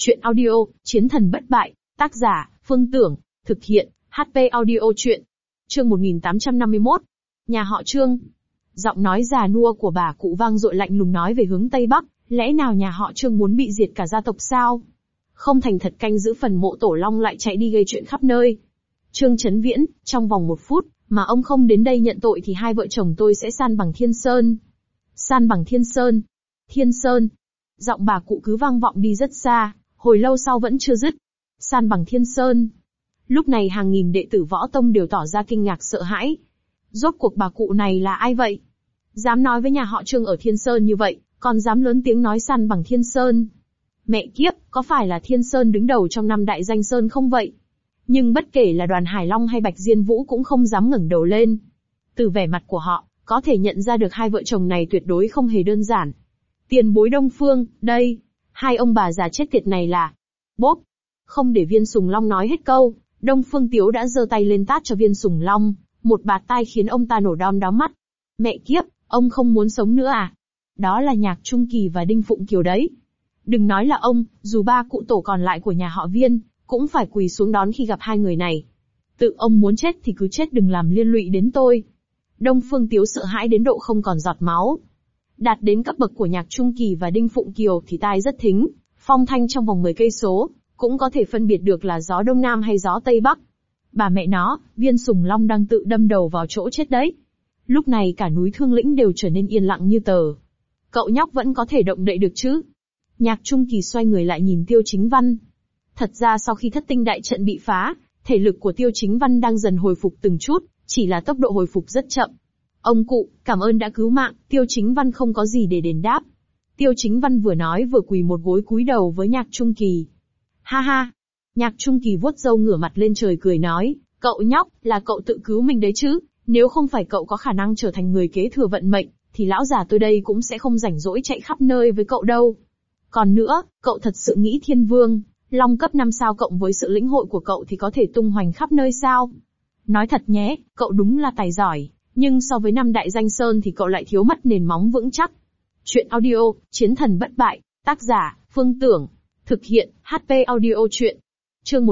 Chuyện audio, Chiến thần bất bại, tác giả, Phương Tưởng, thực hiện, HP Audio Chuyện. Chương 1851. Nhà họ Trương. Giọng nói già nua của bà cụ vang dội lạnh lùng nói về hướng Tây Bắc, lẽ nào nhà họ Trương muốn bị diệt cả gia tộc sao? Không thành thật canh giữ phần mộ Tổ Long lại chạy đi gây chuyện khắp nơi. Trương Chấn Viễn, trong vòng 1 phút, mà ông không đến đây nhận tội thì hai vợ chồng tôi sẽ san bằng Thiên Sơn. San bằng Thiên Sơn. Thiên Sơn. Giọng bà cụ cứ vang vọng đi rất xa, hồi lâu sau vẫn chưa dứt. San bằng Thiên Sơn. Lúc này hàng nghìn đệ tử Võ Tông đều tỏ ra kinh ngạc sợ hãi. Rốt cuộc bà cụ này là ai vậy? Dám nói với nhà họ Trương ở Thiên Sơn như vậy, còn dám lớn tiếng nói san bằng Thiên Sơn. Mẹ kiếp, có phải là Thiên Sơn đứng đầu trong 5 đại danh sơn không vậy? Nhưng bất kể là Đoàn Hải Long hay Bạch Diên Vũ cũng không dám ngẩng đầu lên. Từ vẻ mặt của họ, có thể nhận ra được hai vợ chồng này tuyệt đối không hề đơn giản. Tiền bối Đông Phương, đây. Hai ông bà già chết tiệt này là... Bốp. Không để Viên Sùng Long nói hết câu, Đông Phương Tiếu đã giơ tay lên tát cho Viên Sùng Long, một bạt tai khiến ông ta nổ đom đóm mắt. Mẹ kiếp, ông không muốn sống nữa à? Đó là Nhạc Trung Kỳ và Đinh Phụng Kiều đấy. Đừng nói là ông, dù ba cụ tổ còn lại của nhà họ Viên, cũng phải quỳ xuống đón khi gặp hai người này. Tự ông muốn chết thì cứ chết, đừng làm liên lụy đến tôi. Đông Phương Tiếu sợ hãi đến độ không còn giọt máu. Đạt đến cấp bậc của Nhạc Trung Kỳ và Đinh Phụng Kiều thì tai rất thính, phong thanh trong vòng 10 cây số, cũng có thể phân biệt được là gió Đông Nam hay gió Tây Bắc. Bà mẹ nó, Viên Sùng Long đang tự đâm đầu vào chỗ chết đấy. Lúc này cả núi Thương Lĩnh đều trở nên yên lặng như tờ. Cậu nhóc vẫn có thể động đậy được chứ? Nhạc Trung Kỳ xoay người lại nhìn Tiêu Chính Văn. Thật ra sau khi Thất Tinh đại trận bị phá, thể lực của Tiêu Chính Văn đang dần hồi phục từng chút, chỉ là tốc độ hồi phục rất chậm. Ông cụ, cảm ơn đã cứu mạng. Tiêu Chính Văn không có gì để đền đáp. Tiêu Chính Văn vừa nói vừa quỳ một gối cúi đầu với Nhạc Trung Kỳ. Ha ha. Nhạc Trung Kỳ vuốt râu ngửa mặt lên trời cười nói, cậu nhóc, là cậu tự cứu mình đấy chứ, nếu không phải cậu có khả năng trở thành người kế thừa vận mệnh, thì lão già tôi đây cũng sẽ không rảnh rỗi chạy khắp nơi với cậu đâu. Còn nữa, cậu thật sự nghĩ Thiên Vương, Long cấp 5 sao cộng với sự lĩnh hội của cậu thì có thể tung hoành khắp nơi sao? Nói thật nhé, cậu đúng là tài giỏi, nhưng so với 5 đại danh sơn thì cậu lại thiếu mất nền móng vững chắc. Chuyện audio, Chiến thần bất bại, tác giả, Phương Tưởng, thực hiện, HP Audio Chuyện. Chương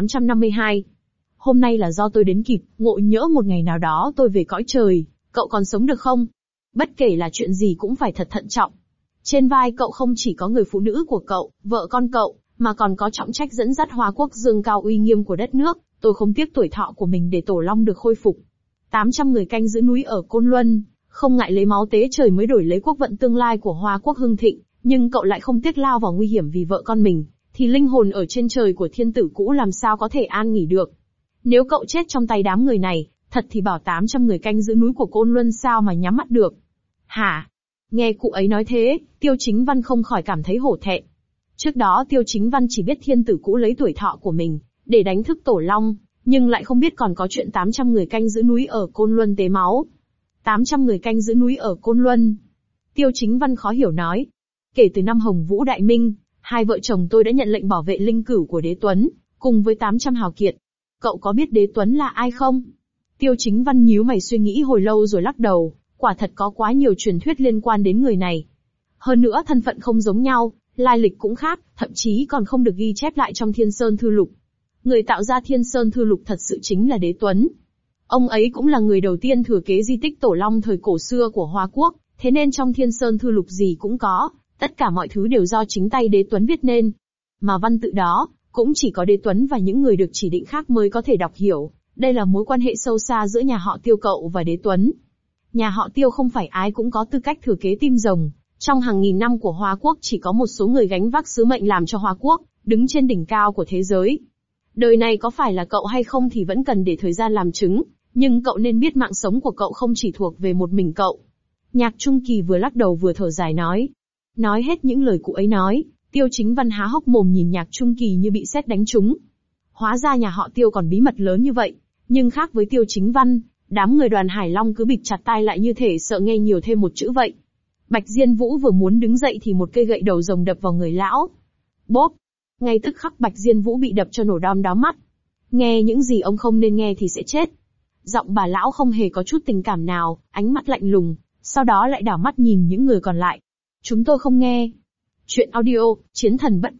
1852. Hôm nay là do tôi đến kịp, ngộ nhỡ một ngày nào đó tôi về cõi trời, cậu còn sống được không? Bất kể là chuyện gì cũng phải thật thận trọng. Trên vai cậu không chỉ có người phụ nữ của cậu, vợ con cậu, mà còn có trọng trách dẫn dắt Hoa Quốc dương cao uy nghiêm của đất nước. Tôi không tiếc tuổi thọ của mình để Tổ Long được khôi phục. 800 người canh giữ núi ở Côn Luân, không ngại lấy máu tế trời mới đổi lấy quốc vận tương lai của Hoa Quốc hưng thịnh, nhưng cậu lại không tiếc lao vào nguy hiểm vì vợ con mình, thì linh hồn ở trên trời của thiên tử cũ làm sao có thể an nghỉ được. Nếu cậu chết trong tay đám người này, thật thì bảo 800 người canh giữ núi của Côn Luân sao mà nhắm mắt được. Hả? Nghe cụ ấy nói thế, Tiêu Chính Văn không khỏi cảm thấy hổ thẹn. Trước đó Tiêu Chính Văn chỉ biết thiên tử cũ lấy tuổi thọ của mình để đánh thức Tổ Long, nhưng lại không biết còn có chuyện 800 người canh giữ núi ở Côn Luân tế máu. 800 người canh giữ núi ở Côn Luân. Tiêu Chính Văn khó hiểu nói. Kể từ năm Hồng Vũ Đại Minh, hai vợ chồng tôi đã nhận lệnh bảo vệ linh cửu của Đế Tuấn, cùng với 800 hào kiệt. Cậu có biết Đế Tuấn là ai không? Tiêu Chính Văn nhíu mày suy nghĩ hồi lâu rồi lắc đầu, quả thật có quá nhiều truyền thuyết liên quan đến người này. Hơn nữa thân phận không giống nhau, lai lịch cũng khác, thậm chí còn không được ghi chép lại trong Thiên Sơn Thư Lục. Người tạo ra Thiên Sơn Thư Lục thật sự chính là Đế Tuấn. Ông ấy cũng là người đầu tiên thừa kế di tích Tổ Long thời cổ xưa của Hoa Quốc, thế nên trong Thiên Sơn Thư Lục gì cũng có, tất cả mọi thứ đều do chính tay Đế Tuấn viết nên. Mà văn tự đó, cũng chỉ có Đế Tuấn và những người được chỉ định khác mới có thể đọc hiểu. Đây là mối quan hệ sâu xa giữa nhà họ Tiêu cậu và Đế Tuấn. Nhà họ Tiêu không phải ai cũng có tư cách thừa kế Tim Rồng. Trong hàng nghìn năm của Hoa Quốc chỉ có một số người gánh vác sứ mệnh làm cho Hoa Quốc đứng trên đỉnh cao của thế giới. Đời này có phải là cậu hay không thì vẫn cần để thời gian làm chứng, nhưng cậu nên biết mạng sống của cậu không chỉ thuộc về một mình cậu. Nhạc Trung Kỳ vừa lắc đầu vừa thở dài nói. Nói hết những lời cụ ấy nói, Tiêu Chính Văn há hốc mồm nhìn Nhạc Trung Kỳ như bị sét đánh trúng. Hóa ra nhà họ Tiêu còn bí mật lớn như vậy, nhưng khác với Tiêu Chính Văn, đám người Đoàn Hải Long cứ bịt chặt tai lại như thể sợ nghe nhiều thêm một chữ vậy. Bạch Diên Vũ vừa muốn đứng dậy thì một cây gậy đầu rồng đập vào người lão. Bốp! Ngay tức khắc Bạch Diên Vũ bị đập cho nổ đom đóm mắt. Nghe những gì ông không nên nghe thì sẽ chết. Giọng bà lão không hề có chút tình cảm nào, ánh mắt lạnh lùng, sau đó lại đảo mắt nhìn những người còn lại. Chúng tôi không nghe. Chuyện audio, Chiến thần bất bại,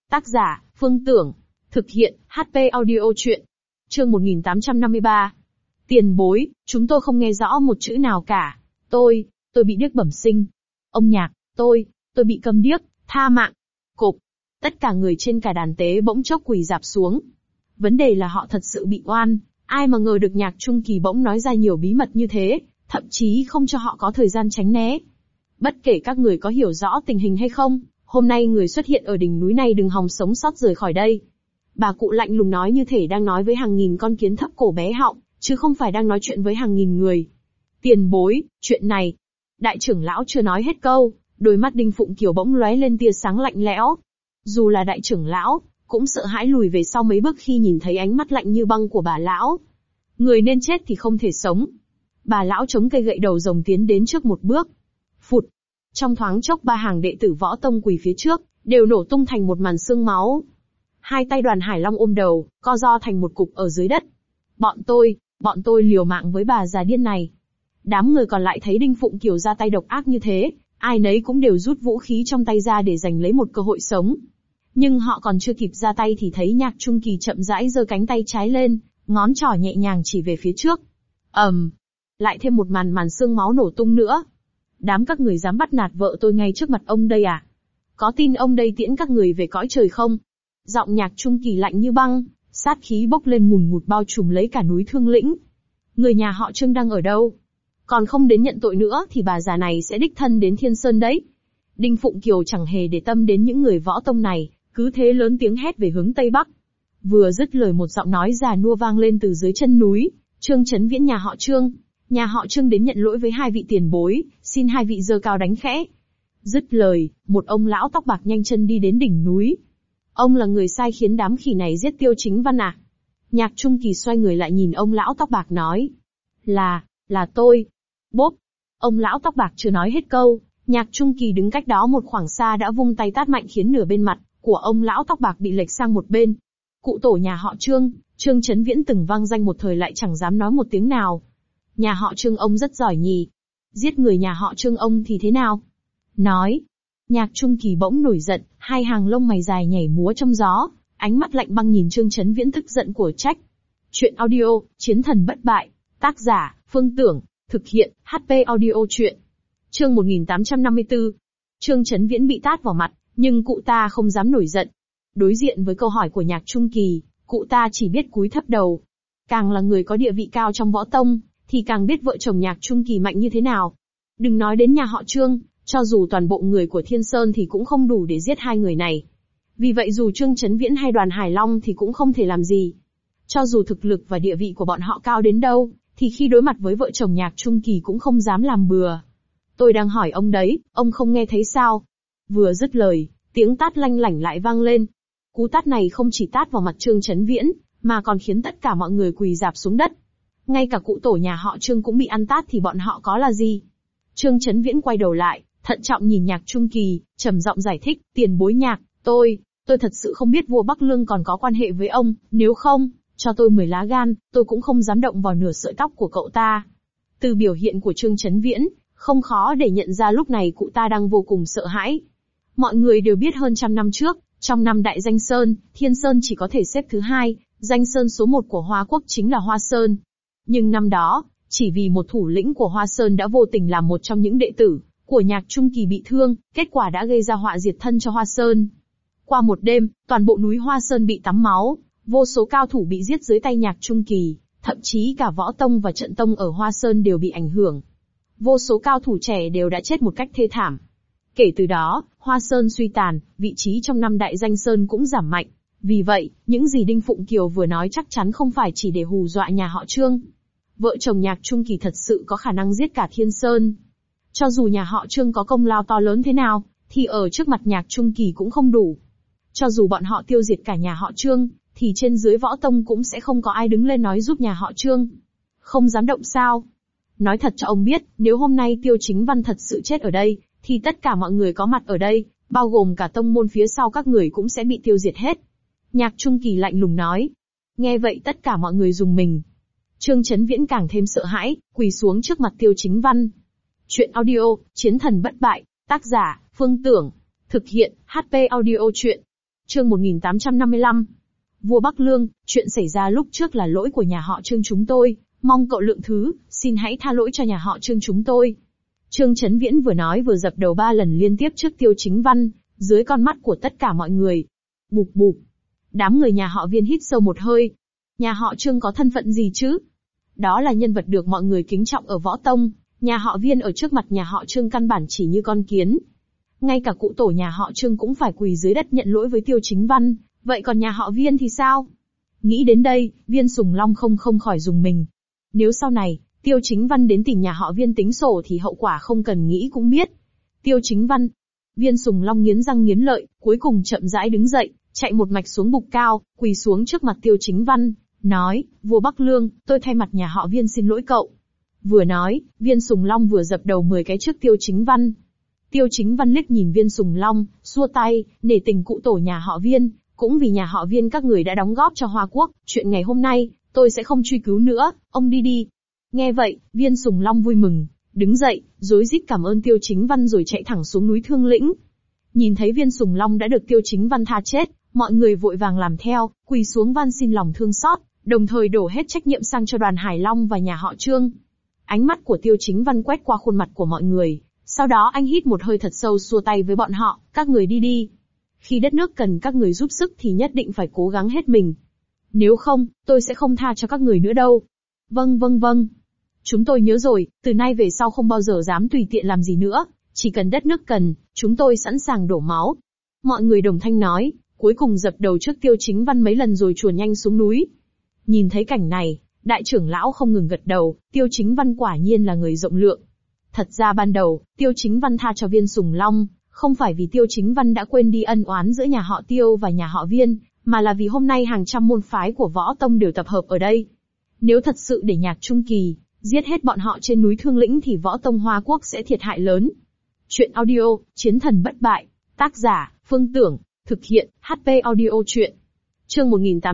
Tác giả, Phương Tưởng. Thực hiện, HP Audio Chuyện. Chương 1853. Tiền bối, chúng tôi không nghe rõ một chữ nào cả. Tôi bị điếc bẩm sinh. Ông Nhạc, tôi bị câm điếc, tha mạng. Cộp. Tất cả người trên cả đàn tế bỗng chốc quỳ rạp xuống. Vấn đề là họ thật sự bị oan, ai mà ngờ được Nhạc Trung Kỳ bỗng nói ra nhiều bí mật như thế, thậm chí không cho họ có thời gian tránh né. Bất kể các người có hiểu rõ tình hình hay không, hôm nay người xuất hiện ở đỉnh núi này đừng hòng sống sót rời khỏi đây. Bà cụ lạnh lùng nói như thể đang nói với hàng nghìn con kiến thấp cổ bé họng, chứ không phải đang nói chuyện với hàng nghìn người. Tiền bối, chuyện này. Đại trưởng lão chưa nói hết câu, đôi mắt Đinh Phụng Kiều bỗng lóe lên tia sáng lạnh lẽo. Dù là đại trưởng lão, cũng sợ hãi lùi về sau mấy bước khi nhìn thấy ánh mắt lạnh như băng của bà lão. Người nên chết thì không thể sống. Bà lão chống cây gậy đầu rồng tiến đến trước một bước. Phụt. Trong thoáng chốc ba hàng đệ tử võ tông quỳ phía trước, đều nổ tung thành một màn xương máu. Hai tay Đoàn Hải Long ôm đầu, co ro thành một cục ở dưới đất. Bọn tôi liều mạng với bà già điên này. Đám người còn lại thấy Đinh Phụng Kiều ra tay độc ác như thế, ai nấy cũng đều rút vũ khí trong tay ra để giành lấy một cơ hội sống. Nhưng họ còn chưa kịp ra tay thì thấy Nhạc Trung Kỳ chậm rãi giơ cánh tay trái lên, ngón trỏ nhẹ nhàng chỉ về phía trước. Lại thêm một màn xương máu nổ tung nữa. Đám các người dám bắt nạt vợ tôi ngay trước mặt ông đây à? Có tin ông đây tiễn các người về cõi trời không? Giọng Nhạc Trung Kỳ lạnh như băng, sát khí bốc lên ngùn ngụt bao trùm lấy cả núi Thương Lĩnh. Người nhà họ Trương đang ở đâu? Còn không đến nhận tội nữa thì bà già này sẽ đích thân đến Thiên Sơn đấy. Đinh Phụng Kiều chẳng hề để tâm đến những người võ tông này, cứ thế lớn tiếng hét về hướng Tây Bắc. Vừa dứt lời một giọng nói già nua vang lên từ dưới chân núi. Trương Chấn Viễn nhà họ Trương. Nhà họ Trương đến nhận lỗi với hai vị tiền bối, xin hai vị giơ cao đánh khẽ. Dứt lời, một ông lão tóc bạc nhanh chân đi đến đỉnh núi. Ông là người sai khiến đám khỉ này giết Tiêu Chính Văn à? Nhạc Trung Kỳ xoay người lại nhìn ông lão tóc bạc nói. Là tôi. Bốp. Ông lão tóc bạc chưa nói hết câu, Nhạc Trung Kỳ đứng cách đó một khoảng xa đã vung tay tát mạnh khiến nửa bên mặt của ông lão tóc bạc bị lệch sang một bên. Cụ tổ nhà họ Trương, Trương Chấn Viễn từng vang danh một thời lại chẳng dám nói một tiếng nào. Nhà họ Trương ông rất giỏi nhỉ. Giết người nhà họ Trương ông thì thế nào? Nói. Nhạc Trung Kỳ bỗng nổi giận, hai hàng lông mày dài nhảy múa trong gió, ánh mắt lạnh băng nhìn Trương Chấn Viễn tức giận của trách. Chuyện audio, Chiến thần bất bại. Tác giả, Phương Tưởng. Thực hiện, HP Audio Chuyện. Chương 1854. Trương Chấn Viễn bị tát vào mặt, nhưng cụ ta không dám nổi giận. Đối diện với câu hỏi của Nhạc Trung Kỳ, cụ ta chỉ biết cúi thấp đầu. Càng là người có địa vị cao trong võ tông, thì càng biết vợ chồng Nhạc Trung Kỳ mạnh như thế nào. Đừng nói đến nhà họ Trương, cho dù toàn bộ người của Thiên Sơn thì cũng không đủ để giết hai người này. Vì vậy dù Trương Chấn Viễn hay Đoàn Hải Long thì cũng không thể làm gì. Cho dù thực lực và địa vị của bọn họ cao đến đâu, thì khi đối mặt với vợ chồng Nhạc Trung Kỳ cũng không dám làm bừa. Tôi đang hỏi ông đấy, ông không nghe thấy sao? Vừa dứt lời, tiếng tát lanh lảnh lại vang lên. Cú tát này không chỉ tát vào mặt Trương Chấn Viễn, mà còn khiến tất cả mọi người quỳ rạp xuống đất. Ngay cả cụ tổ nhà họ Trương cũng bị ăn tát thì bọn họ có là gì? Trương Chấn Viễn quay đầu lại, thận trọng nhìn Nhạc Trung Kỳ, trầm giọng giải thích, tiền bối Nhạc, tôi thật sự không biết vua Bắc Lương còn có quan hệ với ông, nếu không, cho tôi 10 lá gan, tôi cũng không dám động vào nửa sợi tóc của cậu ta. Từ biểu hiện của Trương Chấn Viễn, không khó để nhận ra lúc này cụ ta đang vô cùng sợ hãi. Mọi người đều biết hơn 100 năm trước, trong năm Đại Danh Sơn, Thiên Sơn chỉ có thể xếp thứ 2, danh sơn số 1 của Hoa Quốc chính là Hoa Sơn. Nhưng năm đó, chỉ vì một thủ lĩnh của Hoa Sơn đã vô tình làm một trong những đệ tử của Nhạc Trung Kỳ bị thương, kết quả đã gây ra họa diệt thân cho Hoa Sơn. Qua một đêm, toàn bộ núi Hoa Sơn bị tắm máu, vô số cao thủ bị giết dưới tay Nhạc Trung Kỳ, thậm chí cả võ tông và trận tông ở Hoa Sơn đều bị ảnh hưởng. Vô số cao thủ trẻ đều đã chết một cách thê thảm. Kể từ đó, Hoa Sơn suy tàn, vị trí trong năm Đại Danh Sơn cũng giảm mạnh. Vì vậy, những gì Đinh Phụng Kiều vừa nói chắc chắn không phải chỉ để hù dọa nhà họ Trương. Vợ chồng Nhạc Trung Kỳ thật sự có khả năng giết cả Thiên Sơn. Cho dù nhà họ Trương có công lao to lớn thế nào, thì ở trước mặt Nhạc Trung Kỳ cũng không đủ. Cho dù bọn họ tiêu diệt cả nhà họ Trương, thì trên dưới võ tông cũng sẽ không có ai đứng lên nói giúp nhà họ Trương. Không dám động sao? Nói thật cho ông biết, nếu hôm nay Tiêu Chính Văn thật sự chết ở đây, thì tất cả mọi người có mặt ở đây, bao gồm cả tông môn phía sau các người cũng sẽ bị tiêu diệt hết. Nhạc Trung Kỳ lạnh lùng nói. Nghe vậy tất cả mọi người rùng mình. Trương Chấn Viễn càng thêm sợ hãi, quỳ xuống trước mặt Tiêu Chính Văn. Chuyện audio, Chiến thần bất bại, tác giả, Phương Tưởng. Thực hiện, HP Audio Chuyện. Chương 1855. Vua Bắc Lương, chuyện xảy ra lúc trước là lỗi của nhà họ Trương chúng tôi, mong cậu lượng thứ, xin hãy tha lỗi cho nhà họ Trương chúng tôi. Trương Chấn Viễn vừa nói vừa dập đầu 3 lần liên tiếp trước Tiêu Chính Văn, dưới con mắt của tất cả mọi người. Bụp bụp. Đám người nhà họ Viên hít sâu một hơi. Nhà họ Trương có thân phận gì chứ? Đó là nhân vật được mọi người kính trọng ở võ tông, nhà họ Viên ở trước mặt nhà họ Trương căn bản chỉ như con kiến. Ngay cả cụ tổ nhà họ Trương cũng phải quỳ dưới đất nhận lỗi với Tiêu Chính Văn, vậy còn nhà họ Viên thì sao? Nghĩ đến đây, Viên Sùng Long không khỏi rùng mình. Nếu sau này, Tiêu Chính Văn đến tìm nhà họ Viên tính sổ thì hậu quả không cần nghĩ cũng biết. Tiêu Chính Văn. Viên Sùng Long nghiến răng nghiến lợi, cuối cùng chậm rãi đứng dậy, chạy một mạch xuống bục cao, quỳ xuống trước mặt Tiêu Chính Văn, nói, vua Bắc Lương, tôi thay mặt nhà họ Viên xin lỗi cậu. Vừa nói, Viên Sùng Long vừa dập đầu 10 cái trước Tiêu Chính Văn. Tiêu Chính Văn liếc nhìn Viên Sùng Long, xua tay, nể tình cụ tổ nhà họ Viên, cũng vì nhà họ Viên các người đã đóng góp cho Hoa Quốc, chuyện ngày hôm nay, tôi sẽ không truy cứu nữa, ông đi đi. Nghe vậy, Viên Sùng Long vui mừng, đứng dậy, rối rít cảm ơn Tiêu Chính Văn rồi chạy thẳng xuống núi Thương Lĩnh. Nhìn thấy Viên Sùng Long đã được Tiêu Chính Văn tha chết, mọi người vội vàng làm theo, quỳ xuống van xin lòng thương xót, đồng thời đổ hết trách nhiệm sang cho Đoàn Hải Long và nhà họ Trương. Ánh mắt của Tiêu Chính Văn quét qua khuôn mặt của mọi người, sau đó anh hít một hơi thật sâu xua tay với bọn họ, các người đi đi. Khi đất nước cần các người giúp sức thì nhất định phải cố gắng hết mình. Nếu không, tôi sẽ không tha cho các người nữa đâu. Vâng. Chúng tôi nhớ rồi, từ nay về sau không bao giờ dám tùy tiện làm gì nữa, chỉ cần đất nước cần, chúng tôi sẵn sàng đổ máu. Mọi người đồng thanh nói, cuối cùng dập đầu trước Tiêu Chính Văn mấy lần rồi chuồn nhanh xuống núi. Nhìn thấy cảnh này, đại trưởng lão không ngừng gật đầu, Tiêu Chính Văn quả nhiên là người rộng lượng. Thật ra ban đầu, Tiêu Chính Văn tha cho Viên Sùng Long, không phải vì Tiêu Chính Văn đã quên đi ân oán giữa nhà họ Tiêu và nhà họ Viên, mà là vì hôm nay hàng trăm môn phái của võ tông đều tập hợp ở đây. Nếu thật sự để Nhạc Trung Kỳ giết hết bọn họ trên núi Thương Lĩnh thì võ tông Hoa Quốc sẽ thiệt hại lớn. Chuyện audio, Chiến thần bất bại, tác giả, Phương Tưởng, thực hiện, HP audio truyện. Chương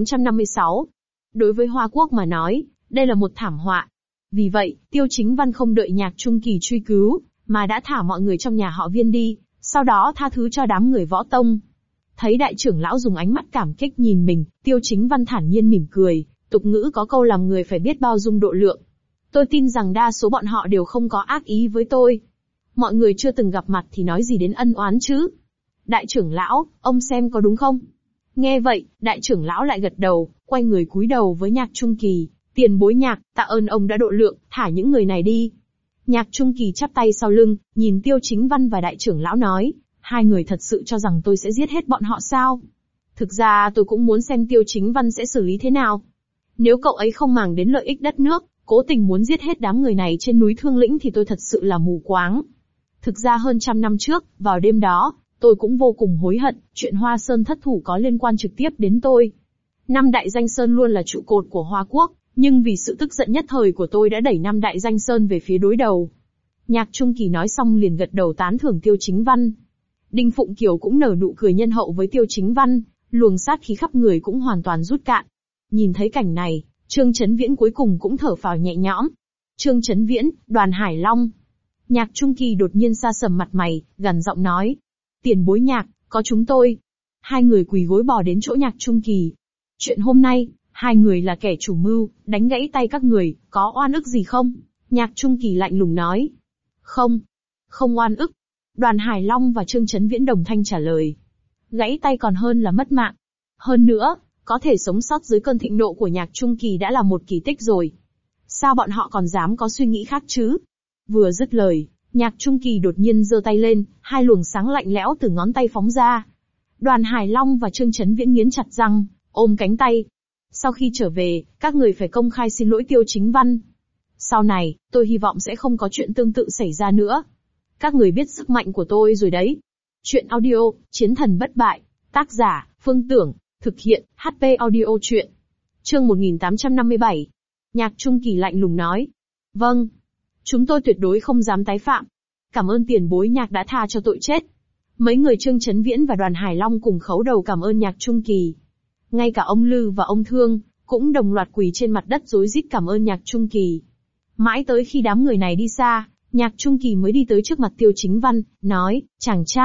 1856. Đối với Hoa Quốc mà nói, đây là một thảm họa. Vì vậy, Tiêu Chính Văn không đợi Nhạc Trung Kỳ truy cứu, mà đã thả mọi người trong nhà họ Viên đi, sau đó tha thứ cho đám người võ tông. Thấy đại trưởng lão dùng ánh mắt cảm kích nhìn mình, Tiêu Chính Văn thản nhiên mỉm cười, tục ngữ có câu làm người phải biết bao dung độ lượng. Tôi tin rằng đa số bọn họ đều không có ác ý với tôi. Mọi người chưa từng gặp mặt thì nói gì đến ân oán chứ? Đại trưởng lão, ông xem có đúng không? Nghe vậy, đại trưởng lão lại gật đầu, quay người cúi đầu với Nhạc Trung Kỳ. Tiền bối Nhạc, tạ ơn ông đã độ lượng, thả những người này đi. Nhạc Trung Kỳ chắp tay sau lưng, nhìn Tiêu Chính Văn và đại trưởng lão nói, hai người thật sự cho rằng tôi sẽ giết hết bọn họ sao? Thực ra tôi cũng muốn xem Tiêu Chính Văn sẽ xử lý thế nào. Nếu cậu ấy không màng đến lợi ích đất nước, cố tình muốn giết hết đám người này trên núi Thương Lĩnh thì tôi thật sự là mù quáng. Thực ra hơn 100 năm trước, vào đêm đó, tôi cũng vô cùng hối hận, chuyện Hoa Sơn thất thủ có liên quan trực tiếp đến tôi. 5 đại danh sơn luôn là trụ cột của Hoa Quốc, nhưng vì sự tức giận nhất thời của tôi đã đẩy 5 đại danh sơn về phía đối đầu. Nhạc Trung Kỳ nói xong liền gật đầu tán thưởng Tiêu Chính Văn. Đinh Phụng Kiều cũng nở nụ cười nhân hậu với Tiêu Chính Văn, luồng sát khí khắp người cũng hoàn toàn rút cạn. Nhìn thấy cảnh này, Trương Chấn Viễn cuối cùng cũng thở phào nhẹ nhõm. Trương Chấn Viễn, Đoàn Hải Long. Nhạc Trung Kỳ đột nhiên sa sầm mặt mày, gằn giọng nói. Tiền bối Nhạc, có chúng tôi. Hai người quỳ gối bò đến chỗ Nhạc Trung Kỳ. Chuyện hôm nay, hai người là kẻ chủ mưu, đánh gãy tay các người, có oan ức gì không? Nhạc Trung Kỳ lạnh lùng nói. Không oan ức. Đoàn Hải Long và Trương Chấn Viễn đồng thanh trả lời. Gãy tay còn hơn là mất mạng. Hơn nữa, có thể sống sót dưới cơn thịnh nộ của Nhạc Trung Kỳ đã là một kỳ tích rồi. Sao bọn họ còn dám có suy nghĩ khác chứ? Vừa dứt lời, Nhạc Trung Kỳ đột nhiên giơ tay lên, hai luồng sáng lạnh lẽo từ ngón tay phóng ra. Đoàn Hải Long và Trương Chấn Viễn nghiến chặt răng, ôm cánh tay. Sau khi trở về, các người phải công khai xin lỗi Tiêu Chính Văn. Sau này, tôi hy vọng sẽ không có chuyện tương tự xảy ra nữa. Các người biết sức mạnh của tôi rồi đấy. Chuyện audio, Chiến thần bất bại, tác giả, Phương Tưởng, thực hiện, HP audio truyện. Chương 1857. Nhạc Trung Kỳ lạnh lùng nói. Vâng. Chúng tôi tuyệt đối không dám tái phạm. Cảm ơn tiền bối Nhạc đã tha cho tội chết. Mấy người Trương Chấn Viễn và Đoàn Hải Long cùng khấu đầu cảm ơn Nhạc Trung Kỳ. Ngay cả ông Lư và ông Thương, cũng đồng loạt quỳ trên mặt đất rối rít cảm ơn Nhạc Trung Kỳ. Mãi tới khi đám người này đi xa, Nhạc Trung Kỳ mới đi tới trước mặt Tiêu Chính Văn, nói, chàng trai,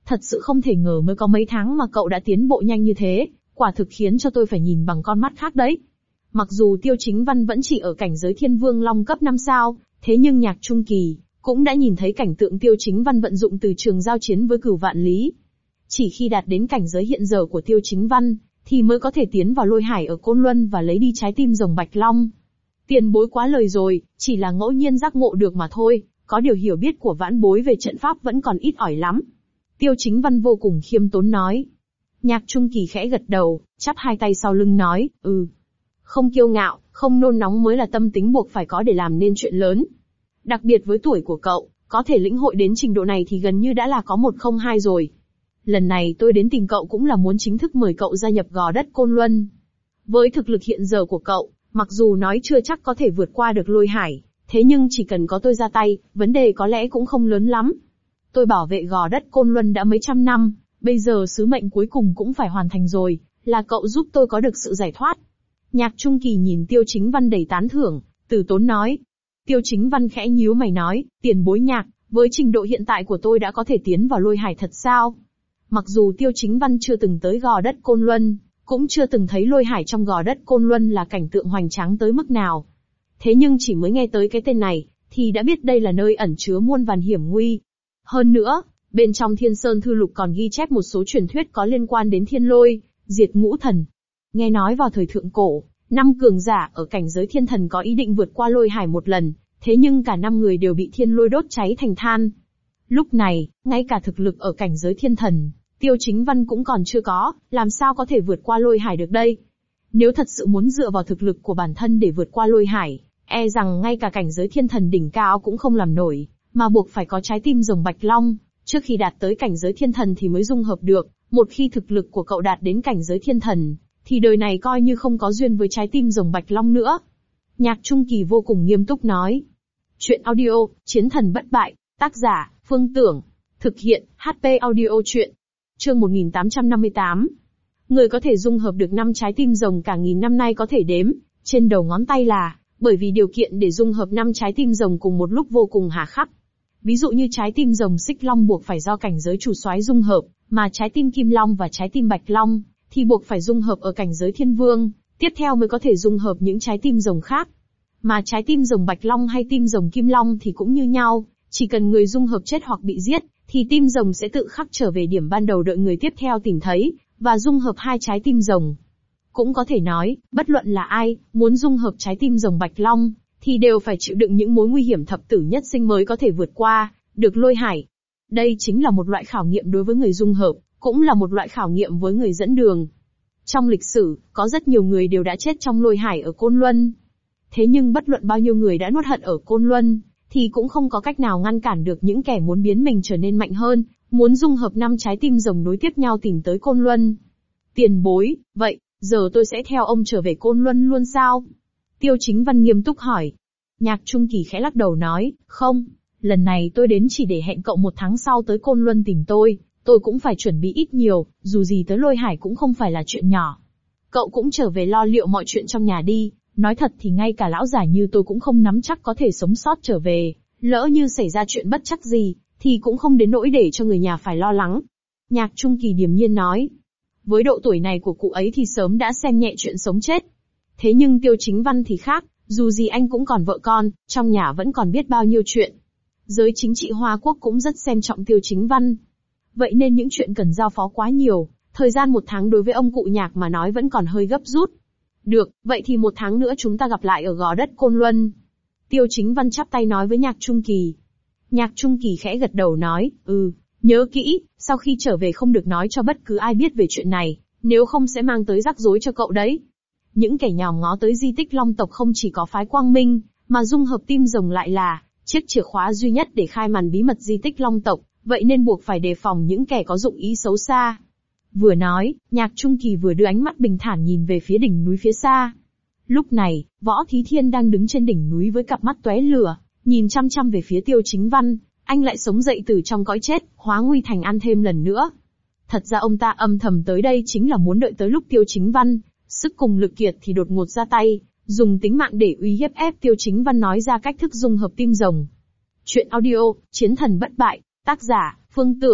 Thật sự không thể ngờ mới có mấy tháng mà cậu đã tiến bộ nhanh như thế, quả thực khiến cho tôi phải nhìn bằng con mắt khác đấy. Mặc dù Tiêu Chính Văn vẫn chỉ ở cảnh giới Thiên Vương Long cấp 5 sao, thế nhưng Nhạc Trung Kỳ cũng đã nhìn thấy cảnh tượng Tiêu Chính Văn vận dụng từ trường giao chiến với Cửu Vạn Lý. Chỉ khi đạt đến cảnh giới hiện giờ của Tiêu Chính Văn, thì mới có thể tiến vào lôi hải ở Côn Luân và lấy đi trái tim rồng Bạch Long. Tiền bối quá lời rồi, chỉ là ngẫu nhiên giác ngộ được mà thôi, có điều hiểu biết của vãn bối về trận pháp vẫn còn ít ỏi lắm. Tiêu Chính Văn vô cùng khiêm tốn nói. Nhạc Trung Kỳ khẽ gật đầu, chắp hai tay sau lưng nói, Không kiêu ngạo, không nôn nóng mới là tâm tính buộc phải có để làm nên chuyện lớn. Đặc biệt với tuổi của cậu, có thể lĩnh hội đến trình độ này thì gần như đã là có một không hai rồi. Lần này tôi đến tìm cậu cũng là muốn chính thức mời cậu gia nhập Gò Đất Côn Luân. Với thực lực hiện giờ của cậu, mặc dù nói chưa chắc có thể vượt qua được lôi hải, thế nhưng chỉ cần có tôi ra tay, vấn đề có lẽ cũng không lớn lắm. Tôi bảo vệ Gò Đất Côn Luân đã mấy trăm năm, bây giờ sứ mệnh cuối cùng cũng phải hoàn thành rồi, là cậu giúp tôi có được sự giải thoát. Nhạc Trung Kỳ nhìn Tiêu Chính Văn đầy tán thưởng, từ tốn nói. Tiêu Chính Văn khẽ nhíu mày nói, tiền bối Nhạc, với trình độ hiện tại của tôi đã có thể tiến vào lôi hải thật sao? Mặc dù Tiêu Chính Văn chưa từng tới Gò Đất Côn Luân, cũng chưa từng thấy lôi hải trong Gò Đất Côn Luân là cảnh tượng hoành tráng tới mức nào. Thế nhưng chỉ mới nghe tới cái tên này, thì đã biết đây là nơi ẩn chứa muôn vàn hiểm nguy. Hơn nữa, bên trong Thiên Sơn Thư Lục còn ghi chép một số truyền thuyết có liên quan đến thiên lôi, diệt ngũ thần. Nghe nói vào thời thượng cổ, 5 cường giả ở cảnh giới thiên thần có ý định vượt qua lôi hải một lần, thế nhưng cả 5 người đều bị thiên lôi đốt cháy thành than. Lúc này, ngay cả thực lực ở cảnh giới thiên thần, Tiêu Chính Văn cũng còn chưa có, làm sao có thể vượt qua lôi hải được đây? Nếu thật sự muốn dựa vào thực lực của bản thân để vượt qua lôi hải, e rằng ngay cả cảnh giới thiên thần đỉnh cao cũng không làm nổi, mà buộc phải có trái tim rồng Bạch Long, trước khi đạt tới cảnh giới thiên thần thì mới dung hợp được. Một khi thực lực của cậu đạt đến cảnh giới thiên thần, thì đời này coi như không có duyên với trái tim rồng Bạch Long nữa. Nhạc Trung Kỳ vô cùng nghiêm túc nói. Chuyện audio, Chiến Thần Bất Bại, tác giả, Phương Tưởng, thực hiện, HP audio chuyện. Chương 1858. Người có thể dung hợp được 5 trái tim rồng cả nghìn năm nay có thể đếm trên đầu ngón tay là, bởi vì điều kiện để dung hợp 5 trái tim rồng cùng một lúc vô cùng hà khắc. Ví dụ như trái tim rồng Xích Long buộc phải do cảnh giới chủ soái dung hợp, mà trái tim Kim Long và trái tim Bạch Long thì buộc phải dung hợp ở cảnh giới Thiên Vương, tiếp theo mới có thể dung hợp những trái tim rồng khác. Mà trái tim rồng Bạch Long hay tim rồng Kim Long thì cũng như nhau, chỉ cần người dung hợp chết hoặc bị giết, thì tim rồng sẽ tự khắc trở về điểm ban đầu đợi người tiếp theo tìm thấy, và dung hợp 2 trái tim rồng. Cũng có thể nói, bất luận là ai, muốn dung hợp trái tim rồng Bạch Long, thì đều phải chịu đựng những mối nguy hiểm thập tử nhất sinh mới có thể vượt qua được lôi hải. Đây chính là một loại khảo nghiệm đối với người dung hợp, cũng là một loại khảo nghiệm với người dẫn đường. Trong lịch sử, có rất nhiều người đều đã chết trong lôi hải ở Côn Luân. Thế nhưng bất luận bao nhiêu người đã nuốt hận ở Côn Luân, thì cũng không có cách nào ngăn cản được những kẻ muốn biến mình trở nên mạnh hơn, muốn dung hợp 5 trái tim rồng nối tiếp nhau tìm tới Côn Luân. Tiền bối, vậy, giờ tôi sẽ theo ông trở về Côn Luân luôn sao? Tiêu Chính Văn nghiêm túc hỏi. Nhạc Trung Kỳ khẽ lắc đầu nói, không, lần này tôi đến chỉ để hẹn cậu 1 tháng sau tới Côn Luân tìm tôi cũng phải chuẩn bị ít nhiều, dù gì tới lôi hải cũng không phải là chuyện nhỏ. Cậu cũng trở về lo liệu mọi chuyện trong nhà đi, nói thật thì ngay cả lão già như tôi cũng không nắm chắc có thể sống sót trở về, lỡ như xảy ra chuyện bất trắc gì, thì cũng không đến nỗi để cho người nhà phải lo lắng. Nhạc Trung Kỳ điềm nhiên nói. Với độ tuổi này của cụ ấy thì sớm đã xem nhẹ chuyện sống chết. Thế nhưng Tiêu Chính Văn thì khác, dù gì anh cũng còn vợ con, trong nhà vẫn còn biết bao nhiêu chuyện. Giới chính trị Hoa Quốc cũng rất xem trọng Tiêu Chính Văn. Vậy nên những chuyện cần giao phó quá nhiều, thời gian 1 tháng đối với ông cụ Nhạc mà nói vẫn còn hơi gấp rút. Được, vậy thì 1 tháng nữa chúng ta gặp lại ở Gò Đất Côn Luân. Tiêu Chính Văn chắp tay nói với Nhạc Trung Kỳ. Nhạc Trung Kỳ khẽ gật đầu nói, nhớ kỹ, sau khi trở về không được nói cho bất cứ ai biết về chuyện này, nếu không sẽ mang tới rắc rối cho cậu đấy. Những kẻ nhòm ngó tới di tích Long tộc không chỉ có phái Quang Minh, mà dung hợp tim rồng lại là chiếc chìa khóa duy nhất để khai màn bí mật di tích Long tộc, vậy nên buộc phải đề phòng những kẻ có dụng ý xấu xa. Vừa nói, Nhạc Trung Kỳ vừa đưa ánh mắt bình thản nhìn về phía đỉnh núi phía xa. Lúc này, Võ Thí Thiên đang đứng trên đỉnh núi với cặp mắt tóe lửa, nhìn chăm chăm về phía Tiêu Chính Văn, anh lại sống dậy từ trong cõi chết, hóa nguy thành an thêm lần nữa. Thật ra ông ta âm thầm tới đây chính là muốn đợi tới lúc Tiêu Chính Văn sức cùng lực kiệt thì đột ngột ra tay, dùng tính mạng để uy hiếp ép Tiêu Chính Văn nói ra cách thức dung hợp tim rồng. Chuyện audio, Chiến Thần Bất Bại, tác giả, Phương Tưởng,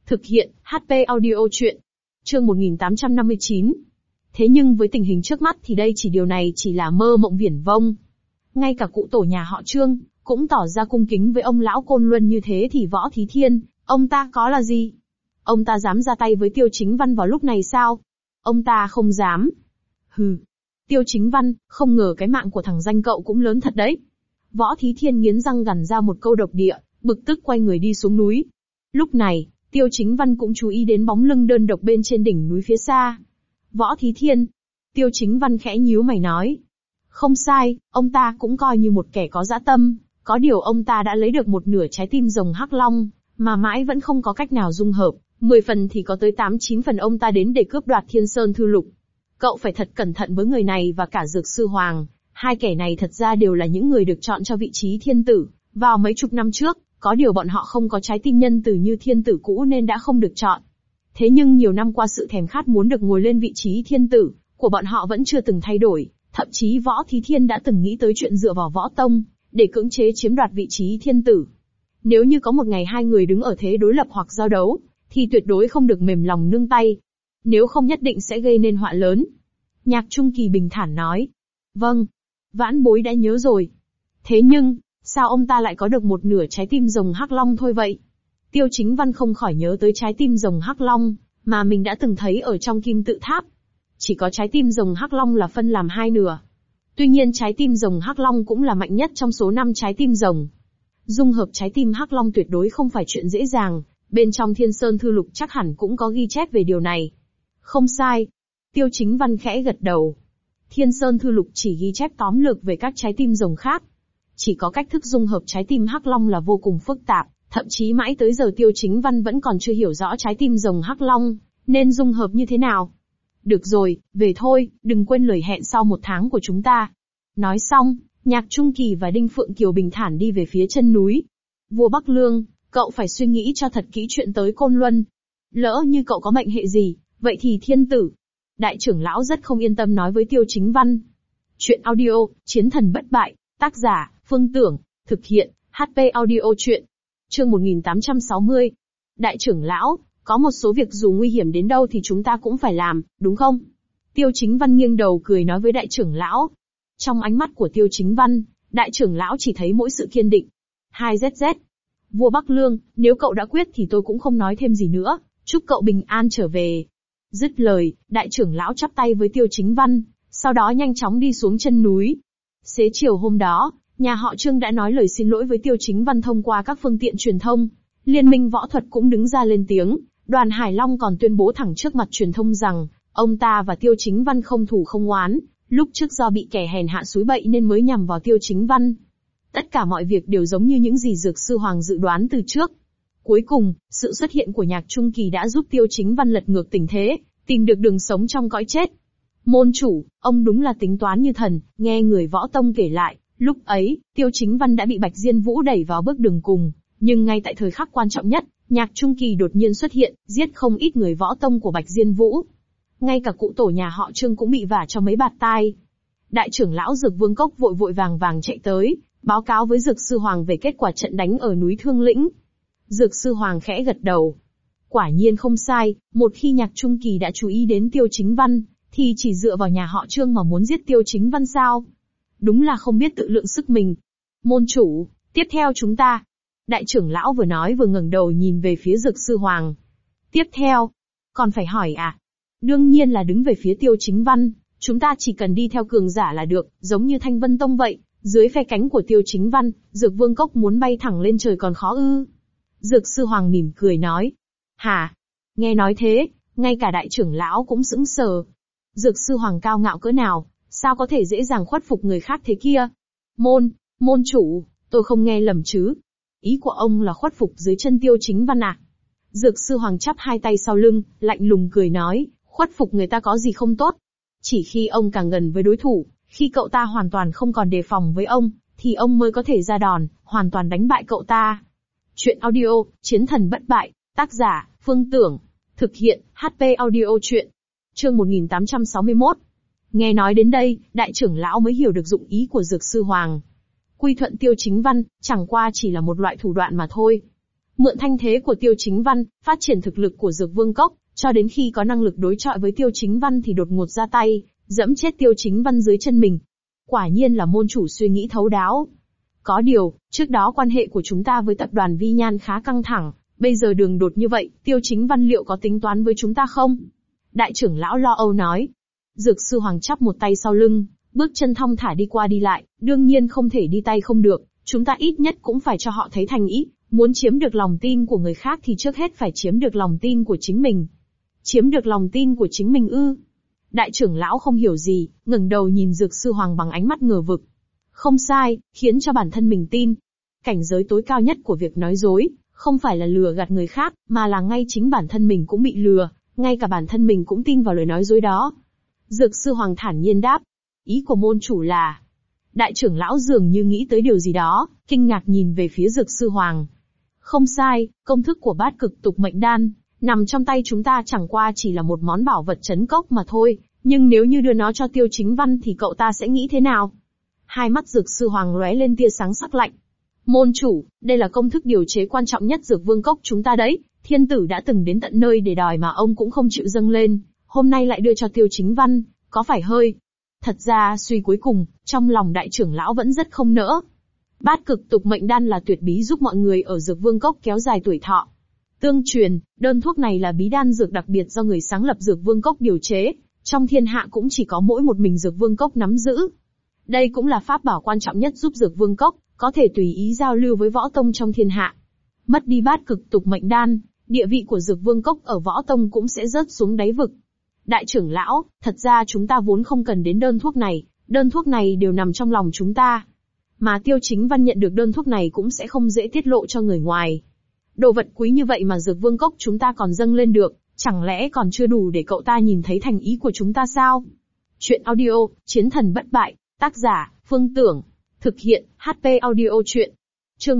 Thực hiện, HP audio truyện. Chương 1859. Thế nhưng với tình hình trước mắt thì điều này chỉ là mơ mộng viển vông. Ngay cả cụ tổ nhà họ Trương, cũng tỏ ra cung kính với ông lão Côn Luân như thế thì Võ Thí Thiên, ông ta có là gì? Ông ta dám ra tay với Tiêu Chính Văn vào lúc này sao? Ông ta không dám. Hừ. Tiêu Chính Văn, không ngờ cái mạng của thằng danh cậu cũng lớn thật đấy. Võ Thí Thiên nghiến răng gằn ra một câu độc địa, bực tức quay người đi xuống núi. Lúc này, Tiêu Chính Văn cũng chú ý đến bóng lưng đơn độc bên trên đỉnh núi phía xa. Võ Thí Thiên. Tiêu Chính Văn khẽ nhíu mày nói. Không sai, ông ta cũng coi như một kẻ có dã tâm, có điều ông ta đã lấy được một nửa trái tim rồng Hắc Long, mà mãi vẫn không có cách nào dung hợp, 10 phần thì có tới 8-9 phần ông ta đến để cướp đoạt Thiên Sơn Thư Lục. Cậu phải thật cẩn thận với người này và cả Dược Sư Hoàng, hai kẻ này thật ra đều là những người được chọn cho vị trí thiên tử, vào mấy chục năm trước, có điều bọn họ không có trái tim nhân từ như thiên tử cũ nên đã không được chọn. Thế nhưng nhiều năm qua sự thèm khát muốn được ngồi lên vị trí thiên tử của bọn họ vẫn chưa từng thay đổi, thậm chí Võ Thí Thiên đã từng nghĩ tới chuyện dựa vào Võ Tông để cưỡng chế chiếm đoạt vị trí thiên tử. Nếu như có một ngày hai người đứng ở thế đối lập hoặc giao đấu, thì tuyệt đối không được mềm lòng nương tay. Nếu không nhất định sẽ gây nên họa lớn. Nhạc Trung Kỳ bình thản nói. Vâng, vãn bối đã nhớ rồi. Thế nhưng, sao ông ta lại có được một nửa trái tim rồng Hắc Long thôi vậy? Tiêu Chính Văn không khỏi nhớ tới trái tim rồng Hắc Long, mà mình đã từng thấy ở trong Kim Tự Tháp. Chỉ có trái tim rồng Hắc Long là phân làm hai nửa. Tuy nhiên trái tim rồng Hắc Long cũng là mạnh nhất trong số 5 trái tim rồng. Dung hợp trái tim Hắc Long tuyệt đối không phải chuyện dễ dàng, bên trong Thiên Sơn Thư Lục chắc hẳn cũng có ghi chép về điều này. Không sai. Tiêu Chính Văn khẽ gật đầu. Thiên Sơn Thư Lục chỉ ghi chép tóm lược về các trái tim rồng khác. Chỉ có cách thức dung hợp trái tim Hắc Long là vô cùng phức tạp, thậm chí mãi tới giờ Tiêu Chính Văn vẫn còn chưa hiểu rõ trái tim rồng Hắc Long nên dung hợp như thế nào. Được rồi, về thôi, đừng quên lời hẹn sau 1 tháng của chúng ta. Nói xong, Nhạc Trung Kỳ và Đinh Phượng Kiều bình thản đi về phía chân núi. Vua Bắc Lương, cậu phải suy nghĩ cho thật kỹ chuyện tới Côn Luân. Lỡ như cậu có mệnh hệ gì, vậy thì thiên tử. Đại trưởng lão rất không yên tâm nói với Tiêu Chính Văn. Chuyện audio, Chiến thần bất bại, tác giả, Phương Tưởng, thực hiện, HP audio truyện. Chương 1860. Đại trưởng lão, có một số việc dù nguy hiểm đến đâu thì chúng ta cũng phải làm, đúng không? Tiêu Chính Văn nghiêng đầu cười nói với đại trưởng lão. Trong ánh mắt của Tiêu Chính Văn, đại trưởng lão chỉ thấy mỗi sự kiên định. 2ZZ. Vua Bắc Lương, nếu cậu đã quyết thì tôi cũng không nói thêm gì nữa, chúc cậu bình an trở về. Dứt lời, đại trưởng lão chắp tay với Tiêu Chính Văn, sau đó nhanh chóng đi xuống chân núi. Xế chiều hôm đó, nhà họ Trương đã nói lời xin lỗi với Tiêu Chính Văn thông qua các phương tiện truyền thông. Liên minh võ thuật cũng đứng ra lên tiếng, Đoàn Hải Long còn tuyên bố thẳng trước mặt truyền thông rằng, ông ta và Tiêu Chính Văn không thù không oán, lúc trước do bị kẻ hèn hạ xúi bậy nên mới nhằm vào Tiêu Chính Văn. Tất cả mọi việc đều giống như những gì Dược Sư Hoàng dự đoán từ trước. Cuối cùng, sự xuất hiện của Nhạc Trung Kỳ đã giúp Tiêu Chính Văn lật ngược tình thế, tìm được đường sống trong cõi chết. Môn chủ, ông đúng là tính toán như thần, nghe người võ tông kể lại, lúc ấy, Tiêu Chính Văn đã bị Bạch Diên Vũ đẩy vào bước đường cùng, nhưng ngay tại thời khắc quan trọng nhất, Nhạc Trung Kỳ đột nhiên xuất hiện, giết không ít người võ tông của Bạch Diên Vũ. Ngay cả cụ tổ nhà họ Trương cũng bị vả cho mấy bạt tai. Đại trưởng lão Dược Vương Cốc vội vội vàng vàng chạy tới, báo cáo với Dược Sư Hoàng về kết quả trận đánh ở núi Thương Lĩnh. Dược Sư Hoàng khẽ gật đầu. Quả nhiên không sai, một khi Nhạc Trung Kỳ đã chú ý đến Tiêu Chính Văn, thì chỉ dựa vào nhà họ Trương mà muốn giết Tiêu Chính Văn sao? Đúng là không biết tự lượng sức mình. Môn chủ, tiếp theo chúng ta. Đại trưởng lão vừa nói vừa ngẩng đầu nhìn về phía Dược Sư Hoàng. Tiếp theo? Còn phải hỏi à? Đương nhiên là đứng về phía Tiêu Chính Văn, chúng ta chỉ cần đi theo cường giả là được, giống như Thanh Vân Tông vậy, dưới phe cánh của Tiêu Chính Văn, Dược Vương Cốc muốn bay thẳng lên trời còn khó ư? Dược Sư Hoàng mỉm cười nói. Hả? Nghe nói thế, ngay cả đại trưởng lão cũng sững sờ. Dược Sư Hoàng cao ngạo cỡ nào, sao có thể dễ dàng khuất phục người khác thế kia? Môn chủ, tôi không nghe lầm chứ? Ý của ông là khuất phục dưới chân Tiêu Chính Văn à? Dược Sư Hoàng chắp hai tay sau lưng, lạnh lùng cười nói, khuất phục người ta có gì không tốt? Chỉ khi ông càng gần với đối thủ, khi cậu ta hoàn toàn không còn đề phòng với ông, thì ông mới có thể ra đòn, hoàn toàn đánh bại cậu ta. Chuyện audio, Chiến thần bất bại, tác giả, Phương Tưởng, thực hiện, HP audio truyện. Chương 1861. Nghe nói đến đây, đại trưởng lão mới hiểu được dụng ý của Dược Sư Hoàng. Quy thuận Tiêu Chính Văn, chẳng qua chỉ là một loại thủ đoạn mà thôi. Mượn thanh thế của Tiêu Chính Văn, phát triển thực lực của Dược Vương Cốc, cho đến khi có năng lực đối chọi với Tiêu Chính Văn thì đột ngột ra tay, dẫm chết Tiêu Chính Văn dưới chân mình. Quả nhiên là môn chủ suy nghĩ thấu đáo. Có điều, trước đó quan hệ của chúng ta với tập đoàn Vi Nhan khá căng thẳng, bây giờ đường đột như vậy, Tiêu Chính Văn liệu có tính toán với chúng ta không? Đại trưởng lão lo âu nói. Dược sư Hoàng chắp một tay sau lưng, bước chân thong thả đi qua đi lại, đương nhiên không thể đi tay không được, chúng ta ít nhất cũng phải cho họ thấy thành ý, muốn chiếm được lòng tin của người khác thì trước hết phải chiếm được lòng tin của chính mình. Chiếm được lòng tin của chính mình ư? Đại trưởng lão không hiểu gì, ngẩng đầu nhìn Dược sư Hoàng bằng ánh mắt ngờ vực. Không sai, khiến cho bản thân mình tin. Cảnh giới tối cao nhất của việc nói dối, không phải là lừa gạt người khác, mà là ngay chính bản thân mình cũng bị lừa, ngay cả bản thân mình cũng tin vào lời nói dối đó. Dược sư Hoàng thản nhiên đáp. Ý của môn chủ là... Đại trưởng lão dường như nghĩ tới điều gì đó, kinh ngạc nhìn về phía Dược sư Hoàng. Không sai, công thức của bát cực tục mệnh đan, nằm trong tay chúng ta chẳng qua chỉ là một món bảo vật trấn cốc mà thôi, nhưng nếu như đưa nó cho Tiêu Chính Văn thì cậu ta sẽ nghĩ thế nào? Hai mắt Dược sư Hoàng lóe lên tia sáng sắc lạnh. Môn chủ, đây là công thức điều chế quan trọng nhất Dược Vương Cốc chúng ta đấy, thiên tử đã từng đến tận nơi để đòi mà ông cũng không chịu dâng lên, hôm nay lại đưa cho Tiêu Chính Văn, có phải hơi... Thật ra suy cuối cùng, trong lòng đại trưởng lão vẫn rất không nỡ. Bát cực tục mệnh đan là tuyệt bí giúp mọi người ở Dược Vương Cốc kéo dài tuổi thọ. Tương truyền, đơn thuốc này là bí đan dược đặc biệt do người sáng lập Dược Vương Cốc điều chế, trong thiên hạ cũng chỉ có mỗi một mình Dược Vương Cốc nắm giữ. Đây cũng là pháp bảo quan trọng nhất giúp Dược Vương Cốc có thể tùy ý giao lưu với võ tông trong thiên hạ. Mất đi bát cực tục mệnh đan, địa vị của Dược Vương Cốc ở võ tông cũng sẽ rớt xuống đáy vực. Đại trưởng lão, thật ra chúng ta vốn không cần đến đơn thuốc này đều nằm trong lòng chúng ta. Mà Tiêu Chính Văn nhận được đơn thuốc này cũng sẽ không dễ tiết lộ cho người ngoài. Đồ vật quý như vậy mà Dược Vương Cốc chúng ta còn dâng lên được, chẳng lẽ còn chưa đủ để cậu ta nhìn thấy thành ý của chúng ta sao? Chuyện audio, Chiến thần bất bại, tác giả, Phương Tưởng, thực hiện, HP audio chuyện. Chương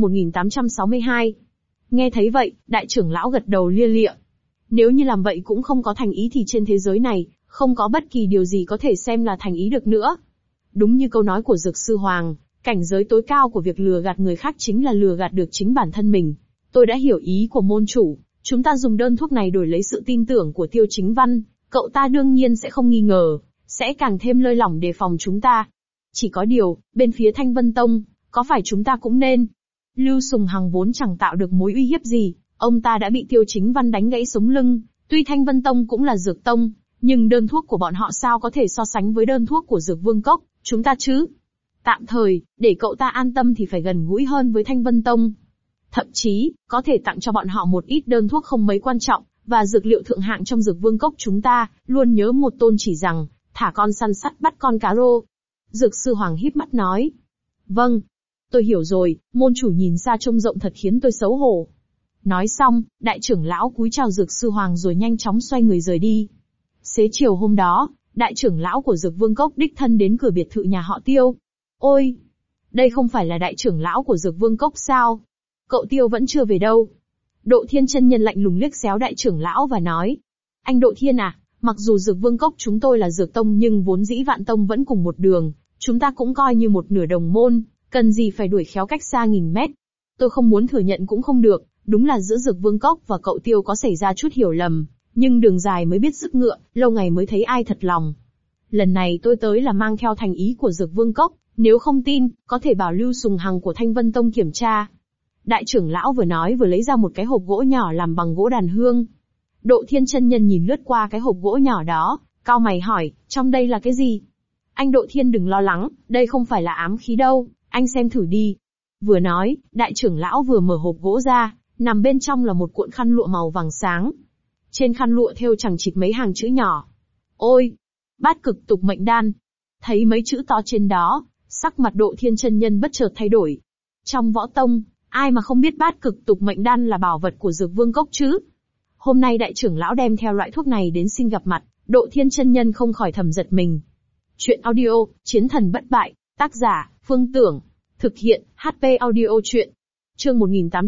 1862. Nghe thấy vậy, đại trưởng lão gật đầu lia lịa. Nếu như làm vậy cũng không có thành ý thì trên thế giới này, không có bất kỳ điều gì có thể xem là thành ý được nữa. Đúng như câu nói của Dược sư Hoàng, cảnh giới tối cao của việc lừa gạt người khác chính là lừa gạt được chính bản thân mình. Tôi đã hiểu ý của môn chủ, chúng ta dùng đơn thuốc này đổi lấy sự tin tưởng của Tiêu Chính Văn, cậu ta đương nhiên sẽ không nghi ngờ, sẽ càng thêm lơi lỏng đề phòng chúng ta. Chỉ có điều, bên phía Thanh Vân Tông, có phải chúng ta cũng nên? Lưu Sùng Hằng vốn chẳng tạo được mối uy hiếp gì, ông ta đã bị Tiêu Chính Văn đánh gãy sống lưng, tuy Thanh Vân Tông cũng là dược tông, nhưng đơn thuốc của bọn họ sao có thể so sánh với đơn thuốc của Dược Vương Cốc, chúng ta chứ? Tạm thời, để cậu ta an tâm thì phải gần gũi hơn với Thanh Vân Tông. Thậm chí, có thể tặng cho bọn họ một ít đơn thuốc không mấy quan trọng, và dược liệu thượng hạng trong Dược Vương Cốc chúng ta, luôn nhớ một tôn chỉ rằng, thả con săn sắt bắt con cá rô. Dược sư Hoàng híp mắt nói. Vâng, tôi hiểu rồi, môn chủ nhìn xa trông rộng thật khiến tôi xấu hổ. Nói xong, đại trưởng lão cúi chào Dược sư Hoàng rồi nhanh chóng xoay người rời đi. Xế chiều hôm đó, đại trưởng lão của Dược Vương Cốc đích thân đến cửa biệt thự nhà họ Tiêu. Ôi! Đây không phải là đại trưởng lão của Dược Vương Cốc sao? Cậu Tiêu vẫn chưa về đâu. Độ Thiên chân nhân lạnh lùng liếc xéo đại trưởng lão và nói. Anh Độ Thiên à, mặc dù Dược Vương Cốc chúng tôi là dược tông nhưng vốn dĩ Vạn Tông vẫn cùng một đường, chúng ta cũng coi như một nửa đồng môn, cần gì phải đuổi khéo cách xa nghìn mét. Tôi không muốn thừa nhận cũng không được, đúng là giữa Dược Vương Cốc và cậu Tiêu có xảy ra chút hiểu lầm, nhưng đường dài mới biết sức ngựa, lâu ngày mới thấy ai thật lòng. Lần này tôi tới là mang theo thành ý của Dược Vương Cốc, nếu không tin, có thể bảo Lưu Sùng Hằng của Thanh Vân Tông kiểm tra. Đại trưởng lão vừa nói vừa lấy ra một cái hộp gỗ nhỏ làm bằng gỗ đàn hương. Độ Thiên chân nhân nhìn lướt qua cái hộp gỗ nhỏ đó, cau mày hỏi, trong đây là cái gì? Anh Độ Thiên đừng lo lắng, đây không phải là ám khí đâu, anh xem thử đi. Vừa nói, đại trưởng lão vừa mở hộp gỗ ra, nằm bên trong là một cuộn khăn lụa màu vàng sáng. Trên khăn lụa thêu chằng chịt mấy hàng chữ nhỏ. Ôi! Bát cực tục mệnh đan. Thấy mấy chữ to trên đó, sắc mặt Độ Thiên chân nhân bất chợt thay đổi. Trong võ tông, ai mà không biết bát cực tục mệnh đan là bảo vật của Dược Vương Cốc chứ? Hôm nay đại trưởng lão đem theo loại thuốc này đến xin gặp mặt, Độ Thiên chân nhân không khỏi thầm giật mình. Chuyện audio, Chiến thần bất bại, tác giả, Phương Tưởng, thực hiện, HP audio chuyện. Chương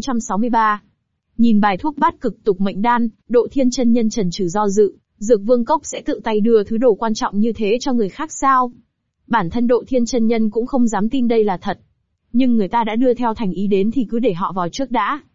1863. Nhìn bài thuốc bát cực tục mệnh đan, Độ Thiên chân nhân chần chừ do dự, Dược Vương Cốc sẽ tự tay đưa thứ đồ quan trọng như thế cho người khác sao? Bản thân Độ Thiên chân nhân cũng không dám tin đây là thật. Nhưng người ta đã đưa theo thành ý đến thì cứ để họ vào trước đã.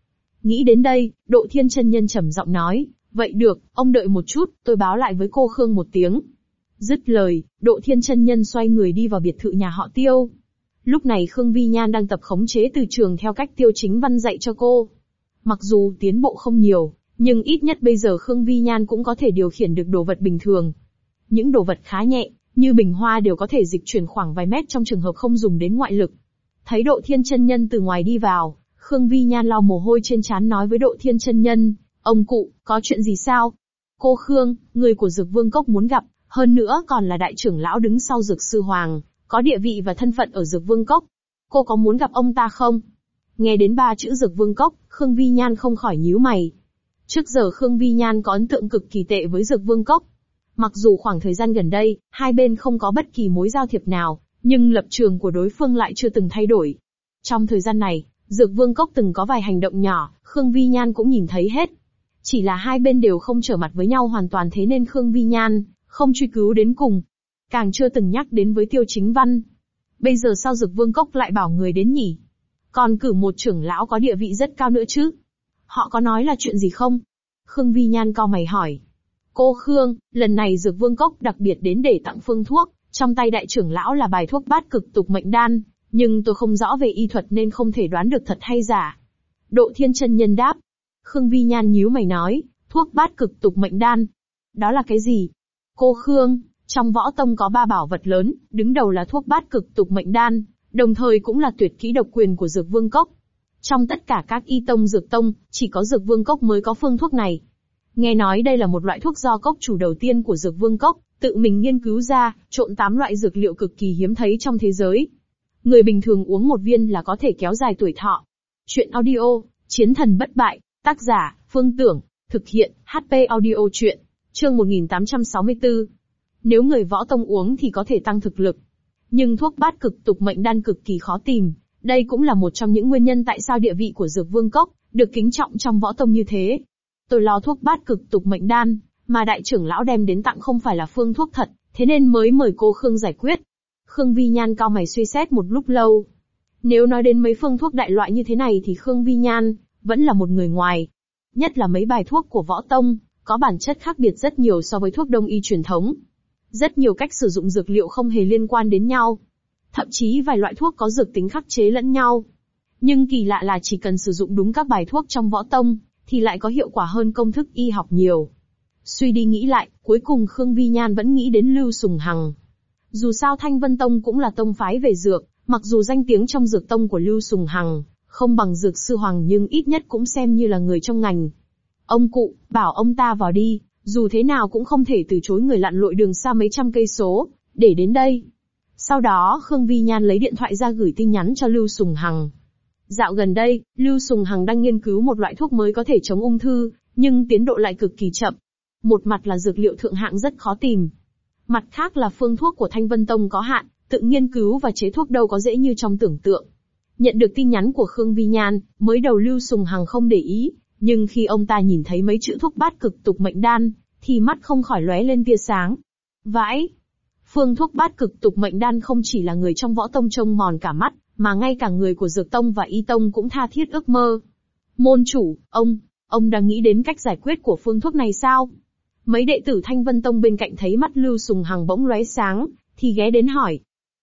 Nghĩ đến đây, Độ Thiên chân nhân trầm giọng nói, vậy được, ông đợi một chút, tôi báo lại với cô Khương một tiếng. Dứt lời, Độ Thiên chân nhân xoay người đi vào biệt thự nhà họ Tiêu. Lúc này Khương Vi Nhan đang tập khống chế từ trường theo cách Tiêu Chính Văn dạy cho cô. Mặc dù tiến bộ không nhiều, nhưng ít nhất bây giờ Khương Vi Nhan cũng có thể điều khiển được đồ vật bình thường. Những đồ vật khá nhẹ, như bình hoa đều có thể dịch chuyển khoảng vài mét trong trường hợp không dùng đến ngoại lực. Thấy Độ Thiên chân nhân từ ngoài đi vào, Khương Vi Nhan lau mồ hôi trên trán nói với Độ Thiên chân nhân, ông cụ, có chuyện gì sao? Cô Khương, người của Dược Vương Cốc muốn gặp, hơn nữa còn là đại trưởng lão đứng sau Dược Sư Hoàng, có địa vị và thân phận ở Dược Vương Cốc. Cô có muốn gặp ông ta không? Nghe đến 3 chữ Dược Vương Cốc, Khương Vi Nhan không khỏi nhíu mày. Trước giờ Khương Vi Nhan có ấn tượng cực kỳ tệ với Dược Vương Cốc. Mặc dù khoảng thời gian gần đây, hai bên không có bất kỳ mối giao thiệp nào, nhưng lập trường của đối phương lại chưa từng thay đổi. Trong thời gian này, Dược Vương Cốc từng có vài hành động nhỏ, Khương Vi Nhan cũng nhìn thấy hết. Chỉ là hai bên đều không trở mặt với nhau hoàn toàn, thế nên Khương Vi Nhan không truy cứu đến cùng. Càng chưa từng nhắc đến với Tiêu Chính Văn. Bây giờ sao Dược Vương Cốc lại bảo người đến nhỉ? Còn cử một trưởng lão có địa vị rất cao nữa chứ? Họ có nói là chuyện gì không? Khương Vi Nhan cau mày hỏi. Cô Khương, lần này Dược Vương Cốc đặc biệt đến để tặng phương thuốc, trong tay đại trưởng lão là bài thuốc bát cực tục mệnh đan, nhưng tôi không rõ về y thuật nên không thể đoán được thật hay giả. Độ Thiên chân nhân đáp. Khương Vi Nhan nhíu mày nói, thuốc bát cực tục mệnh đan. Đó là cái gì? Cô Khương, trong võ tông có 3 bảo vật lớn, đứng đầu là thuốc bát cực tục mệnh đan, đồng thời cũng là tuyệt kỹ độc quyền của Dược Vương Cốc. Trong tất cả các y tông dược tông, chỉ có Dược Vương Cốc mới có phương thuốc này. Nghe nói đây là một loại thuốc do cốc chủ đầu tiên của Dược Vương Cốc tự mình nghiên cứu ra, trộn 8 loại dược liệu cực kỳ hiếm thấy trong thế giới. Người bình thường uống một viên là có thể kéo dài tuổi thọ. Chuyện audio, Chiến thần bất bại, tác giả, Phương Tưởng, thực hiện, HP audio chuyện. Chương 1864. Nếu người võ tông uống thì có thể tăng thực lực. Nhưng thuốc bát cực tục mệnh đan cực kỳ khó tìm, đây cũng là một trong những nguyên nhân tại sao địa vị của Dược Vương Cốc được kính trọng trong võ tông như thế. Tôi lo thuốc bát cực tục mệnh đan, mà đại trưởng lão đem đến tặng không phải là phương thuốc thật, thế nên mới mời cô Khương giải quyết. Khương Vi Nhan cau mày suy xét một lúc lâu. Nếu nói đến mấy phương thuốc đại loại như thế này thì Khương Vi Nhan vẫn là một người ngoài. Nhất là mấy bài thuốc của võ tông, có bản chất khác biệt rất nhiều so với thuốc đông y truyền thống. Rất nhiều cách sử dụng dược liệu không hề liên quan đến nhau. Thậm chí vài loại thuốc có dược tính khắc chế lẫn nhau. Nhưng kỳ lạ là chỉ cần sử dụng đúng các bài thuốc trong võ tông, thì lại có hiệu quả hơn công thức y học nhiều. Suy đi nghĩ lại, cuối cùng Khương Vi Nhan vẫn nghĩ đến Lưu Sùng Hằng. Dù sao Thanh Vân Tông cũng là tông phái về dược, mặc dù danh tiếng trong dược tông của Lưu Sùng Hằng không bằng Dược Sư Hoàng nhưng ít nhất cũng xem như là người trong ngành. Ông cụ, bảo ông ta vào đi, dù thế nào cũng không thể từ chối người lặn lội đường xa mấy trăm cây số, để đến đây. Sau đó Khương Vi Nhan lấy điện thoại ra gửi tin nhắn cho Lưu Sùng Hằng. Dạo gần đây, Lưu Sùng Hằng đang nghiên cứu một loại thuốc mới có thể chống ung thư, nhưng tiến độ lại cực kỳ chậm. Một mặt là dược liệu thượng hạng rất khó tìm. Mặt khác là phương thuốc của Thanh Vân Tông có hạn, tự nghiên cứu và chế thuốc đâu có dễ như trong tưởng tượng. Nhận được tin nhắn của Khương Vi Nhan, mới đầu Lưu Sùng Hằng không để ý, nhưng khi ông ta nhìn thấy mấy chữ thuốc bát cực tục mệnh đan, thì mắt không khỏi lóe lên tia sáng. Vãi! Phương thuốc bát cực tục mệnh đan không chỉ là người trong võ tông trông mòn cả mắt, mà ngay cả người của dược tông và y tông cũng tha thiết ước mơ. Môn chủ, ông đang nghĩ đến cách giải quyết của phương thuốc này sao? Mấy đệ tử Thanh Vân Tông bên cạnh thấy mắt Lưu Sùng Hằng bỗng lóe sáng, thì ghé đến hỏi.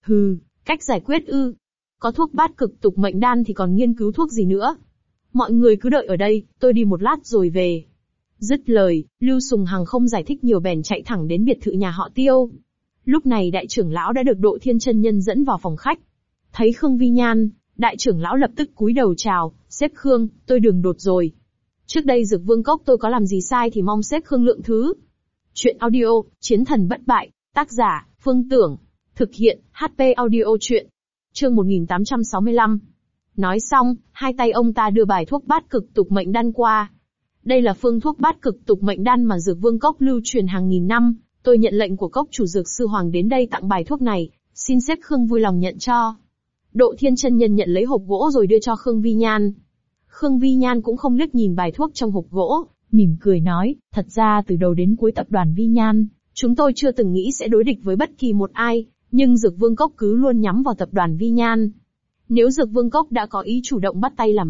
Cách giải quyết ư? Có thuốc bát cực tục mệnh đan thì còn nghiên cứu thuốc gì nữa? Mọi người cứ đợi ở đây, tôi đi một lát rồi về. Dứt lời, Lưu Sùng Hằng không giải thích nhiều bèn chạy thẳng đến biệt thự nhà họ Tiêu. Lúc này đại trưởng lão đã được Độ Thiên chân nhân dẫn vào phòng khách. Thấy Khương Vi Nhan, đại trưởng lão lập tức cúi đầu chào, sếp Khương, tôi đường đột rồi. Trước đây Dược Vương Cốc tôi có làm gì sai thì mong sếp Khương lượng thứ. Chuyện audio, Chiến thần bất bại, tác giả, Phương Tưởng, thực hiện, HP audio chuyện. Chương 1865. Nói xong, hai tay ông ta đưa bài thuốc bát cực tục mệnh đan qua. Đây là phương thuốc bát cực tục mệnh đan mà Dược Vương Cốc lưu truyền hàng nghìn năm, tôi nhận lệnh của cốc chủ Dược Sư Hoàng đến đây tặng bài thuốc này, xin sếp Khương vui lòng nhận cho. Độ Thiên chân nhân nhận lấy hộp gỗ rồi đưa cho Khương Vi Nhan. Khương Vi Nhan cũng không liếc nhìn bài thuốc trong hộp gỗ, mỉm cười nói, thật ra từ đầu đến cuối tập đoàn Vi Nhan, chúng tôi chưa từng nghĩ sẽ đối địch với bất kỳ một ai, nhưng Dược Vương Cốc cứ luôn nhắm vào tập đoàn Vi Nhan. Nếu Dược Vương Cốc đã có ý chủ động bắt tay làm bạn,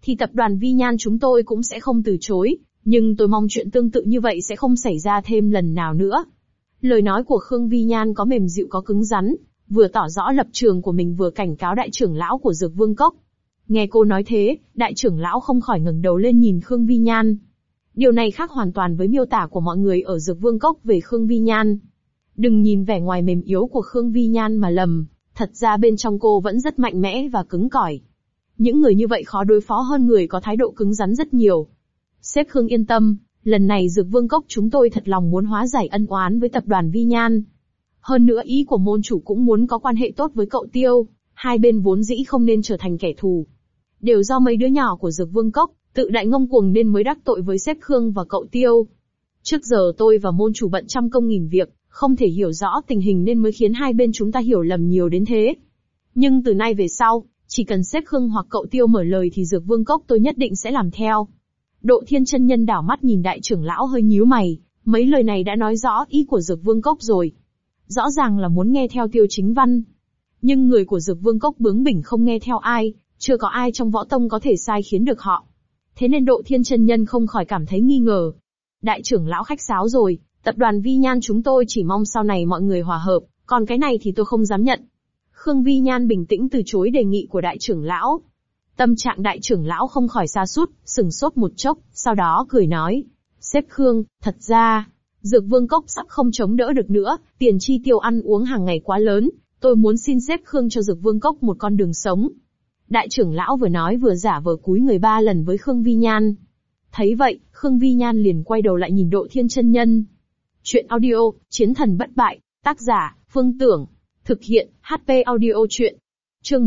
thì tập đoàn Vi Nhan chúng tôi cũng sẽ không từ chối, nhưng tôi mong chuyện tương tự như vậy sẽ không xảy ra thêm lần nào nữa. Lời nói của Khương Vi Nhan có mềm dịu có cứng rắn, vừa tỏ rõ lập trường của mình vừa cảnh cáo đại trưởng lão của Dược Vương Cốc. Nghe cô nói thế, đại trưởng lão không khỏi ngẩng đầu lên nhìn Khương Vi Nhan. Điều này khác hoàn toàn với miêu tả của mọi người ở Dược Vương Cốc về Khương Vi Nhan. Đừng nhìn vẻ ngoài mềm yếu của Khương Vi Nhan mà lầm, thật ra bên trong cô vẫn rất mạnh mẽ và cứng cỏi. Những người như vậy khó đối phó hơn người có thái độ cứng rắn rất nhiều. Sếp Khương yên tâm, lần này Dược Vương Cốc chúng tôi thật lòng muốn hóa giải ân oán với tập đoàn Vi Nhan. Hơn nữa ý của môn chủ cũng muốn có quan hệ tốt với cậu Tiêu, hai bên vốn dĩ không nên trở thành kẻ thù. Đều do mấy đứa nhỏ của Dược Vương Cốc, tự đại ngông cuồng nên mới đắc tội với sếp Khương và cậu Tiêu. Trước giờ tôi và môn chủ bận trăm công nghìn việc, không thể hiểu rõ tình hình nên mới khiến hai bên chúng ta hiểu lầm nhiều đến thế. Nhưng từ nay về sau, chỉ cần sếp Khương hoặc cậu Tiêu mở lời thì Dược Vương Cốc tôi nhất định sẽ làm theo. Độ Thiên chân nhân đảo mắt nhìn đại trưởng lão hơi nhíu mày, mấy lời này đã nói rõ ý của Dược Vương Cốc rồi. Rõ ràng là muốn nghe theo Tiêu Chính Văn. Nhưng người của Dược Vương Cốc bướng bỉnh không nghe theo ai, chưa có ai trong võ tông có thể sai khiến được họ. Thế nên Độ Thiên chân nhân không khỏi cảm thấy nghi ngờ. Đại trưởng lão khách sáo rồi, tập đoàn Vi Nhan chúng tôi chỉ mong sau này mọi người hòa hợp, còn cái này thì tôi không dám nhận. Khương Vi Nhan bình tĩnh từ chối đề nghị của đại trưởng lão. Tâm trạng đại trưởng lão không khỏi sa sút, sừng sốt một chốc, sau đó cười nói. Sếp Khương, thật ra, Dược Vương Cốc sắp không chống đỡ được nữa, tiền chi tiêu ăn uống hàng ngày quá lớn, tôi muốn xin sếp Khương cho Dược Vương Cốc một con đường sống. Đại trưởng lão vừa nói vừa giả vờ cúi người 3 lần với Khương Vi Nhan. Thấy vậy, Khương Vi Nhan liền quay đầu lại nhìn Độ Thiên chân nhân. Chuyện audio, Chiến thần bất bại, tác giả, Phương Tưởng. Thực hiện, HP audio chuyện. Chương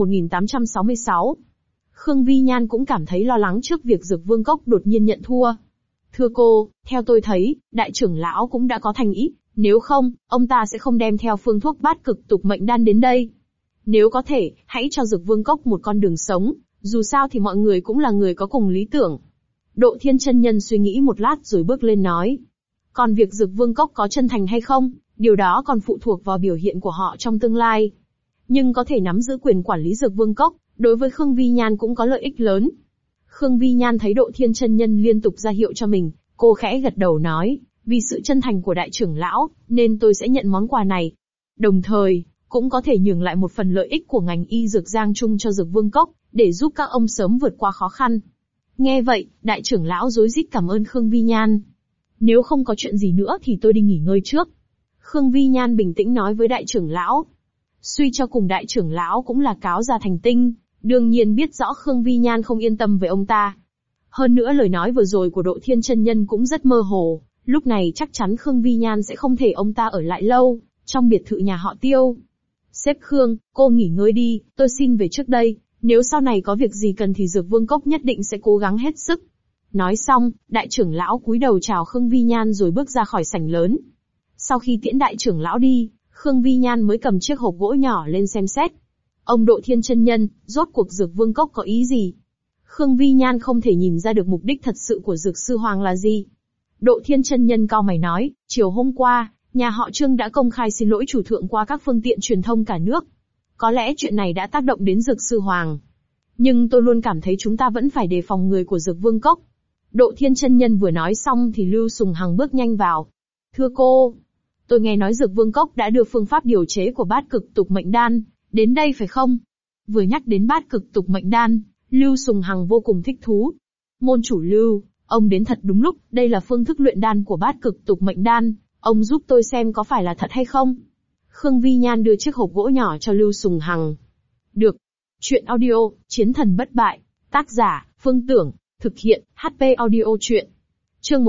1866. Khương Vi Nhan cũng cảm thấy lo lắng trước việc Dược Vương Cốc đột nhiên nhận thua. Thưa cô, theo tôi thấy, đại trưởng lão cũng đã có thành ý, nếu không, ông ta sẽ không đem theo phương thuốc bát cực tục mệnh đan đến đây. Nếu có thể, hãy cho Dược Vương Cốc một con đường sống, dù sao thì mọi người cũng là người có cùng lý tưởng. Độ Thiên chân nhân suy nghĩ một lát rồi bước lên nói. Còn việc Dược Vương Cốc có chân thành hay không, điều đó còn phụ thuộc vào biểu hiện của họ trong tương lai. Nhưng có thể nắm giữ quyền quản lý Dược Vương Cốc, đối với Khương Vi Nhan cũng có lợi ích lớn. Khương Vi Nhan thấy Độ Thiên chân nhân liên tục ra hiệu cho mình, cô khẽ gật đầu nói, vì sự chân thành của đại trưởng lão, nên tôi sẽ nhận món quà này. Đồng thời, cũng có thể nhường lại một phần lợi ích của ngành y dược Giang Trung cho Dược Vương Cốc, để giúp các ông sớm vượt qua khó khăn. Nghe vậy, đại trưởng lão rối rít cảm ơn Khương Vi Nhan. Nếu không có chuyện gì nữa thì tôi đi nghỉ ngơi trước. Khương Vi Nhan bình tĩnh nói với đại trưởng lão. Suy cho cùng đại trưởng lão cũng là cáo già thành tinh, đương nhiên biết rõ Khương Vi Nhan không yên tâm về ông ta. Hơn nữa lời nói vừa rồi của Độ Thiên chân nhân cũng rất mơ hồ, lúc này chắc chắn Khương Vi Nhan sẽ không thể ông ta ở lại lâu, trong biệt thự nhà họ Tiêu. Sếp Khương, cô nghỉ ngơi đi, tôi xin về trước đây, nếu sau này có việc gì cần thì Dược Vương Cốc nhất định sẽ cố gắng hết sức. Nói xong, đại trưởng lão cúi đầu chào Khương Vi Nhan rồi bước ra khỏi sảnh lớn. Sau khi tiễn đại trưởng lão đi, Khương Vi Nhan mới cầm chiếc hộp gỗ nhỏ lên xem xét. Ông Độ Thiên chân nhân, rốt cuộc Dược Vương Cốc có ý gì? Khương Vi Nhan không thể nhìn ra được mục đích thật sự của Dược Sư Hoàng là gì. Độ Thiên chân nhân cau mày nói, chiều hôm qua, nhà họ Trương đã công khai xin lỗi chủ thượng qua các phương tiện truyền thông cả nước. Có lẽ chuyện này đã tác động đến Dược Sư Hoàng. Nhưng tôi luôn cảm thấy chúng ta vẫn phải đề phòng người của Dược Vương Cốc. Độ Thiên chân nhân vừa nói xong thì Lưu Sùng Hằng bước nhanh vào. Thưa cô, tôi nghe nói Dược Vương Cốc đã đưa phương pháp điều chế của bát cực tục mệnh đan đến đây phải không? Vừa nhắc đến bát cực tục mệnh đan, Lưu Sùng Hằng vô cùng thích thú. Môn chủ Lưu, ông đến thật đúng lúc, đây là phương thức luyện đan của bát cực tục mệnh đan, ông giúp tôi xem có phải là thật hay không? Khương Vi Nhan đưa chiếc hộp gỗ nhỏ cho Lưu Sùng Hằng. Được. Chuyện audio, Chiến thần bất bại, tác giả, Phương Tưởng, thực hiện, HP audio chuyện. Chương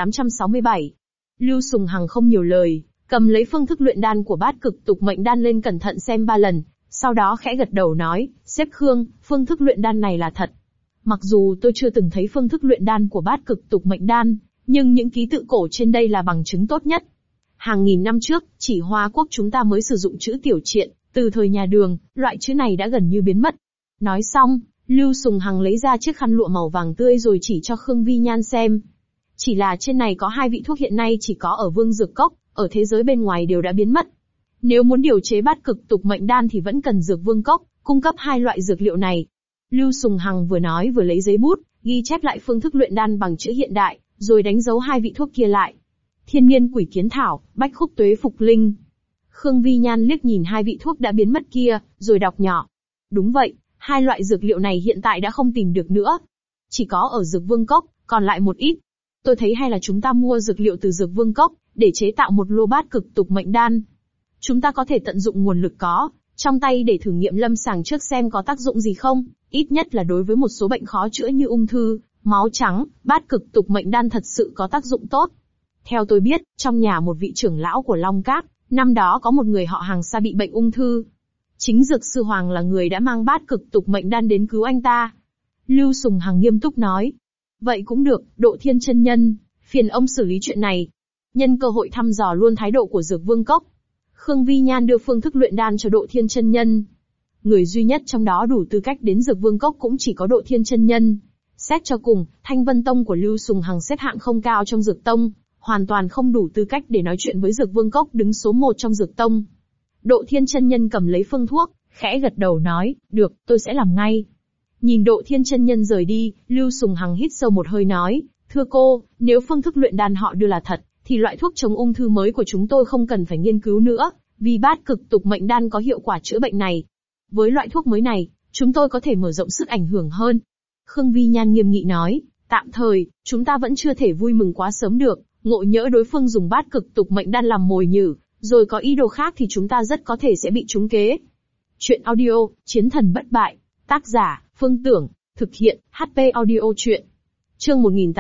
1867. Lưu Sùng Hằng không nhiều lời, cầm lấy phương thức luyện đan của bát cực tục mệnh đan lên cẩn thận xem 3 lần, sau đó khẽ gật đầu nói, sếp Khương, phương thức luyện đan này là thật. Mặc dù tôi chưa từng thấy phương thức luyện đan của bát cực tục mệnh đan, nhưng những ký tự cổ trên đây là bằng chứng tốt nhất. Hàng nghìn năm trước, chỉ Hoa Quốc chúng ta mới sử dụng chữ tiểu triện, từ thời nhà Đường, loại chữ này đã gần như biến mất. Nói xong, Lưu Sùng Hằng lấy ra chiếc khăn lụa màu vàng tươi rồi chỉ cho Khương Vi Nhan xem. Chỉ là trên này có 2 vị thuốc hiện nay chỉ có ở Vương Dược Cốc, ở thế giới bên ngoài đều đã biến mất. Nếu muốn điều chế bát cực tục mệnh đan thì vẫn cần Dược Vương Cốc cung cấp 2 loại dược liệu này. Lưu Sùng Hằng vừa nói vừa lấy giấy bút, ghi chép lại phương thức luyện đan bằng chữ hiện đại, rồi đánh dấu hai vị thuốc kia lại. Thiên niên quỷ kiến thảo, bách khúc tuế phục linh. Khương Vi Nhan liếc nhìn hai vị thuốc đã biến mất kia, rồi đọc nhỏ. Đúng vậy, hai loại dược liệu này hiện tại đã không tìm được nữa. Chỉ có ở Dược Vương Cốc, còn lại một ít. Tôi thấy hay là chúng ta mua dược liệu từ Dược Vương Cốc, để chế tạo một lô bát cực tục mệnh đan. Chúng ta có thể tận dụng nguồn lực có trong tay để thử nghiệm lâm sàng trước xem có tác dụng gì không, ít nhất là đối với một số bệnh khó chữa như ung thư, máu trắng, bát cực tục mệnh đan thật sự có tác dụng tốt. Theo tôi biết, trong nhà một vị trưởng lão của Long Các, năm đó có một người họ Hàng Sa bị bệnh ung thư. Chính Dược Sư Hoàng là người đã mang bát cực tục mệnh đan đến cứu anh ta. Lưu Sùng Hằng nghiêm túc nói. Vậy cũng được, Độ Thiên chân nhân, phiền ông xử lý chuyện này. Nhân cơ hội thăm dò luôn thái độ của Dược Vương Cốc, Khương Vi Nhan đưa phương thức luyện đan cho Độ Thiên chân nhân. Người duy nhất trong đó đủ tư cách đến Dược Vương Cốc cũng chỉ có Độ Thiên chân nhân. Xét cho cùng, Thanh Vân Tông của Lưu Sùng Hằng xếp hạng không cao trong Dược Tông, hoàn toàn không đủ tư cách để nói chuyện với Dược Vương Cốc đứng số 1 trong Dược Tông. Độ Thiên chân nhân cầm lấy phương thuốc, khẽ gật đầu nói, được, tôi sẽ làm ngay. Nhìn Độ Thiên chân nhân rời đi, Lưu Sùng Hằng hít sâu một hơi nói, thưa cô, nếu phương thức luyện đan họ đưa là thật, thì loại thuốc chống ung thư mới của chúng tôi không cần phải nghiên cứu nữa, vì bát cực tục mệnh đan có hiệu quả chữa bệnh này. Với loại thuốc mới này, chúng tôi có thể mở rộng sức ảnh hưởng hơn. Khương Vi Nhan nghiêm nghị nói, tạm thời, chúng ta vẫn chưa thể vui mừng quá sớm được, ngộ nhỡ đối phương dùng bát cực tục mệnh đan làm mồi nhử, rồi có ý đồ khác thì chúng ta rất có thể sẽ bị trúng kế. Chuyện audio, Chiến thần bất bại, tác giả, Phương Tưởng, thực hiện, HP audio chuyện. Chương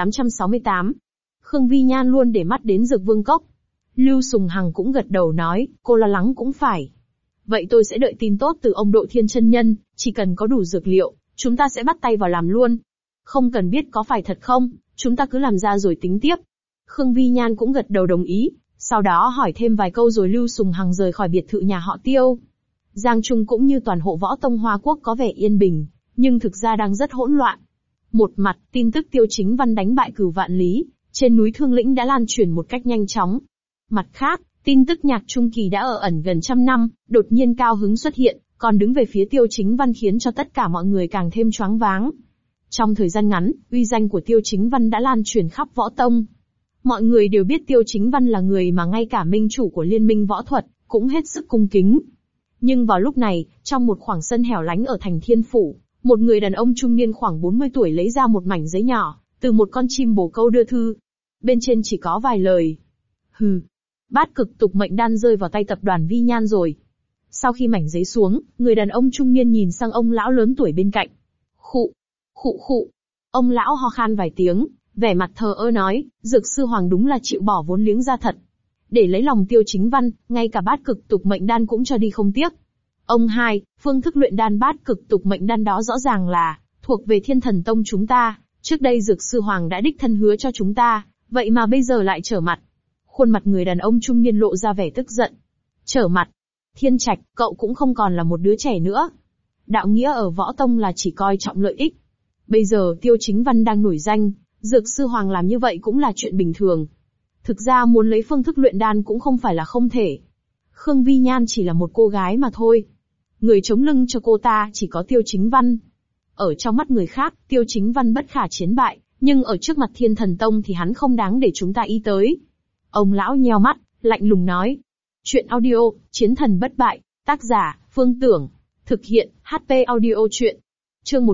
1868. Khương Vi Nhan luôn để mắt đến Dược Vương Cốc. Lưu Sùng Hằng cũng gật đầu nói, cô lo lắng cũng phải. Vậy tôi sẽ đợi tin tốt từ ông Độ Thiên chân nhân, chỉ cần có đủ dược liệu, chúng ta sẽ bắt tay vào làm luôn. Không cần biết có phải thật không, chúng ta cứ làm ra rồi tính tiếp. Khương Vi Nhan cũng gật đầu đồng ý, sau đó hỏi thêm vài câu rồi Lưu Sùng Hằng rời khỏi biệt thự nhà họ Tiêu. Giang Trung cũng như toàn hộ võ tông Hoa Quốc có vẻ yên bình, nhưng thực ra đang rất hỗn loạn. Một mặt, tin tức Tiêu Chính Văn đánh bại Cửu Vạn Lý trên núi Thương Lĩnh đã lan truyền một cách nhanh chóng. Mặt khác, tin tức Nhạc Trung Kỳ đã ở ẩn gần trăm năm, đột nhiên cao hứng xuất hiện, còn đứng về phía Tiêu Chính Văn khiến cho tất cả mọi người càng thêm choáng váng. Trong thời gian ngắn, uy danh của Tiêu Chính Văn đã lan truyền khắp võ tông. Mọi người đều biết Tiêu Chính Văn là người mà ngay cả minh chủ của Liên minh võ thuật cũng hết sức cung kính. Nhưng vào lúc này, trong một khoảng sân hẻo lánh ở thành Thiên Phủ, một người đàn ông trung niên khoảng 40 tuổi lấy ra một mảnh giấy nhỏ, từ một con chim bồ câu đưa thư. Bên trên chỉ có vài lời. Hừ, bát cực tục mệnh đan rơi vào tay tập đoàn Vi Nhan rồi. Sau khi mảnh giấy xuống, người đàn ông trung niên nhìn sang ông lão lớn tuổi bên cạnh. Khụ, khụ khụ. Ông lão ho khan vài tiếng, vẻ mặt thờ ơ nói, Dược Sư Hoàng đúng là chịu bỏ vốn liếng ra thật. Để lấy lòng Tiêu Chính Văn, ngay cả bát cực tục mệnh đan cũng cho đi không tiếc. Ông hai, phương thức luyện đan bát cực tục mệnh đan đó rõ ràng là thuộc về Thiên Thần Tông chúng ta, trước đây Dược Sư Hoàng đã đích thân hứa cho chúng ta, vậy mà bây giờ lại trở mặt. Khuôn mặt người đàn ông trung niên lộ ra vẻ tức giận. Trở mặt? Thiên Trạch, cậu cũng không còn là một đứa trẻ nữa. Đạo nghĩa ở võ tông là chỉ coi trọng lợi ích. Bây giờ Tiêu Chính Văn đang nổi danh, Dược Sư Hoàng làm như vậy cũng là chuyện bình thường. Thực ra muốn lấy phương thức luyện đan cũng không phải là không thể. Khương Vi Nhan chỉ là một cô gái mà thôi. Người chống lưng cho cô ta chỉ có Tiêu Chính Văn. Ở trong mắt người khác, Tiêu Chính Văn bất khả chiến bại, nhưng ở trước mặt Thiên Thần Tông thì hắn không đáng để chúng ta ý tới. Ông lão nheo mắt, lạnh lùng nói. Chuyện audio, Chiến thần bất bại, tác giả, Phương Tưởng, thực hiện, HP audio chuyện. Chương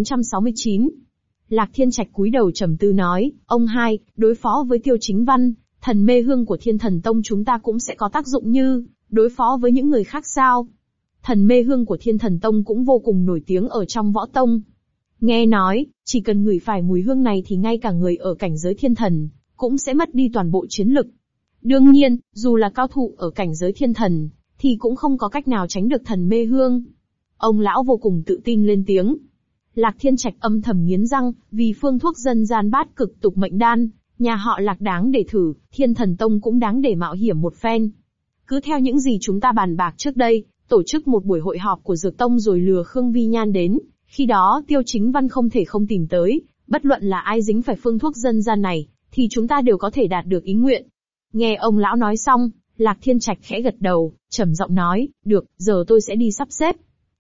1869. Lạc Thiên Trạch cúi đầu trầm tư nói, ông hai, đối phó với Tiêu Chính Văn, thần mê hương của Thiên Thần Tông chúng ta cũng sẽ có tác dụng như đối phó với những người khác sao? Thần mê hương của Thiên Thần Tông cũng vô cùng nổi tiếng ở trong võ tông. Nghe nói, chỉ cần ngửi phải mùi hương này thì ngay cả người ở cảnh giới thiên thần cũng sẽ mất đi toàn bộ chiến lực. Đương nhiên, dù là cao thủ ở cảnh giới thiên thần, thì cũng không có cách nào tránh được thần mê hương. Ông lão vô cùng tự tin lên tiếng. Lạc Thiên Trạch âm thầm nghiến răng, vì phương thuốc dân gian bát cực tục mệnh đan, nhà họ Lạc đáng để thử, Thiên Thần Tông cũng đáng để mạo hiểm một phen. Cứ theo những gì chúng ta bàn bạc trước đây, tổ chức một buổi hội họp của Dược Tông rồi lừa Khương Vi Nhan đến, khi đó Tiêu Chính Văn không thể không tìm tới, bất luận là ai dính phải phương thuốc dân gian này, thì chúng ta đều có thể đạt được ý nguyện. Nghe ông lão nói xong, Lạc Thiên Trạch khẽ gật đầu, trầm giọng nói, được, giờ tôi sẽ đi sắp xếp.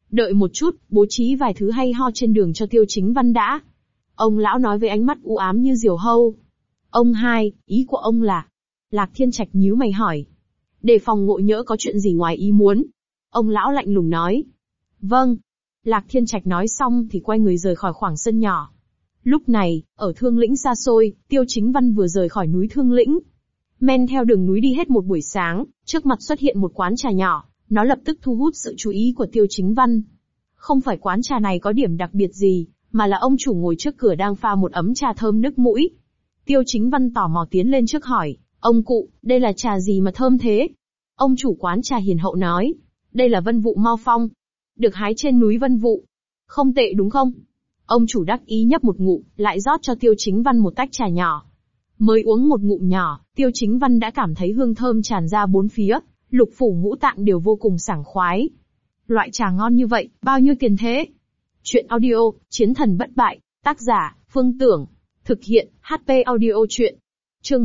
Đợi một chút, bố trí vài thứ hay ho trên đường cho Tiêu Chính Văn đã. Ông lão nói với ánh mắt u ám như diều hâu. Ông hai, ý của ông là? Lạc Thiên Trạch nhíu mày hỏi. Để phòng ngộ nhỡ có chuyện gì ngoài ý muốn. Ông lão lạnh lùng nói. Vâng. Lạc Thiên Trạch nói xong thì quay người rời khỏi khoảng sân nhỏ. Lúc này, ở Thương Lĩnh xa xôi, Tiêu Chính Văn vừa rời khỏi núi Thương Lĩnh. Men theo đường núi đi hết một buổi sáng, trước mặt xuất hiện một quán trà nhỏ, nó lập tức thu hút sự chú ý của Tiêu Chính Văn. Không phải quán trà này có điểm đặc biệt gì, mà là ông chủ ngồi trước cửa đang pha một ấm trà thơm nức mũi. Tiêu Chính Văn tò mò tiến lên trước hỏi, ông cụ, đây là trà gì mà thơm thế? Ông chủ quán trà hiền hậu nói, đây là Vân Vụ Mao Phong, được hái trên núi Vân Vụ. Không tệ đúng không? Ông chủ đắc ý nhấp một ngụm, lại rót cho Tiêu Chính Văn một tách trà nhỏ. Mới uống một ngụm nhỏ, Tiêu Chính Văn đã cảm thấy hương thơm tràn ra bốn phía, lục phủ ngũ tạng đều vô cùng sảng khoái. Loại trà ngon như vậy, bao nhiêu tiền thế? Chuyện audio, Chiến thần bất bại, tác giả, Phương Tưởng. Thực hiện, HP audio chuyện. Chương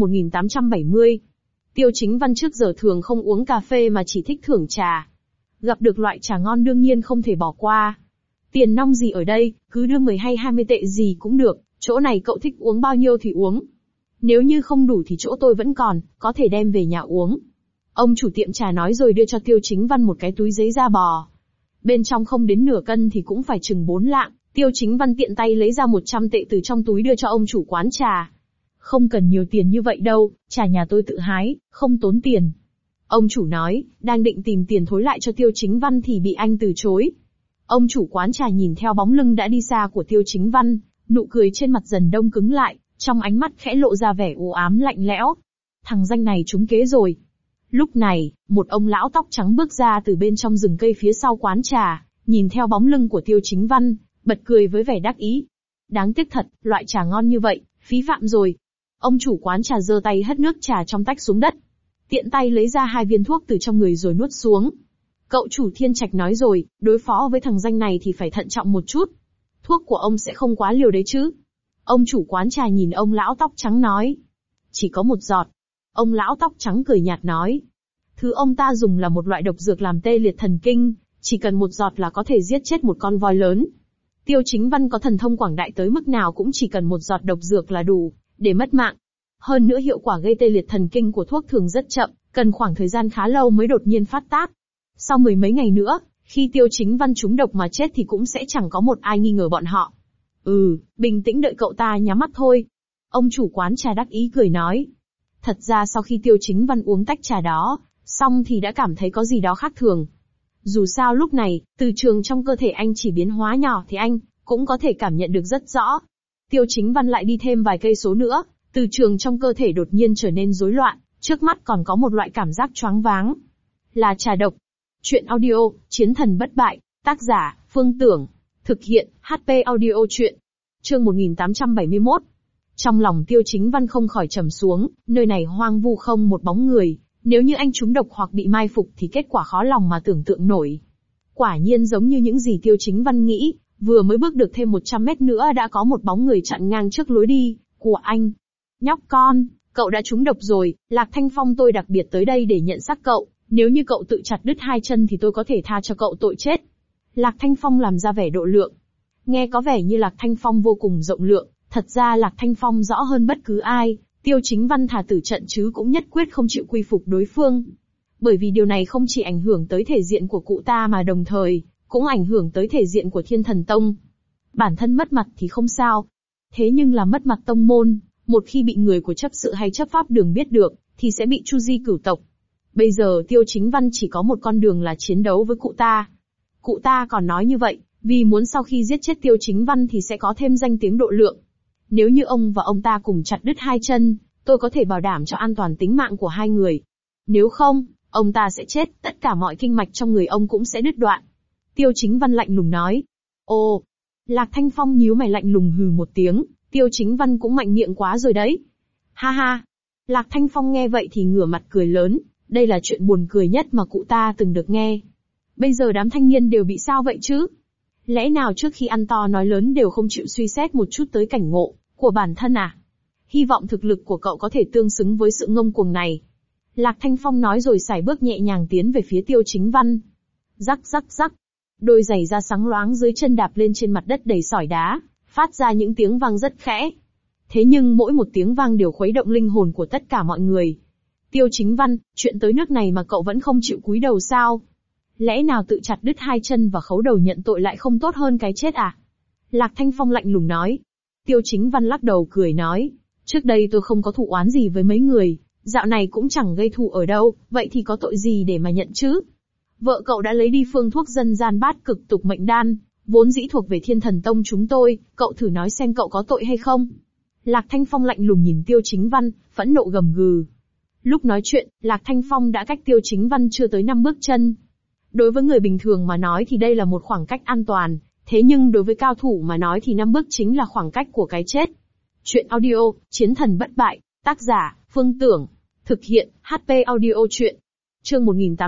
1870. Tiêu Chính Văn trước giờ thường không uống cà phê mà chỉ thích thưởng trà. Gặp được loại trà ngon đương nhiên không thể bỏ qua. Tiền nong gì ở đây, cứ đưa 10 hay 20 tệ gì cũng được, chỗ này cậu thích uống bao nhiêu thì uống. Nếu như không đủ thì chỗ tôi vẫn còn, có thể đem về nhà uống. Ông chủ tiệm trà nói rồi đưa cho Tiêu Chính Văn một cái túi giấy da bò. Bên trong không đến nửa cân thì cũng phải chừng 4 lạng, Tiêu Chính Văn tiện tay lấy ra 100 tệ từ trong túi đưa cho ông chủ quán trà. Không cần nhiều tiền như vậy đâu, trà nhà tôi tự hái, không tốn tiền. Ông chủ nói, đang định tìm tiền thối lại cho Tiêu Chính Văn thì bị anh từ chối. Ông chủ quán trà nhìn theo bóng lưng đã đi xa của Tiêu Chính Văn, nụ cười trên mặt dần đông cứng lại, trong ánh mắt khẽ lộ ra vẻ u ám lạnh lẽo. Thằng danh này trúng kế rồi. Lúc này, một ông lão tóc trắng bước ra từ bên trong rừng cây phía sau quán trà, nhìn theo bóng lưng của Tiêu Chính Văn, bật cười với vẻ đắc ý. Đáng tiếc thật, loại trà ngon như vậy, phí phạm rồi. Ông chủ quán trà giơ tay hất nước trà trong tách xuống đất. Tiện tay lấy ra 2 viên thuốc từ trong người rồi nuốt xuống. Cậu chủ Thiên Trạch nói rồi, đối phó với thằng danh này thì phải thận trọng một chút. Thuốc của ông sẽ không quá liều đấy chứ. Ông chủ quán trà nhìn ông lão tóc trắng nói. Chỉ có 1 giọt. Ông lão tóc trắng cười nhạt nói. Thứ ông ta dùng là một loại độc dược làm tê liệt thần kinh, chỉ cần 1 giọt là có thể giết chết một con voi lớn. Tiêu Chính Văn có thần thông quảng đại tới mức nào cũng chỉ cần 1 giọt độc dược là đủ, để mất mạng. Hơn nữa hiệu quả gây tê liệt thần kinh của thuốc thường rất chậm, cần khoảng thời gian khá lâu mới đột nhiên phát tác. Sau 10 mấy ngày nữa, khi Tiêu Chính Văn trúng độc mà chết thì cũng sẽ chẳng có một ai nghi ngờ bọn họ. Bình tĩnh đợi cậu ta nhắm mắt thôi. Ông chủ quán trà đắc ý cười nói. Thật ra sau khi Tiêu Chính Văn uống tách trà đó, xong thì đã cảm thấy có gì đó khác thường. Dù sao lúc này, từ trường trong cơ thể anh chỉ biến hóa nhỏ thì anh cũng có thể cảm nhận được rất rõ. Tiêu Chính Văn lại đi thêm vài cây số nữa, từ trường trong cơ thể đột nhiên trở nên rối loạn, trước mắt còn có một loại cảm giác choáng váng. Là trà độc. Chuyện audio, Chiến thần bất bại, tác giả, Phương Tưởng. Thực hiện, HP audio chuyện. Chương 1871. Trong lòng Tiêu Chính Văn không khỏi trầm xuống, nơi này hoang vu không một bóng người, nếu như anh trúng độc hoặc bị mai phục thì kết quả khó lòng mà tưởng tượng nổi. Quả nhiên giống như những gì Tiêu Chính Văn nghĩ, vừa mới bước được thêm 100 mét nữa đã có một bóng người chặn ngang trước lối đi của anh. Nhóc con, cậu đã trúng độc rồi, Lạc Thanh Phong tôi đặc biệt tới đây để nhận xác cậu, nếu như cậu tự chặt đứt 2 chân thì tôi có thể tha cho cậu tội chết. Lạc Thanh Phong làm ra vẻ độ lượng. Nghe có vẻ như Lạc Thanh Phong vô cùng rộng lượng, thật ra Lạc Thanh Phong rõ hơn bất cứ ai, Tiêu Chính Văn thà tử trận chứ cũng nhất quyết không chịu quy phục đối phương. Bởi vì điều này không chỉ ảnh hưởng tới thể diện của cụ ta mà đồng thời, cũng ảnh hưởng tới thể diện của Thiên Thần Tông. Bản thân mất mặt thì không sao. Thế nhưng là mất mặt tông môn, một khi bị người của chấp sự hay chấp pháp đường biết được, thì sẽ bị chu di cửu tộc. Bây giờ Tiêu Chính Văn chỉ có một con đường là chiến đấu với cụ ta. Cụ ta còn nói như vậy, vì muốn sau khi giết chết Tiêu Chính Văn thì sẽ có thêm danh tiếng độ lượng. Nếu như ông và ông ta cùng chặt đứt 2 chân, tôi có thể bảo đảm cho an toàn tính mạng của 2 người. Nếu không, ông ta sẽ chết, tất cả mọi kinh mạch trong người ông cũng sẽ đứt đoạn. Tiêu Chính Văn lạnh lùng nói. Ồ! Lạc Thanh Phong nhíu mày lạnh lùng hừ một tiếng, Tiêu Chính Văn cũng mạnh miệng quá rồi đấy. Ha ha! Lạc Thanh Phong nghe vậy thì ngửa mặt cười lớn, đây là chuyện buồn cười nhất mà cụ ta từng được nghe. Bây giờ đám thanh niên đều bị sao vậy chứ? Lẽ nào trước khi ăn to nói lớn đều không chịu suy xét một chút tới cảnh ngộ của bản thân à? Hy vọng thực lực của cậu có thể tương xứng với sự ngông cuồng này. Lạc Thanh Phong nói rồi sải bước nhẹ nhàng tiến về phía Tiêu Chính Văn. Rắc rắc rắc. Đôi giày da sáng loáng dưới chân đạp lên trên mặt đất đầy sỏi đá, phát ra những tiếng vang rất khẽ. Thế nhưng mỗi một tiếng vang đều khuấy động linh hồn của tất cả mọi người. Tiêu Chính Văn, chuyện tới nước này mà cậu vẫn không chịu cúi đầu sao? Lẽ nào tự chặt đứt hai chân và khấu đầu nhận tội lại không tốt hơn cái chết à? Lạc Thanh Phong lạnh lùng nói. Tiêu Chính Văn lắc đầu cười nói. Trước đây tôi không có thù oán gì với mấy người, dạo này cũng chẳng gây thù ở đâu, vậy thì có tội gì để mà nhận chứ? Vợ cậu đã lấy đi phương thuốc dân gian bát cực tục mệnh đan, vốn dĩ thuộc về Thiên Thần Tông chúng tôi, cậu thử nói xem cậu có tội hay không? Lạc Thanh Phong lạnh lùng nhìn Tiêu Chính Văn, phẫn nộ gầm gừ. Lúc nói chuyện, Lạc Thanh Phong đã cách Tiêu Chính Văn chưa tới 5 bước chân. Đối với người bình thường mà nói thì đây là một khoảng cách an toàn, thế nhưng đối với cao thủ mà nói thì 5 bước chính là khoảng cách của cái chết. Chuyện audio, Chiến thần bất bại, tác giả, Phương Tưởng. Thực hiện, HP audio chuyện. Chương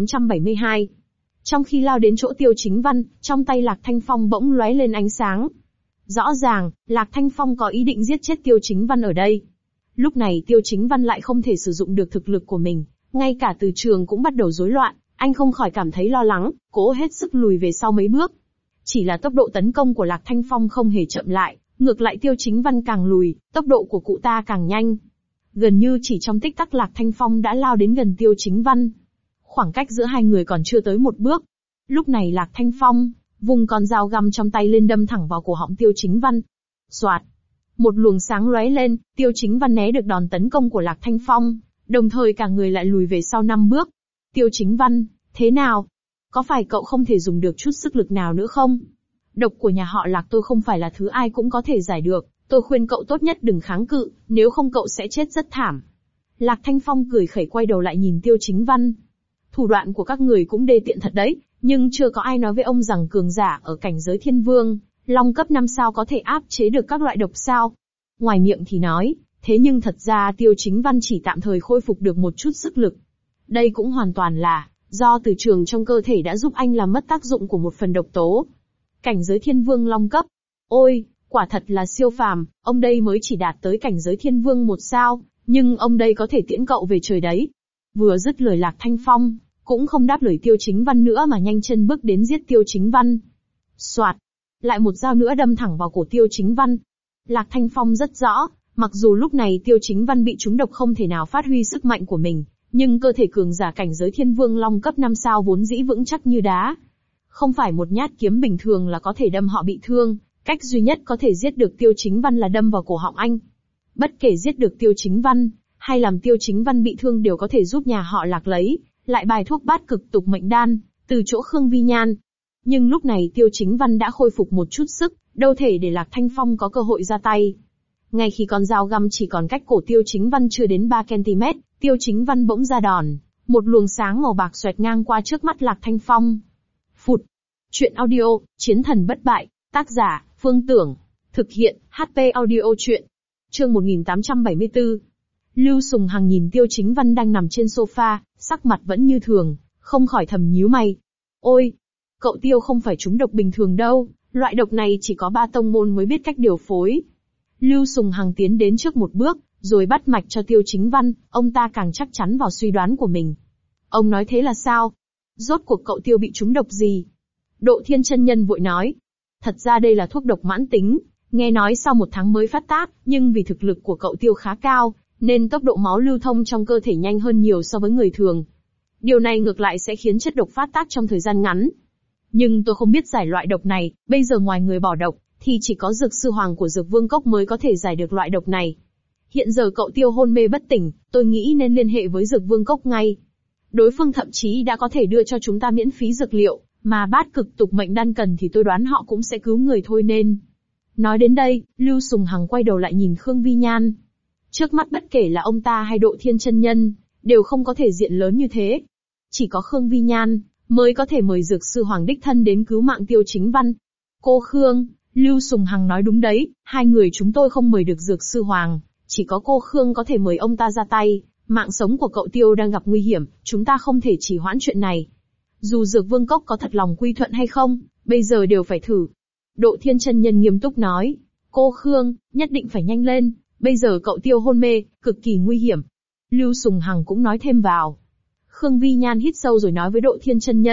1872. Trong khi lao đến chỗ Tiêu Chính Văn, trong tay Lạc Thanh Phong bỗng lóe lên ánh sáng. Rõ ràng, Lạc Thanh Phong có ý định giết chết Tiêu Chính Văn ở đây. Lúc này Tiêu Chính Văn lại không thể sử dụng được thực lực của mình, ngay cả từ trường cũng bắt đầu rối loạn, anh không khỏi cảm thấy lo lắng, cố hết sức lùi về sau mấy bước. Chỉ là tốc độ tấn công của Lạc Thanh Phong không hề chậm lại, ngược lại Tiêu Chính Văn càng lùi, tốc độ của cụ ta càng nhanh. Gần như chỉ trong tích tắc Lạc Thanh Phong đã lao đến gần Tiêu Chính Văn. Khoảng cách giữa hai người còn chưa tới một bước. Lúc này Lạc Thanh Phong vùng con dao găm trong tay lên đâm thẳng vào cổ họng Tiêu Chính Văn. Soạt, một luồng sáng lóe lên, Tiêu Chính Văn né được đòn tấn công của Lạc Thanh Phong, đồng thời cả người lại lùi về sau 5 bước. Tiêu Chính Văn, thế nào? Có phải cậu không thể dùng được chút sức lực nào nữa không? Độc của nhà họ Lạc tôi không phải là thứ ai cũng có thể giải được, tôi khuyên cậu tốt nhất đừng kháng cự, nếu không cậu sẽ chết rất thảm. Lạc Thanh Phong cười khẩy quay đầu lại nhìn Tiêu Chính Văn. Thủ đoạn của các người cũng đê tiện thật đấy, nhưng chưa có ai nói với ông rằng cường giả ở cảnh giới thiên vương, long cấp 5 sao có thể áp chế được các loại độc sao. Ngoài miệng thì nói, thế nhưng thật ra Tiêu Chính Văn chỉ tạm thời khôi phục được một chút sức lực. Đây cũng hoàn toàn là do từ trường trong cơ thể đã giúp anh làm mất tác dụng của một phần độc tố. Cảnh giới thiên vương long cấp. Ôi, quả thật là siêu phàm, ông đây mới chỉ đạt tới cảnh giới thiên vương 1 sao, nhưng ông đây có thể tiễn cậu về trời đấy. Vừa dứt lời Lạc Thanh Phong, cũng không đáp lời Tiêu Chính Văn nữa mà nhanh chân bước đến giết Tiêu Chính Văn. Soạt, lại một dao nữa đâm thẳng vào cổ Tiêu Chính Văn. Lạc Thanh Phong rất rõ, mặc dù lúc này Tiêu Chính Văn bị trúng độc không thể nào phát huy sức mạnh của mình, nhưng cơ thể cường giả cảnh giới thiên vương long cấp 5 sao vốn dĩ vững chắc như đá. Không phải một nhát kiếm bình thường là có thể đâm họ bị thương, cách duy nhất có thể giết được Tiêu Chính Văn là đâm vào cổ họng anh. Bất kể giết được Tiêu Chính Văn, hay làm Tiêu Chính Văn bị thương đều có thể giúp nhà họ Lạc lấy lại bài thuốc bát cực tục mệnh đan, từ chỗ Khương Vi Nhan. Nhưng lúc này Tiêu Chính Văn đã khôi phục một chút sức, đâu thể để Lạc Thanh Phong có cơ hội ra tay. Ngay khi con dao găm chỉ còn cách cổ Tiêu Chính Văn chưa đến 3 cm, Tiêu Chính Văn bỗng ra đòn, một luồng sáng màu bạc xoẹt ngang qua trước mắt Lạc Thanh Phong. Phụt. Chuyện audio, Chiến thần bất bại, tác giả, Phương Tưởng. Thực hiện, HP audio chuyện. Chương 1874. Lưu Sùng Hằng nhìn Tiêu Chính Văn đang nằm trên sofa, sắc mặt vẫn như thường, không khỏi thầm nhíu mày. Ôi, cậu Tiêu không phải trúng độc bình thường đâu, loại độc này chỉ có 3 tông môn mới biết cách điều phối. Lưu Sùng Hằng tiến đến trước một bước, rồi bắt mạch cho Tiêu Chính Văn, ông ta càng chắc chắn vào suy đoán của mình. Ông nói thế là sao? Rốt cuộc cậu Tiêu bị trúng độc gì? Độ Thiên chân nhân vội nói. Thật ra đây là thuốc độc mãn tính, nghe nói sau 1 tháng mới phát tác, nhưng vì thực lực của cậu Tiêu khá cao, nên tốc độ máu lưu thông trong cơ thể nhanh hơn nhiều so với người thường. Điều này ngược lại sẽ khiến chất độc phát tác trong thời gian ngắn. Nhưng tôi không biết giải loại độc này, bây giờ ngoài người bỏ độc, thì chỉ có Dược Sư Hoàng của Dược Vương Cốc mới có thể giải được loại độc này. Hiện giờ cậu Tiêu hôn mê bất tỉnh, tôi nghĩ nên liên hệ với Dược Vương Cốc ngay. Đối phương thậm chí đã có thể đưa cho chúng ta miễn phí dược liệu, mà bát cực tục mệnh đan cần thì tôi đoán họ cũng sẽ cứu người thôi nên. Nói đến đây, Lưu Sùng Hằng quay đầu lại nhìn Khương Vi Nhan. Trước mắt bất kể là ông ta hay Độ Thiên chân nhân, đều không có thể diện lớn như thế. Chỉ có Khương Vi Nhan mới có thể mời Dược Sư Hoàng đích thân đến cứu mạng Tiêu Chính Văn. Cô Khương, Lưu Sùng Hằng nói đúng đấy, 2 người chúng tôi không mời được Dược Sư Hoàng, chỉ có cô Khương có thể mời ông ta ra tay. Mạng sống của cậu Tiêu đang gặp nguy hiểm, chúng ta không thể trì hoãn chuyện này. Dù Dược Vương Cốc có thật lòng quy thuận hay không, bây giờ đều phải thử. Độ Thiên chân nhân nghiêm túc nói, cô Khương, nhất định phải nhanh lên, bây giờ cậu Tiêu hôn mê, cực kỳ nguy hiểm. Lưu Sùng Hằng cũng nói thêm vào. Khương Vi Nhan hít sâu rồi nói với Độ Thiên chân nhân,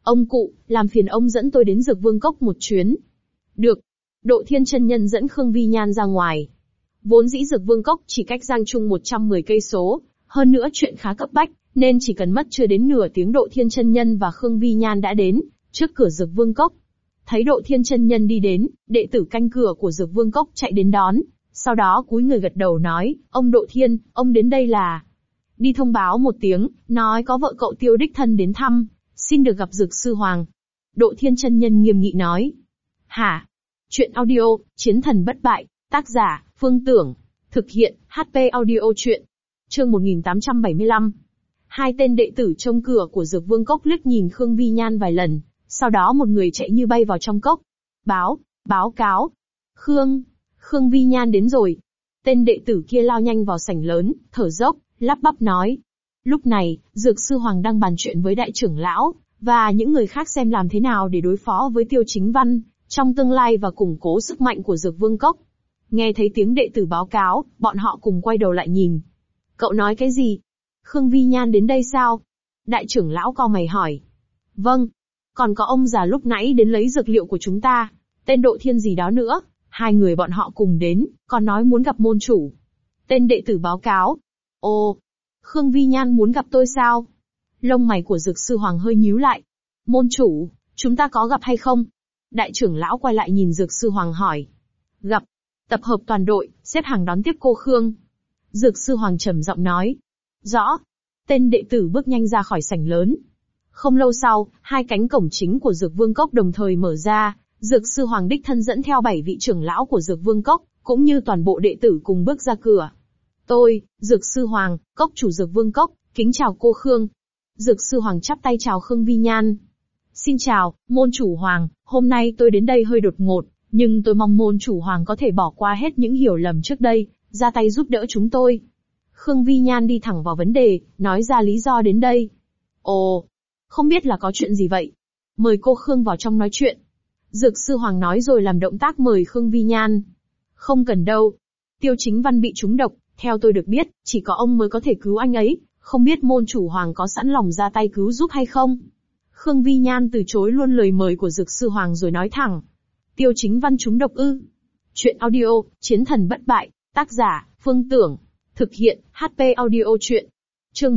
Ông cụ, làm phiền ông dẫn tôi đến Dược Vương Cốc một chuyến. Được. Độ Thiên chân nhân dẫn Khương Vi Nhan ra ngoài. Vốn dĩ Dược Vương Cốc chỉ cách Giang Trung 110 cây số, hơn nữa chuyện khá cấp bách, nên chỉ cần mất chưa đến nửa tiếng Độ Thiên chân nhân và Khương Vi Nhan đã đến trước cửa Dược Vương Cốc. Thấy Độ Thiên chân nhân đi đến, đệ tử canh cửa của Dược Vương Cốc chạy đến đón, sau đó cúi người gật đầu nói, ông Độ Thiên, ông đến đây là đi thông báo một tiếng, nói có vợ cậu Tiêu đích thân đến thăm, xin được gặp Dược Sư Hoàng. Độ Thiên chân nhân nghiêm nghị nói. Hả? Chuyện audio, Chiến thần bất bại, tác giả, Phương Tưởng, thực hiện, HP audio chuyện. Chương 1875. Hai tên đệ tử trông cửa của Dược Vương Cốc liếc nhìn Khương Vi Nhan vài lần, sau đó một người chạy như bay vào trong cốc. Báo cáo. Khương Vi Nhan đến rồi. Tên đệ tử kia lao nhanh vào sảnh lớn, thở dốc, lắp bắp nói. Lúc này, Dược Sư Hoàng đang bàn chuyện với đại trưởng lão, và những người khác xem làm thế nào để đối phó với Tiêu Chính Văn, trong tương lai và củng cố sức mạnh của Dược Vương Cốc. Nghe thấy tiếng đệ tử báo cáo, bọn họ cùng quay đầu lại nhìn. Cậu nói cái gì? Khương Vi Nhan đến đây sao? Đại trưởng lão cau mày hỏi. Vâng. Còn có ông già lúc nãy đến lấy dược liệu của chúng ta, tên Độ Thiên gì đó nữa, hai người bọn họ cùng đến, còn nói muốn gặp môn chủ. Tên đệ tử báo cáo. Ồ, Khương Vi Nhan muốn gặp tôi sao? Lông mày của Dược Sư Hoàng hơi nhíu lại. Môn chủ, chúng ta có gặp hay không? Đại trưởng lão quay lại nhìn Dược Sư Hoàng hỏi. Gặp. Tập hợp toàn đội, xếp hàng đón tiếp cô Khương. Dược Sư Hoàng trầm giọng nói. Rõ. Tên đệ tử bước nhanh ra khỏi sảnh lớn. Không lâu sau, hai cánh cổng chính của Dược Vương Cốc đồng thời mở ra, Dược Sư Hoàng đích thân dẫn theo 7 vị trưởng lão của Dược Vương Cốc, cũng như toàn bộ đệ tử cùng bước ra cửa. Tôi, Dược Sư Hoàng, cốc chủ Dược Vương Cốc, kính chào cô Khương. Dược Sư Hoàng chắp tay chào Khương Vi Nhan. Xin chào, môn chủ Hoàng, hôm nay tôi đến đây hơi đột ngột, nhưng tôi mong môn chủ Hoàng có thể bỏ qua hết những hiểu lầm trước đây, ra tay giúp đỡ chúng tôi. Khương Vi Nhan đi thẳng vào vấn đề, nói ra lý do đến đây. Ồ, không biết là có chuyện gì vậy? Mời cô Khương vào trong nói chuyện. Dược Sư Hoàng nói rồi làm động tác mời Khương Vi Nhan. Không cần đâu. Tiêu Chính Văn bị trúng độc, theo tôi được biết, chỉ có ông mới có thể cứu anh ấy, không biết môn chủ Hoàng có sẵn lòng ra tay cứu giúp hay không? Khương Vi Nhan từ chối luôn lời mời của Dược Sư Hoàng rồi nói thẳng. Tiêu Chính Văn trúng độc ư? Chuyện audio, Chiến thần bất bại, tác giả, Phương Tưởng, thực hiện, HP audio chuyện. Chương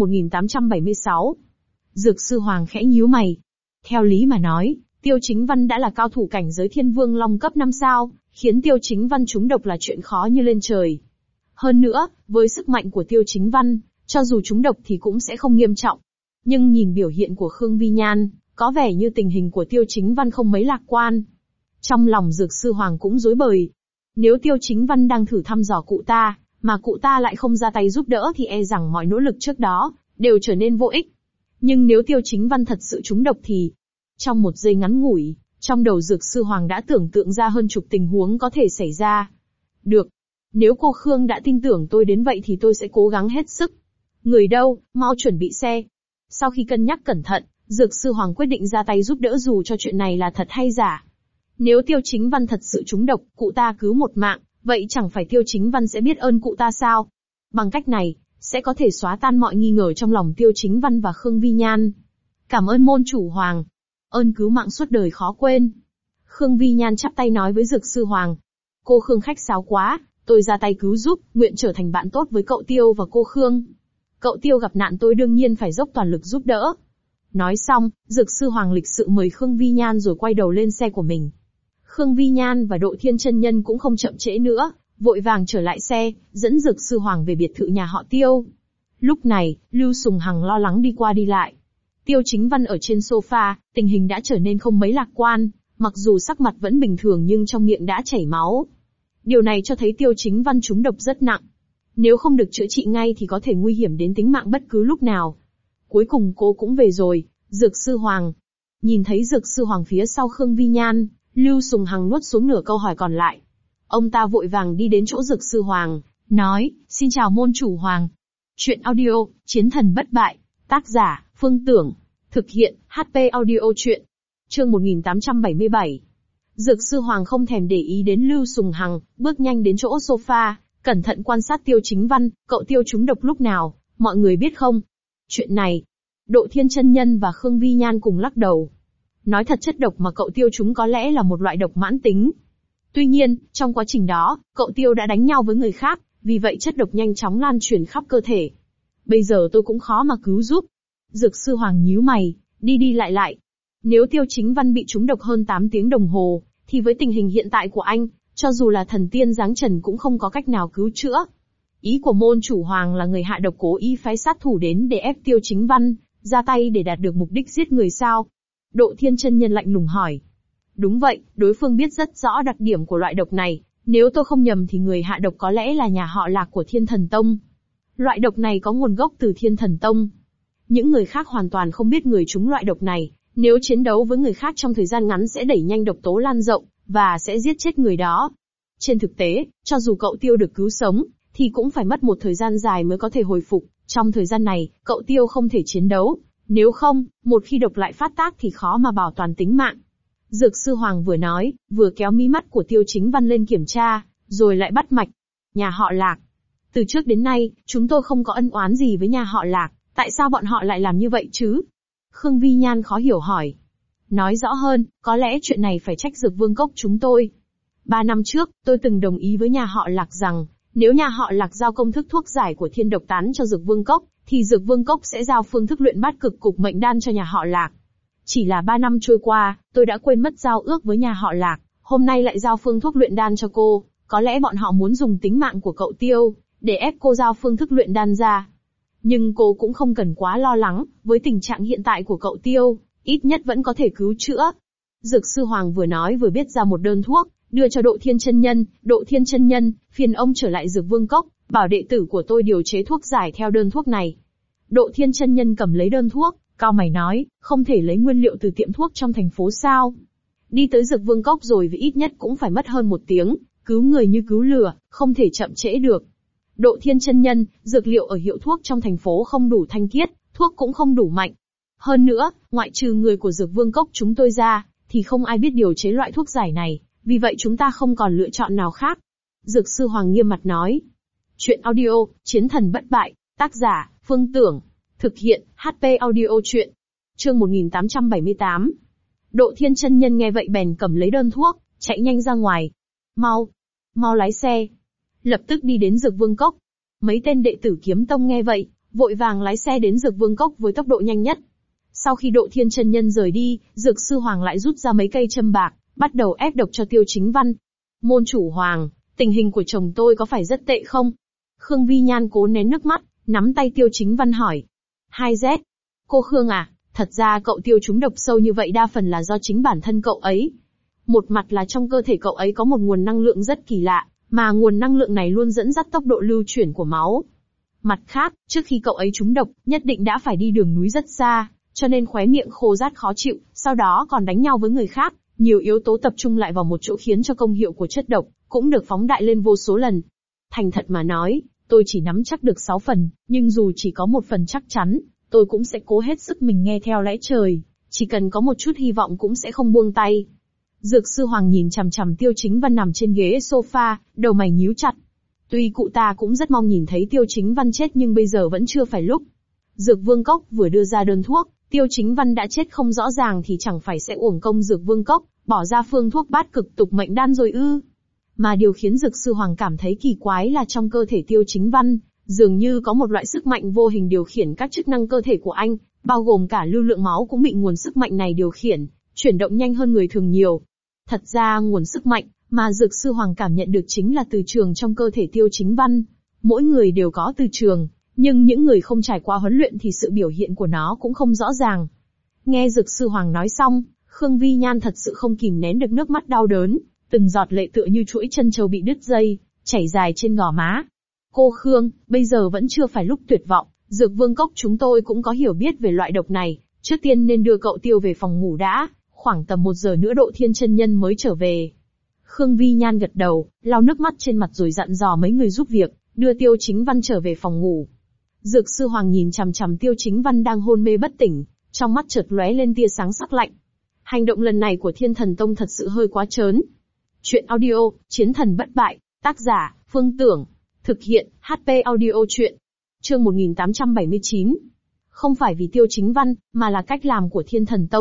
1876. Dược Sư Hoàng khẽ nhíu mày. Theo lý mà nói, Tiêu Chính Văn đã là cao thủ cảnh giới Thiên Vương Long cấp 5 sao, khiến Tiêu Chính Văn trúng độc là chuyện khó như lên trời. Hơn nữa, với sức mạnh của Tiêu Chính Văn, cho dù trúng độc thì cũng sẽ không nghiêm trọng. Nhưng nhìn biểu hiện của Khương Vi Nhan, có vẻ như tình hình của Tiêu Chính Văn không mấy lạc quan. Trong lòng Dược Sư Hoàng cũng rối bời. Nếu Tiêu Chính Văn đang thử thăm dò cụ ta, mà cụ ta lại không ra tay giúp đỡ thì e rằng mọi nỗ lực trước đó đều trở nên vô ích. Nhưng nếu Tiêu Chính Văn thật sự trúng độc thì... Trong một giây ngắn ngủi, trong đầu Dược Sư Hoàng đã tưởng tượng ra hơn chục tình huống có thể xảy ra. Được. Nếu cô Khương đã tin tưởng tôi đến vậy thì tôi sẽ cố gắng hết sức. Người đâu, mau chuẩn bị xe. Sau khi cân nhắc cẩn thận, Dược Sư Hoàng quyết định ra tay giúp đỡ dù cho chuyện này là thật hay giả. Nếu Tiêu Chính Văn thật sự trúng độc, cụ ta cứu một mạng, vậy chẳng phải Tiêu Chính Văn sẽ biết ơn cụ ta sao? Bằng cách này, sẽ có thể xóa tan mọi nghi ngờ trong lòng Tiêu Chính Văn và Khương Vi Nhan. Cảm ơn môn chủ Hoàng. Ơn cứu mạng suốt đời khó quên. Khương Vi Nhan chắp tay nói với Dược Sư Hoàng. Cô Khương khách sáo quá, tôi ra tay cứu giúp, nguyện trở thành bạn tốt với cậu Tiêu và cô Khương. Cậu Tiêu gặp nạn tôi đương nhiên phải dốc toàn lực giúp đỡ. Nói xong, Dược Sư Hoàng lịch sự mời Khương Vi Nhan rồi quay đầu lên xe của mình. Khương Vi Nhan và Độ Thiên chân nhân cũng không chậm trễ nữa, vội vàng trở lại xe, dẫn Dược Sư Hoàng về biệt thự nhà họ Tiêu. Lúc này, Lưu Sùng Hằng lo lắng đi qua đi lại. Tiêu Chính Văn ở trên sofa, tình hình đã trở nên không mấy lạc quan, mặc dù sắc mặt vẫn bình thường nhưng trong miệng đã chảy máu. Điều này cho thấy Tiêu Chính Văn trúng độc rất nặng. Nếu không được chữa trị ngay thì có thể nguy hiểm đến tính mạng bất cứ lúc nào. Cuối cùng cô cũng về rồi, Dược Sư Hoàng. Nhìn thấy Dược Sư Hoàng phía sau Khương Vi Nhan, Lưu Sùng Hằng nuốt xuống nửa câu hỏi còn lại. Ông ta vội vàng đi đến chỗ Dược Sư Hoàng, nói, xin chào môn chủ Hoàng. Chuyện audio, Chiến thần bất bại, tác giả, Phương Tưởng, thực hiện, HP audio chuyện. Chương 1877. Dược Sư Hoàng không thèm để ý đến Lưu Sùng Hằng, bước nhanh đến chỗ sofa, cẩn thận quan sát Tiêu Chính Văn, cậu Tiêu trúng độc lúc nào, mọi người biết không? Chuyện này, Độ Thiên chân nhân và Khương Vi Nhan cùng lắc đầu. Nói thật chất độc mà cậu Tiêu chúng có lẽ là một loại độc mãn tính. Tuy nhiên, trong quá trình đó, cậu Tiêu đã đánh nhau với người khác, vì vậy chất độc nhanh chóng lan truyền khắp cơ thể. Bây giờ tôi cũng khó mà cứu giúp. Dược sư Hoàng nhíu mày, đi đi lại lại. Nếu Tiêu Chính Văn bị trúng độc hơn 8 tiếng đồng hồ, thì với tình hình hiện tại của anh, cho dù là thần tiên giáng trần cũng không có cách nào cứu chữa. Ý của môn chủ Hoàng là người hạ độc cố ý phái sát thủ đến để ép Tiêu Chính Văn ra tay để đạt được mục đích giết người sao? Độ Thiên chân nhân lạnh lùng hỏi. Đúng vậy, đối phương biết rất rõ đặc điểm của loại độc này, nếu tôi không nhầm thì người hạ độc có lẽ là nhà họ Lạc của Thiên Thần Tông. Loại độc này có nguồn gốc từ Thiên Thần Tông. Những người khác hoàn toàn không biết người trúng loại độc này, nếu chiến đấu với người khác trong thời gian ngắn sẽ đẩy nhanh độc tố lan rộng, và sẽ giết chết người đó. Trên thực tế, cho dù cậu Tiêu được cứu sống, thì cũng phải mất một thời gian dài mới có thể hồi phục. Trong thời gian này, cậu Tiêu không thể chiến đấu. Nếu không, một khi độc lại phát tác thì khó mà bảo toàn tính mạng. Dược sư Hoàng vừa nói, vừa kéo mí mắt của Tiêu Chính Văn lên kiểm tra, rồi lại bắt mạch. Nhà họ Lạc. Từ trước đến nay, chúng tôi không có ân oán gì với nhà họ Lạc, tại sao bọn họ lại làm như vậy chứ? Khương Vi Nhan khó hiểu hỏi. Nói rõ hơn, có lẽ chuyện này phải trách Dược Vương Cốc chúng tôi. 3 năm trước, tôi từng đồng ý với nhà họ Lạc rằng, nếu nhà họ Lạc giao công thức thuốc giải của thiên độc tán cho Dược Vương Cốc, thì Dược Vương Cốc sẽ giao phương thức luyện bát cực cục mệnh đan cho nhà họ Lạc. Chỉ là 3 năm trôi qua, tôi đã quên mất giao ước với nhà họ Lạc, hôm nay lại giao phương thuốc luyện đan cho cô, có lẽ bọn họ muốn dùng tính mạng của cậu Tiêu, để ép cô giao phương thức luyện đan ra. Nhưng cô cũng không cần quá lo lắng, với tình trạng hiện tại của cậu Tiêu, ít nhất vẫn có thể cứu chữa. Dược sư Hoàng vừa nói vừa viết ra một đơn thuốc, đưa cho Độ Thiên chân nhân. Độ Thiên chân nhân, phiền ông trở lại Dược Vương Cốc, bảo đệ tử của tôi điều chế thuốc giải theo đơn thuốc này. Độ Thiên chân nhân cầm lấy đơn thuốc, cau mày nói, không thể lấy nguyên liệu từ tiệm thuốc trong thành phố sao? Đi tới Dược Vương Cốc rồi vì ít nhất cũng phải mất hơn 1 tiếng, cứu người như cứu lửa, không thể chậm trễ được. Độ Thiên chân nhân, dược liệu ở hiệu thuốc trong thành phố không đủ thanh khiết, thuốc cũng không đủ mạnh. Hơn nữa, ngoại trừ người của Dược Vương Cốc chúng tôi ra, thì không ai biết điều chế loại thuốc giải này, vì vậy chúng ta không còn lựa chọn nào khác. Dược sư Hoàng nghiêm mặt nói. Chuyện audio, Chiến thần bất bại, tác giả, Phương Tưởng. Thực hiện, HP audio chuyện. Chương 1878. Độ Thiên chân nhân nghe vậy bèn cầm lấy đơn thuốc, chạy nhanh ra ngoài. Mau lái xe. Lập tức đi đến Dược Vương Cốc. Mấy tên đệ tử Kiếm Tông nghe vậy, vội vàng lái xe đến Dược Vương Cốc với tốc độ nhanh nhất. Sau khi Độ Thiên chân nhân rời đi, Dược sư Hoàng lại rút ra mấy cây châm bạc, bắt đầu ép độc cho Tiêu Chính Văn. Môn chủ Hoàng, tình hình của chồng tôi có phải rất tệ không? Khương Vi Nhan cố nén nước mắt, nắm tay Tiêu Chính Văn hỏi. 2Z. Cô Khương à, thật ra cậu Tiêu trúng độc sâu như vậy đa phần là do chính bản thân cậu ấy. Một mặt là trong cơ thể cậu ấy có một nguồn năng lượng rất kỳ lạ, mà nguồn năng lượng này luôn dẫn dắt tốc độ lưu chuyển của máu. Mặt khác, trước khi cậu ấy trúng độc, nhất định đã phải đi đường núi rất xa, cho nên khóe miệng khô rát khó chịu, sau đó còn đánh nhau với người khác, nhiều yếu tố tập trung lại vào một chỗ khiến cho công hiệu của chất độc cũng được phóng đại lên vô số lần. Thành thật mà nói, tôi chỉ nắm chắc được 6 phần, nhưng dù chỉ có 1 phần chắc chắn, tôi cũng sẽ cố hết sức mình nghe theo lẽ trời, chỉ cần có một chút hy vọng cũng sẽ không buông tay. Dược sư Hoàng nhìn chằm chằm Tiêu Chính Văn nằm trên ghế sofa, đầu mày nhíu chặt. Tuy cụ ta cũng rất mong nhìn thấy Tiêu Chính Văn chết nhưng bây giờ vẫn chưa phải lúc. Dược Vương Cốc vừa đưa ra đơn thuốc, Tiêu Chính Văn đã chết không rõ ràng thì chẳng phải sẽ uổng công Dược Vương Cốc, bỏ ra phương thuốc bát cực tục mệnh đan rồi ư. Mà điều khiến Dược sư Hoàng cảm thấy kỳ quái là trong cơ thể Tiêu Chính Văn, dường như có một loại sức mạnh vô hình điều khiển các chức năng cơ thể của anh, bao gồm cả lưu lượng máu cũng bị nguồn sức mạnh này điều khiển, chuyển động nhanh hơn người thường nhiều. Thật ra nguồn sức mạnh mà Dược sư Hoàng cảm nhận được chính là từ trường trong cơ thể Tiêu Chính Văn. Mỗi người đều có từ trường, nhưng những người không trải qua huấn luyện thì sự biểu hiện của nó cũng không rõ ràng. Nghe Dược sư Hoàng nói xong, Khương Vi Nhan thật sự không kìm nén được nước mắt đau đớn, từng giọt lệ tựa như chuỗi chân châu bị đứt dây, chảy dài trên gò má. Cô Khương, bây giờ vẫn chưa phải lúc tuyệt vọng, Dược Vương Cốc chúng tôi cũng có hiểu biết về loại độc này, trước tiên nên đưa cậu Tiêu về phòng ngủ đã, khoảng tầm 1 giờ nữa Độ Thiên chân nhân mới trở về. Khương Vi Nhan gật đầu, lau nước mắt trên mặt rồi dặn dò mấy người giúp việc, đưa Tiêu Chính Văn trở về phòng ngủ. Dược sư Hoàng nhìn chằm chằm Tiêu Chính Văn đang hôn mê bất tỉnh, trong mắt chợt lóe lên tia sáng sắc lạnh. Hành động lần này của Thiên Thần Tông thật sự hơi quá trớn. Chuyện audio, Chiến thần bất bại, tác giả, Phương Tưởng. Thực hiện, HP audio chuyện. Chương 1879. Không phải vì Tiêu Chính Văn, mà là cách làm của Thiên Thần Tông,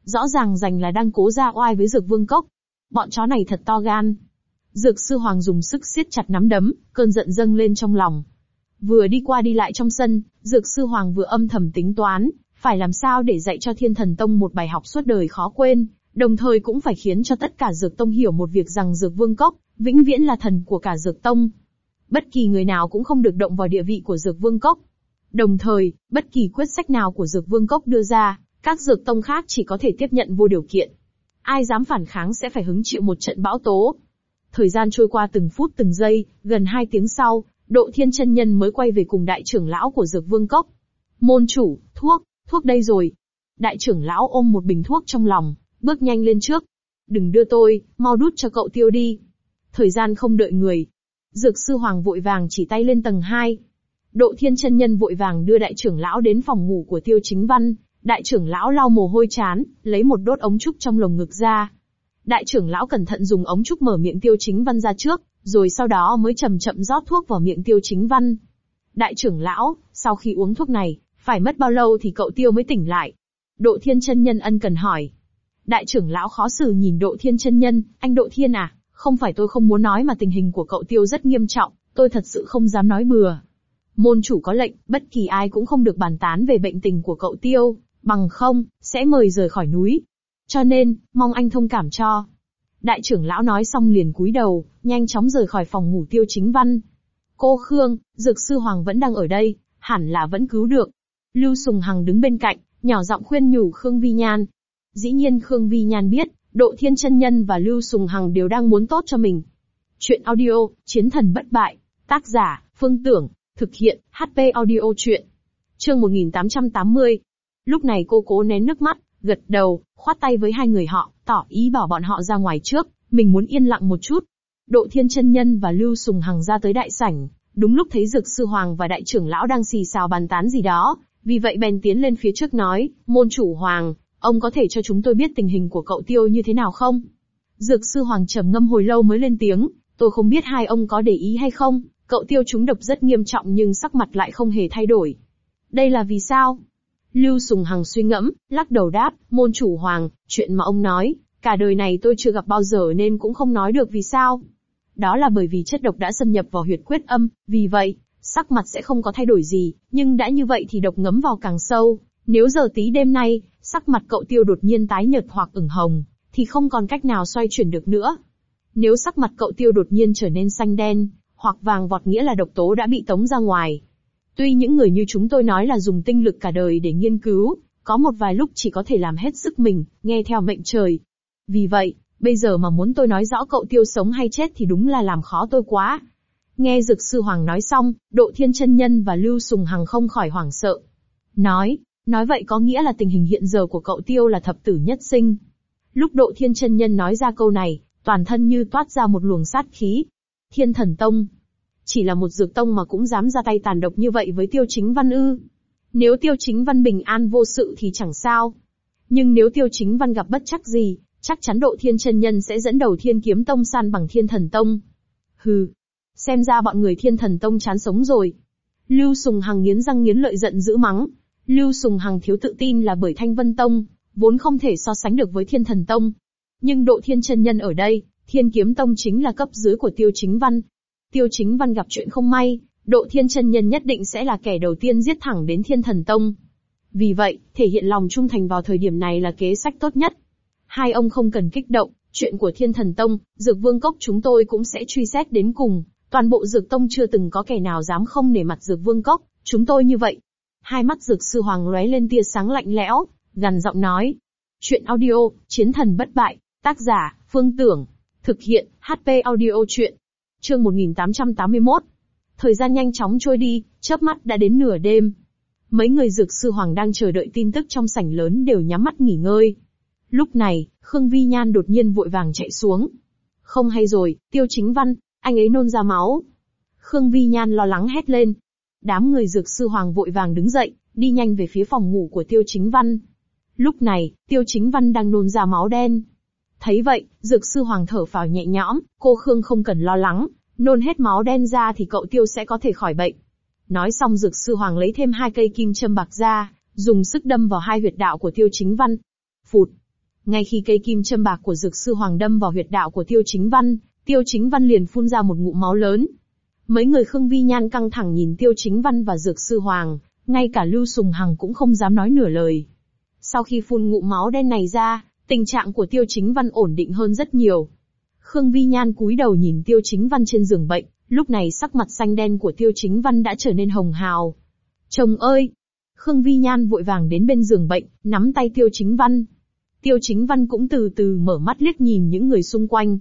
Rõ ràng là đang cố ra oai với Dược Vương Cốc. Bọn chó này thật to gan. Dược Sư Hoàng dùng sức siết chặt nắm đấm, cơn giận dâng lên trong lòng. Vừa đi qua đi lại trong sân, Dược Sư Hoàng vừa âm thầm tính toán, phải làm sao để dạy cho Thiên Thần Tông một bài học suốt đời khó quên, đồng thời cũng phải khiến cho tất cả Dược Tông hiểu một việc rằng Dược Vương Cốc, vĩnh viễn là thần của cả Dược Tông. Bất kỳ người nào cũng không được động vào địa vị của Dược Vương Cốc. Đồng thời, bất kỳ quyết sách nào của Dược Vương Cốc đưa ra, các Dược Tông khác chỉ có thể tiếp nhận vô điều kiện. Ai dám phản kháng sẽ phải hứng chịu một trận bão tố. Thời gian trôi qua từng phút từng giây, gần 2 tiếng sau, Độ Thiên chân nhân mới quay về cùng đại trưởng lão của Dược Vương Cốc. Môn chủ, thuốc đây rồi. Đại trưởng lão ôm một bình thuốc trong lòng, bước nhanh lên trước. Đừng đưa tôi, mau đút cho cậu Tiêu đi. Thời gian không đợi người. Dược Sư Hoàng vội vàng chỉ tay lên tầng 2. Độ Thiên chân nhân vội vàng đưa đại trưởng lão đến phòng ngủ của Tiêu Chính Văn. Đại trưởng lão lau mồ hôi trán, lấy một đốt ống trúc trong lồng ngực ra. Đại trưởng lão cẩn thận dùng ống trúc mở miệng Tiêu Chính Văn ra trước, rồi sau đó mới chậm chậm rót thuốc vào miệng Tiêu Chính Văn. Đại trưởng lão, sau khi uống thuốc này, phải mất bao lâu thì cậu Tiêu mới tỉnh lại? Độ Thiên chân nhân ân cần hỏi. Đại trưởng lão khó xử nhìn Độ Thiên chân nhân, anh Độ Thiên à, không phải tôi không muốn nói mà tình hình của cậu Tiêu rất nghiêm trọng, tôi thật sự không dám nói bừa. Môn chủ có lệnh, bất kỳ ai cũng không được bàn tán về bệnh tình của cậu Tiêu, bằng không, sẽ mời rời khỏi núi. Cho nên, mong anh thông cảm cho. Đại trưởng lão nói xong liền cúi đầu, nhanh chóng rời khỏi phòng ngủ Tiêu Chính Văn. Cô Khương, Dược Sư Hoàng vẫn đang ở đây, hẳn là vẫn cứu được. Lưu Sùng Hằng đứng bên cạnh, nhỏ giọng khuyên nhủ Khương Vi Nhan. Dĩ nhiên Khương Vi Nhan biết, Độ Thiên chân nhân và Lưu Sùng Hằng đều đang muốn tốt cho mình. Chuyện audio, Chiến thần bất bại. Tác giả, Phương Tưởng. Thực hiện, HP audio chuyện. Chương 1880. Lúc này cô cố nén nước mắt, gật đầu, khoát tay với hai người họ, tỏ ý bảo bọn họ ra ngoài trước, mình muốn yên lặng một chút. Độ Thiên chân nhân và Lưu Sùng Hằng ra tới đại sảnh, đúng lúc thấy Dược Sư Hoàng và đại trưởng lão đang xì xào bàn tán gì đó, vì vậy bèn tiến lên phía trước nói, môn chủ Hoàng, ông có thể cho chúng tôi biết tình hình của cậu Tiêu như thế nào không? Dược Sư Hoàng trầm ngâm hồi lâu mới lên tiếng, tôi không biết hai ông có để ý hay không, cậu Tiêu trúng độc rất nghiêm trọng nhưng sắc mặt lại không hề thay đổi. Đây là vì sao? Lưu Sùng Hằng suy ngẫm, lắc đầu đáp, môn chủ Hoàng, chuyện mà ông nói, cả đời này tôi chưa gặp bao giờ nên cũng không nói được vì sao. Đó là bởi vì chất độc đã xâm nhập vào huyệt quyết âm, vì vậy, sắc mặt sẽ không có thay đổi gì, nhưng đã như vậy thì độc ngấm vào càng sâu. Nếu giờ tí đêm nay, sắc mặt cậu Tiêu đột nhiên tái nhợt hoặc ửng hồng, thì không còn cách nào xoay chuyển được nữa. Nếu sắc mặt cậu Tiêu đột nhiên trở nên xanh đen, hoặc vàng vọt nghĩa là độc tố đã bị tống ra ngoài. Tuy những người như chúng tôi nói là dùng tinh lực cả đời để nghiên cứu, có một vài lúc chỉ có thể làm hết sức mình, nghe theo mệnh trời. Vì vậy, bây giờ mà muốn tôi nói rõ cậu Tiêu sống hay chết thì đúng là làm khó tôi quá. Nghe Dược Sư Hoàng nói xong, Độ Thiên chân nhân và Lưu Sùng Hằng không khỏi hoảng sợ. Nói vậy có nghĩa là tình hình hiện giờ của cậu Tiêu là thập tử nhất sinh. Lúc Độ Thiên chân nhân nói ra câu này, toàn thân như toát ra một luồng sát khí. Thiên Thần Tông. Chỉ là một dược tông mà cũng dám ra tay tàn độc như vậy với Tiêu Chính Văn ư? Nếu Tiêu Chính Văn bình an vô sự thì chẳng sao. Nhưng nếu Tiêu Chính Văn gặp bất trắc gì, chắc chắn Độ Thiên chân nhân sẽ dẫn đầu Thiên Kiếm Tông san bằng Thiên Thần Tông. Hừ, xem ra bọn người Thiên Thần Tông chán sống rồi. Lưu Sùng Hằng nghiến răng nghiến lợi giận dữ mắng. Lưu Sùng Hằng thiếu tự tin là bởi Thanh Vân Tông vốn không thể so sánh được với Thiên Thần Tông. Nhưng Độ Thiên chân nhân ở đây, Thiên Kiếm Tông chính là cấp dưới của Tiêu Chính Văn. Tiêu Chính Văn gặp chuyện không may, Độ Thiên chân nhân nhất định sẽ là kẻ đầu tiên giết thẳng đến Thiên Thần Tông. Vì vậy, thể hiện lòng trung thành vào thời điểm này là kế sách tốt nhất. Hai ông không cần kích động, chuyện của Thiên Thần Tông, Dược Vương Cốc chúng tôi cũng sẽ truy xét đến cùng. Toàn bộ Dược Tông chưa từng có kẻ nào dám không nể mặt Dược Vương Cốc, chúng tôi như vậy. Hai mắt Dược Sư Hoàng lóe lên tia sáng lạnh lẽo, gằn giọng nói. Chuyện audio, Chiến thần bất bại, tác giả, Phương Tưởng. Thực hiện, HP audio chuyện. Chương 1881. Thời gian nhanh chóng trôi đi, chớp mắt đã đến nửa đêm. Mấy người Dược Sư Hoàng đang chờ đợi tin tức trong sảnh lớn đều nhắm mắt nghỉ ngơi. Lúc này, Khương Vi Nhan đột nhiên vội vàng chạy xuống. Không hay rồi, Tiêu Chính Văn, anh ấy nôn ra máu. Khương Vi Nhan lo lắng hét lên. Đám người Dược Sư Hoàng vội vàng đứng dậy, đi nhanh về phía phòng ngủ của Tiêu Chính Văn. Lúc này, Tiêu Chính Văn đang nôn ra máu đen. Thấy vậy, Dược Sư Hoàng thở phào nhẹ nhõm, cô Khương không cần lo lắng, nôn hết máu đen ra thì cậu Tiêu sẽ có thể khỏi bệnh. Nói xong Dược Sư Hoàng lấy thêm 2 cây kim châm bạc ra, dùng sức đâm vào hai huyệt đạo của Tiêu Chính Văn. Phụt! Ngay khi cây kim châm bạc của Dược Sư Hoàng đâm vào huyệt đạo của Tiêu Chính Văn liền phun ra một ngụm máu lớn. Mấy người Khương Vi Nhan căng thẳng nhìn Tiêu Chính Văn và Dược Sư Hoàng, ngay cả Lưu Sùng Hằng cũng không dám nói nửa lời. Sau khi phun ngụm máu đen này ra, tình trạng của Tiêu Chính Văn ổn định hơn rất nhiều. Khương Vi Nhan cúi đầu nhìn Tiêu Chính Văn trên giường bệnh, lúc này sắc mặt xanh đen của Tiêu Chính Văn đã trở nên hồng hào. Chồng ơi! Khương Vi Nhan vội vàng đến bên giường bệnh, nắm tay Tiêu Chính Văn. Tiêu Chính Văn cũng từ từ mở mắt liếc nhìn những người xung quanh.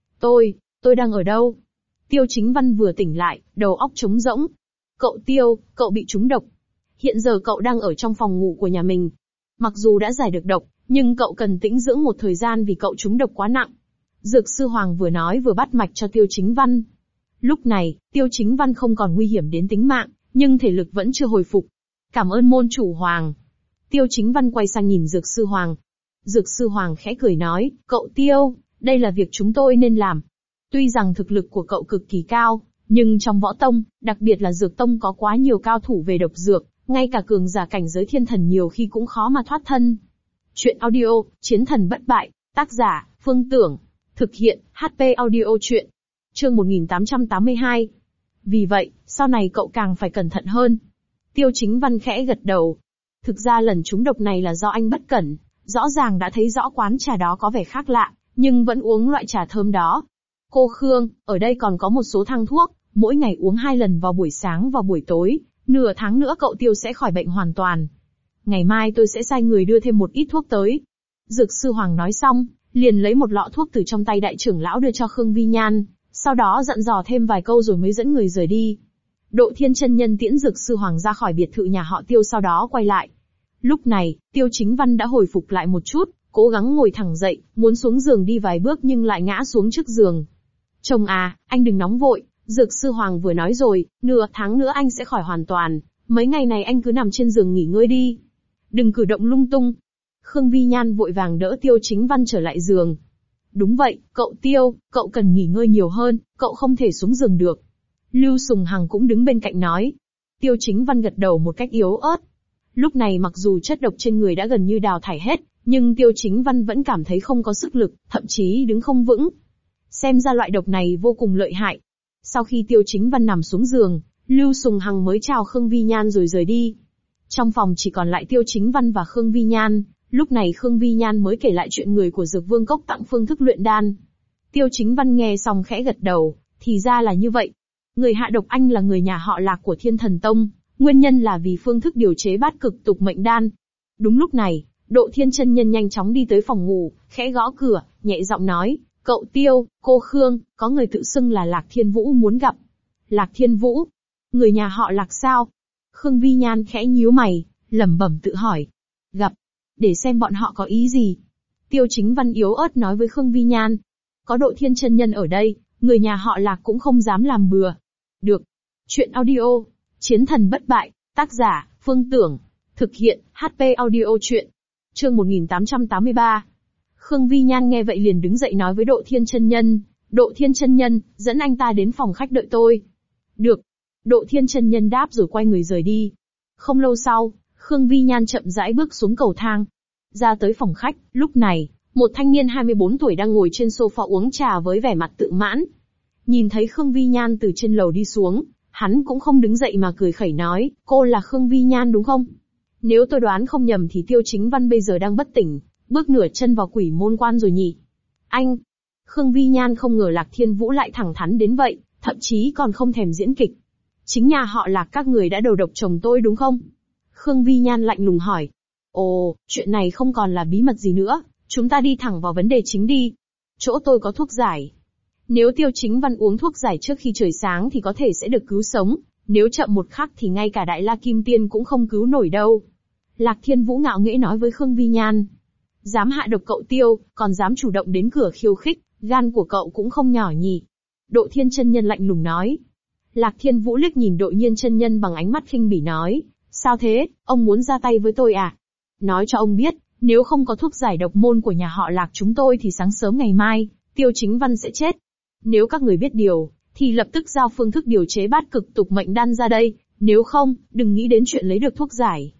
Tôi đang ở đâu? Tiêu Chính Văn vừa tỉnh lại, đầu óc trống rỗng. Cậu Tiêu, cậu bị trúng độc. Hiện giờ cậu đang ở trong phòng ngủ của nhà mình. Mặc dù đã giải được độc, nhưng cậu cần tĩnh dưỡng một thời gian vì cậu trúng độc quá nặng. Dược Sư Hoàng vừa nói vừa bắt mạch cho Tiêu Chính Văn. Lúc này, Tiêu Chính Văn không còn nguy hiểm đến tính mạng, nhưng thể lực vẫn chưa hồi phục. Cảm ơn môn chủ Hoàng. Tiêu Chính Văn quay sang nhìn Dược Sư Hoàng. Dược Sư Hoàng khẽ cười nói, cậu Tiêu, đây là việc chúng tôi nên làm. Tuy rằng thực lực của cậu cực kỳ cao, nhưng trong võ tông, đặc biệt là dược tông có quá nhiều cao thủ về độc dược, ngay cả cường giả cảnh giới thiên thần nhiều khi cũng khó mà thoát thân. Chuyện audio, Chiến thần bất bại, tác giả, Phương Tưởng. Thực hiện, HP audio chuyện. Chương 1882. Vì vậy, sau này cậu càng phải cẩn thận hơn. Tiêu Chính Văn khẽ gật đầu. Thực ra lần trúng độc này là do anh bất cẩn, rõ ràng đã thấy rõ quán trà đó có vẻ khác lạ, nhưng vẫn uống loại trà thơm đó. Cô Khương, ở đây còn có một số thang thuốc, mỗi ngày uống 2 lần vào buổi sáng và buổi tối, nửa tháng nữa cậu Tiêu sẽ khỏi bệnh hoàn toàn. Ngày mai tôi sẽ sai người đưa thêm một ít thuốc tới. Dược Sư Hoàng nói xong, liền lấy một lọ thuốc từ trong tay đại trưởng lão đưa cho Khương Vi Nhan, sau đó dặn dò thêm vài câu rồi mới dẫn người rời đi. Độ Thiên chân nhân tiễn Dược Sư Hoàng ra khỏi biệt thự nhà họ Tiêu sau đó quay lại. Lúc này, Tiêu Chính Văn đã hồi phục lại một chút, cố gắng ngồi thẳng dậy, muốn xuống giường đi vài bước nhưng lại ngã xuống trước giường. Chồng à, anh đừng nóng vội, Dược Sư Hoàng vừa nói rồi, nửa tháng nữa anh sẽ khỏi hoàn toàn, mấy ngày này anh cứ nằm trên giường nghỉ ngơi đi. Đừng cử động lung tung. Khương Vi Nhan vội vàng đỡ Tiêu Chính Văn trở lại giường. Đúng vậy, cậu Tiêu, cậu cần nghỉ ngơi nhiều hơn, cậu không thể xuống giường được. Lưu Sùng Hằng cũng đứng bên cạnh nói. Tiêu Chính Văn gật đầu một cách yếu ớt. Lúc này mặc dù chất độc trên người đã gần như đào thải hết, nhưng Tiêu Chính Văn vẫn cảm thấy không có sức lực, thậm chí đứng không vững. Xem ra loại độc này vô cùng lợi hại. Sau khi Tiêu Chính Văn nằm xuống giường, Lưu Sùng Hằng mới chào Khương Vi Nhan rồi rời đi. Trong phòng chỉ còn lại Tiêu Chính Văn và Khương Vi Nhan, lúc này Khương Vi Nhan mới kể lại chuyện người của Dược Vương Cốc tặng phương thức luyện đan. Tiêu Chính Văn nghe xong khẽ gật đầu, thì ra là như vậy. Người hạ độc anh là người nhà họ Lạc của Thiên Thần Tông, nguyên nhân là vì phương thức điều chế bát cực tục mệnh đan. Đúng lúc này, Độ Thiên chân nhân nhanh chóng đi tới phòng ngủ, khẽ gõ cửa, nhẹ giọng nói, cậu Tiêu, cô Khương, có người tự xưng là Lạc Thiên Vũ muốn gặp. Lạc Thiên Vũ? Người nhà họ Lạc sao? Khương Vi Nhan khẽ nhíu mày, lẩm bẩm tự hỏi. Gặp? Để xem bọn họ có ý gì? Tiêu Chính Văn yếu ớt nói với Khương Vi Nhan. Có Độ Thiên chân nhân ở đây, người nhà họ Lạc cũng không dám làm bừa. Được. Chuyện audio, Chiến thần bất bại, tác giả, Phương Tưởng. Thực hiện, HP audio chuyện. Chương 1883. Khương Vi Nhan nghe vậy liền đứng dậy nói với Độ Thiên chân nhân. Độ Thiên chân nhân, dẫn anh ta đến phòng khách đợi tôi. Được. Độ Thiên chân nhân đáp rồi quay người rời đi. Không lâu sau, Khương Vi Nhan chậm rãi bước xuống cầu thang. Ra tới phòng khách, lúc này, một thanh niên 24 tuổi đang ngồi trên sofa uống trà với vẻ mặt tự mãn. Nhìn thấy Khương Vi Nhan từ trên lầu đi xuống, hắn cũng không đứng dậy mà cười khẩy nói, cô là Khương Vi Nhan đúng không? Nếu tôi đoán không nhầm thì Tiêu Chính Văn bây giờ đang bất tỉnh, bước nửa chân vào quỷ môn quan rồi nhỉ? Anh! Khương Vi Nhan không ngờ Lạc Thiên Vũ lại thẳng thắn đến vậy, thậm chí còn không thèm diễn kịch. Chính nhà họ Lạc các người đã đầu độc chồng tôi đúng không? Khương Vi Nhan lạnh lùng hỏi. Ồ, chuyện này không còn là bí mật gì nữa, chúng ta đi thẳng vào vấn đề chính đi. Chỗ tôi có thuốc giải. Nếu Tiêu Chính Văn uống thuốc giải trước khi trời sáng thì có thể sẽ được cứu sống, nếu chậm một khắc thì ngay cả Đại La Kim Tiên cũng không cứu nổi đâu. Lạc Thiên Vũ ngạo nghễ nói với Khương Vi Nhan. Dám hạ độc cậu Tiêu, còn dám chủ động đến cửa khiêu khích, gan của cậu cũng không nhỏ nhỉ. Độ Thiên chân nhân lạnh lùng nói. Lạc Thiên Vũ liếc nhìn Độ Nhiên chân nhân bằng ánh mắt khinh bỉ nói. Sao thế, ông muốn ra tay với tôi à? Nói cho ông biết, nếu không có thuốc giải độc môn của nhà họ Lạc chúng tôi thì sáng sớm ngày mai, Tiêu Chính Văn sẽ chết. Nếu các người biết điều, thì lập tức giao phương thức điều chế bát cực tục mệnh đan ra đây, nếu không, đừng nghĩ đến chuyện lấy được thuốc giải.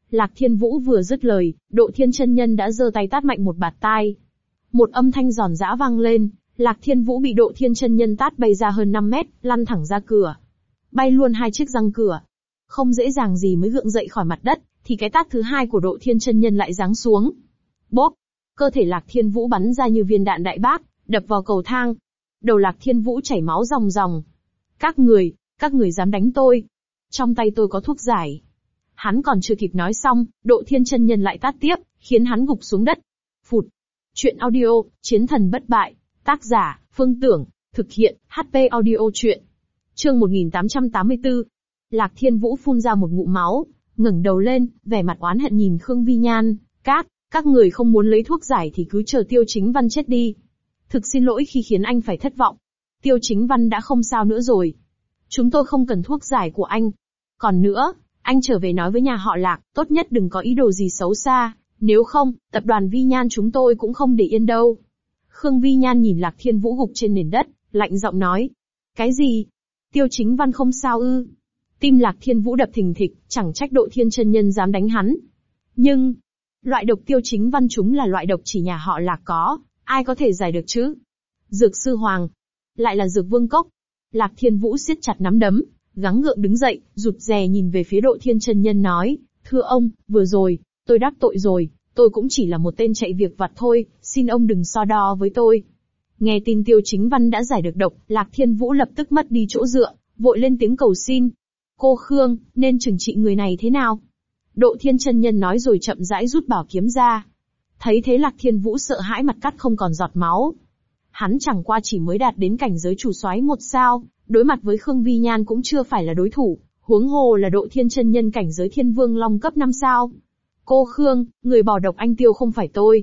Lạc Thiên Vũ vừa dứt lời, Độ Thiên chân nhân đã giơ tay tát mạnh một bạt tai. Một âm thanh giòn giã vang lên, Lạc Thiên Vũ bị Độ Thiên chân nhân tát bay ra hơn 5 mét, lăn thẳng ra cửa. Bay luôn 2 chiếc răng cửa. Không dễ dàng gì mới gượng dậy khỏi mặt đất, thì cái tát thứ 2 của Độ Thiên chân nhân lại giáng xuống. Bốp! Cơ thể Lạc Thiên Vũ bắn ra như viên đạn đại bác, đập vào cầu thang. Đầu Lạc Thiên Vũ chảy máu ròng ròng. Các người dám đánh tôi. Trong tay tôi có thuốc giải. Hắn còn chưa kịp nói xong, Độ Thiên chân nhân lại tát tiếp, khiến hắn gục xuống đất. Phụt. Chuyện audio, Chiến thần bất bại. Tác giả, Phương Tưởng. Thực hiện, HP audio chuyện. Chương 1884. Lạc Thiên Vũ phun ra một ngụm máu, ngẩng đầu lên, vẻ mặt oán hận nhìn Khương Vi Nhan. Các người không muốn lấy thuốc giải thì cứ chờ Tiêu Chính Văn chết đi. Thực xin lỗi khi khiến anh phải thất vọng. Tiêu Chính Văn đã không sao nữa rồi. Chúng tôi không cần thuốc giải của anh. Còn nữa, anh trở về nói với nhà họ Lạc, tốt nhất đừng có ý đồ gì xấu xa, nếu không, tập đoàn Vi Nhan chúng tôi cũng không để yên đâu. Khương Vi Nhan nhìn Lạc Thiên Vũ gục trên nền đất, lạnh giọng nói. Cái gì? Tiêu Chính Văn không sao ư? Tim Lạc Thiên Vũ đập thình thịch, chẳng trách Độ Thiên chân nhân dám đánh hắn. Nhưng, loại độc Tiêu Chính Văn chúng là loại độc chỉ nhà họ Lạc có, ai có thể giải được chứ? Dược sư Hoàng. Lại là Dược Vương Cốc. Lạc Thiên Vũ siết chặt nắm đấm, gắng gượng đứng dậy, rụt rè nhìn về phía Độ Thiên chân nhân nói, thưa ông, vừa rồi, tôi đắc tội rồi, tôi cũng chỉ là một tên chạy việc vặt thôi, xin ông đừng so đo với tôi. Nghe tin Tiêu Chính Văn đã giải được độc, Lạc Thiên Vũ lập tức mất đi chỗ dựa, vội lên tiếng cầu xin. Cô Khương, nên trừng trị người này thế nào? Độ Thiên chân nhân nói rồi chậm rãi rút bảo kiếm ra. Thấy thế Lạc Thiên Vũ sợ hãi mặt cắt không còn giọt máu. Hắn chẳng qua chỉ mới đạt đến cảnh giới chủ soái 1 sao, đối mặt với Khương Vi Nhan cũng chưa phải là đối thủ, huống hồ là Độ Thiên chân nhân cảnh giới Thiên Vương Long cấp 5 sao. Cô Khương, người bỏ độc anh Tiêu không phải tôi.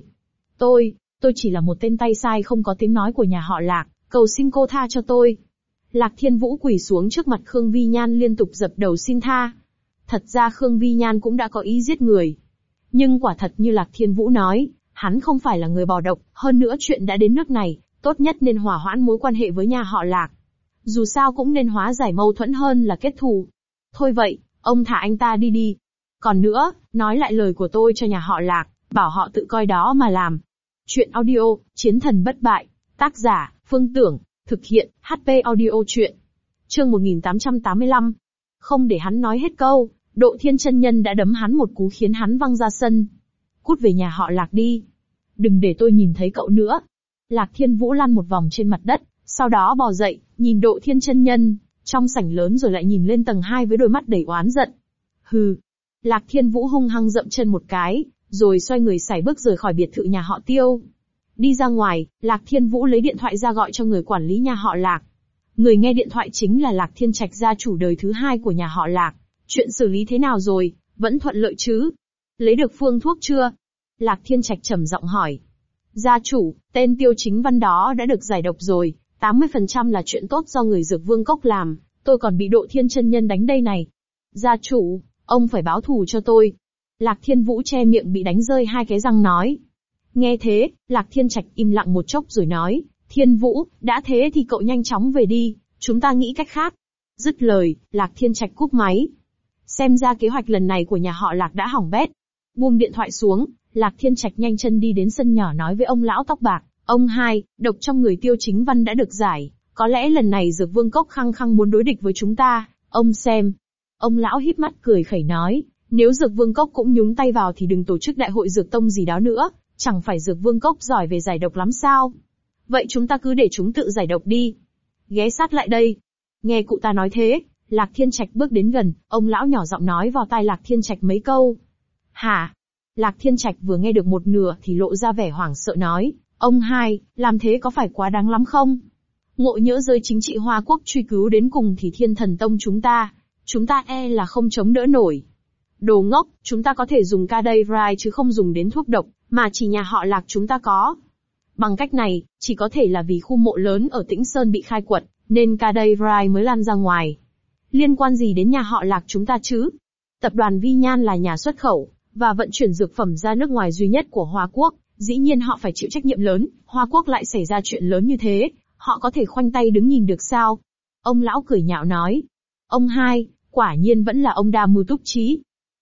Tôi chỉ là một tên tay sai không có tiếng nói của nhà họ Lạc, cầu xin cô tha cho tôi. Lạc Thiên Vũ quỳ xuống trước mặt Khương Vi Nhan liên tục dập đầu xin tha. Thật ra Khương Vi Nhan cũng đã có ý giết người. Nhưng quả thật như Lạc Thiên Vũ nói, hắn không phải là người bỏ độc, hơn nữa chuyện đã đến nước này, tốt nhất nên hòa hoãn mối quan hệ với nhà họ Lạc. Dù sao cũng nên hóa giải mâu thuẫn hơn là kết thù. Thôi vậy, ông thả anh ta đi đi. Còn nữa, nói lại lời của tôi cho nhà họ Lạc, bảo họ tự coi đó mà làm. Chuyện audio, Chiến thần bất bại. Tác giả, Phương Tưởng. Thực hiện, HP audio chuyện. Chương 1885. Không để hắn nói hết câu, Độ Thiên chân nhân đã đấm hắn một cú khiến hắn văng ra sân. Cút về nhà họ Lạc đi. Đừng để tôi nhìn thấy cậu nữa. Lạc Thiên Vũ lăn một vòng trên mặt đất, sau đó bò dậy, nhìn Độ Thiên chân nhân, trong sảnh lớn rồi lại nhìn lên tầng 2 với đôi mắt đầy oán giận. Hừ. Lạc Thiên Vũ hung hăng dậm chân một cái, rồi xoay người sải bước rời khỏi biệt thự nhà họ Tiêu. Đi ra ngoài, Lạc Thiên Vũ lấy điện thoại ra gọi cho người quản lý nhà họ Lạc. Người nghe điện thoại chính là Lạc Thiên Trạch, gia chủ đời thứ 2 của nhà họ Lạc. Chuyện xử lý thế nào rồi, vẫn thuận lợi chứ? Lấy được phương thuốc chưa? Lạc Thiên Trạch trầm giọng hỏi. Gia chủ, tên Tiêu Chính Văn đó đã được giải độc rồi, 80% là chuyện tốt do người Dược Vương Cốc làm, tôi còn bị Độ Thiên chân nhân đánh đây này. Gia chủ, ông phải báo thù cho tôi. Lạc Thiên Vũ che miệng bị đánh rơi 2 cái răng nói. Nghe thế, Lạc Thiên Trạch im lặng một chốc rồi nói, Thiên Vũ, đã thế thì cậu nhanh chóng về đi, chúng ta nghĩ cách khác. Dứt lời, Lạc Thiên Trạch cúp máy. Xem ra kế hoạch lần này của nhà họ Lạc đã hỏng bét. Buông điện thoại xuống, Lạc Thiên Trạch nhanh chân đi đến sân nhỏ nói với ông lão tóc bạc, ông hai, độc trong người Tiêu Chính Văn đã được giải, có lẽ lần này Dược Vương Cốc khăng khăng muốn đối địch với chúng ta, ông xem. Ông lão híp mắt cười khẩy nói, nếu Dược Vương Cốc cũng nhúng tay vào thì đừng tổ chức đại hội Dược Tông gì đó nữa, chẳng phải Dược Vương Cốc giỏi về giải độc lắm sao? Vậy chúng ta cứ để chúng tự giải độc đi. Ghé sát lại đây. Nghe cụ ta nói thế, Lạc Thiên Trạch bước đến gần, ông lão nhỏ giọng nói vào tai Lạc Thiên Trạch mấy câu. Hả? Lạc Thiên Trạch vừa nghe được một nửa thì lộ ra vẻ hoảng sợ nói, ông hai, làm thế có phải quá đáng lắm không? Ngộ nhỡ giới chính trị Hoa Quốc truy cứu đến cùng thì Thiên Thần Tông chúng ta e là không chống đỡ nổi. Đồ ngốc, chúng ta có thể dùng Cadaverite chứ không dùng đến thuốc độc, mà chỉ nhà họ Lạc chúng ta có. Bằng cách này, chỉ có thể là vì khu mộ lớn ở Tĩnh Sơn bị khai quật, nên Cadaverite mới lan ra ngoài. Liên quan gì đến nhà họ Lạc chúng ta chứ? Tập đoàn Vi Nhan là nhà xuất khẩu và vận chuyển dược phẩm ra nước ngoài duy nhất của Hoa Quốc, dĩ nhiên họ phải chịu trách nhiệm lớn, Hoa Quốc lại xảy ra chuyện lớn như thế, họ có thể khoanh tay đứng nhìn được sao? Ông lão cười nhạo nói. Ông hai, quả nhiên vẫn là ông đa mưu túc trí.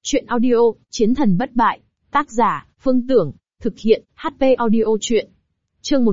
Chuyện audio, Chiến thần bất bại. Tác giả, Phương Tưởng. Thực hiện, HP Audio Chuyện. Chương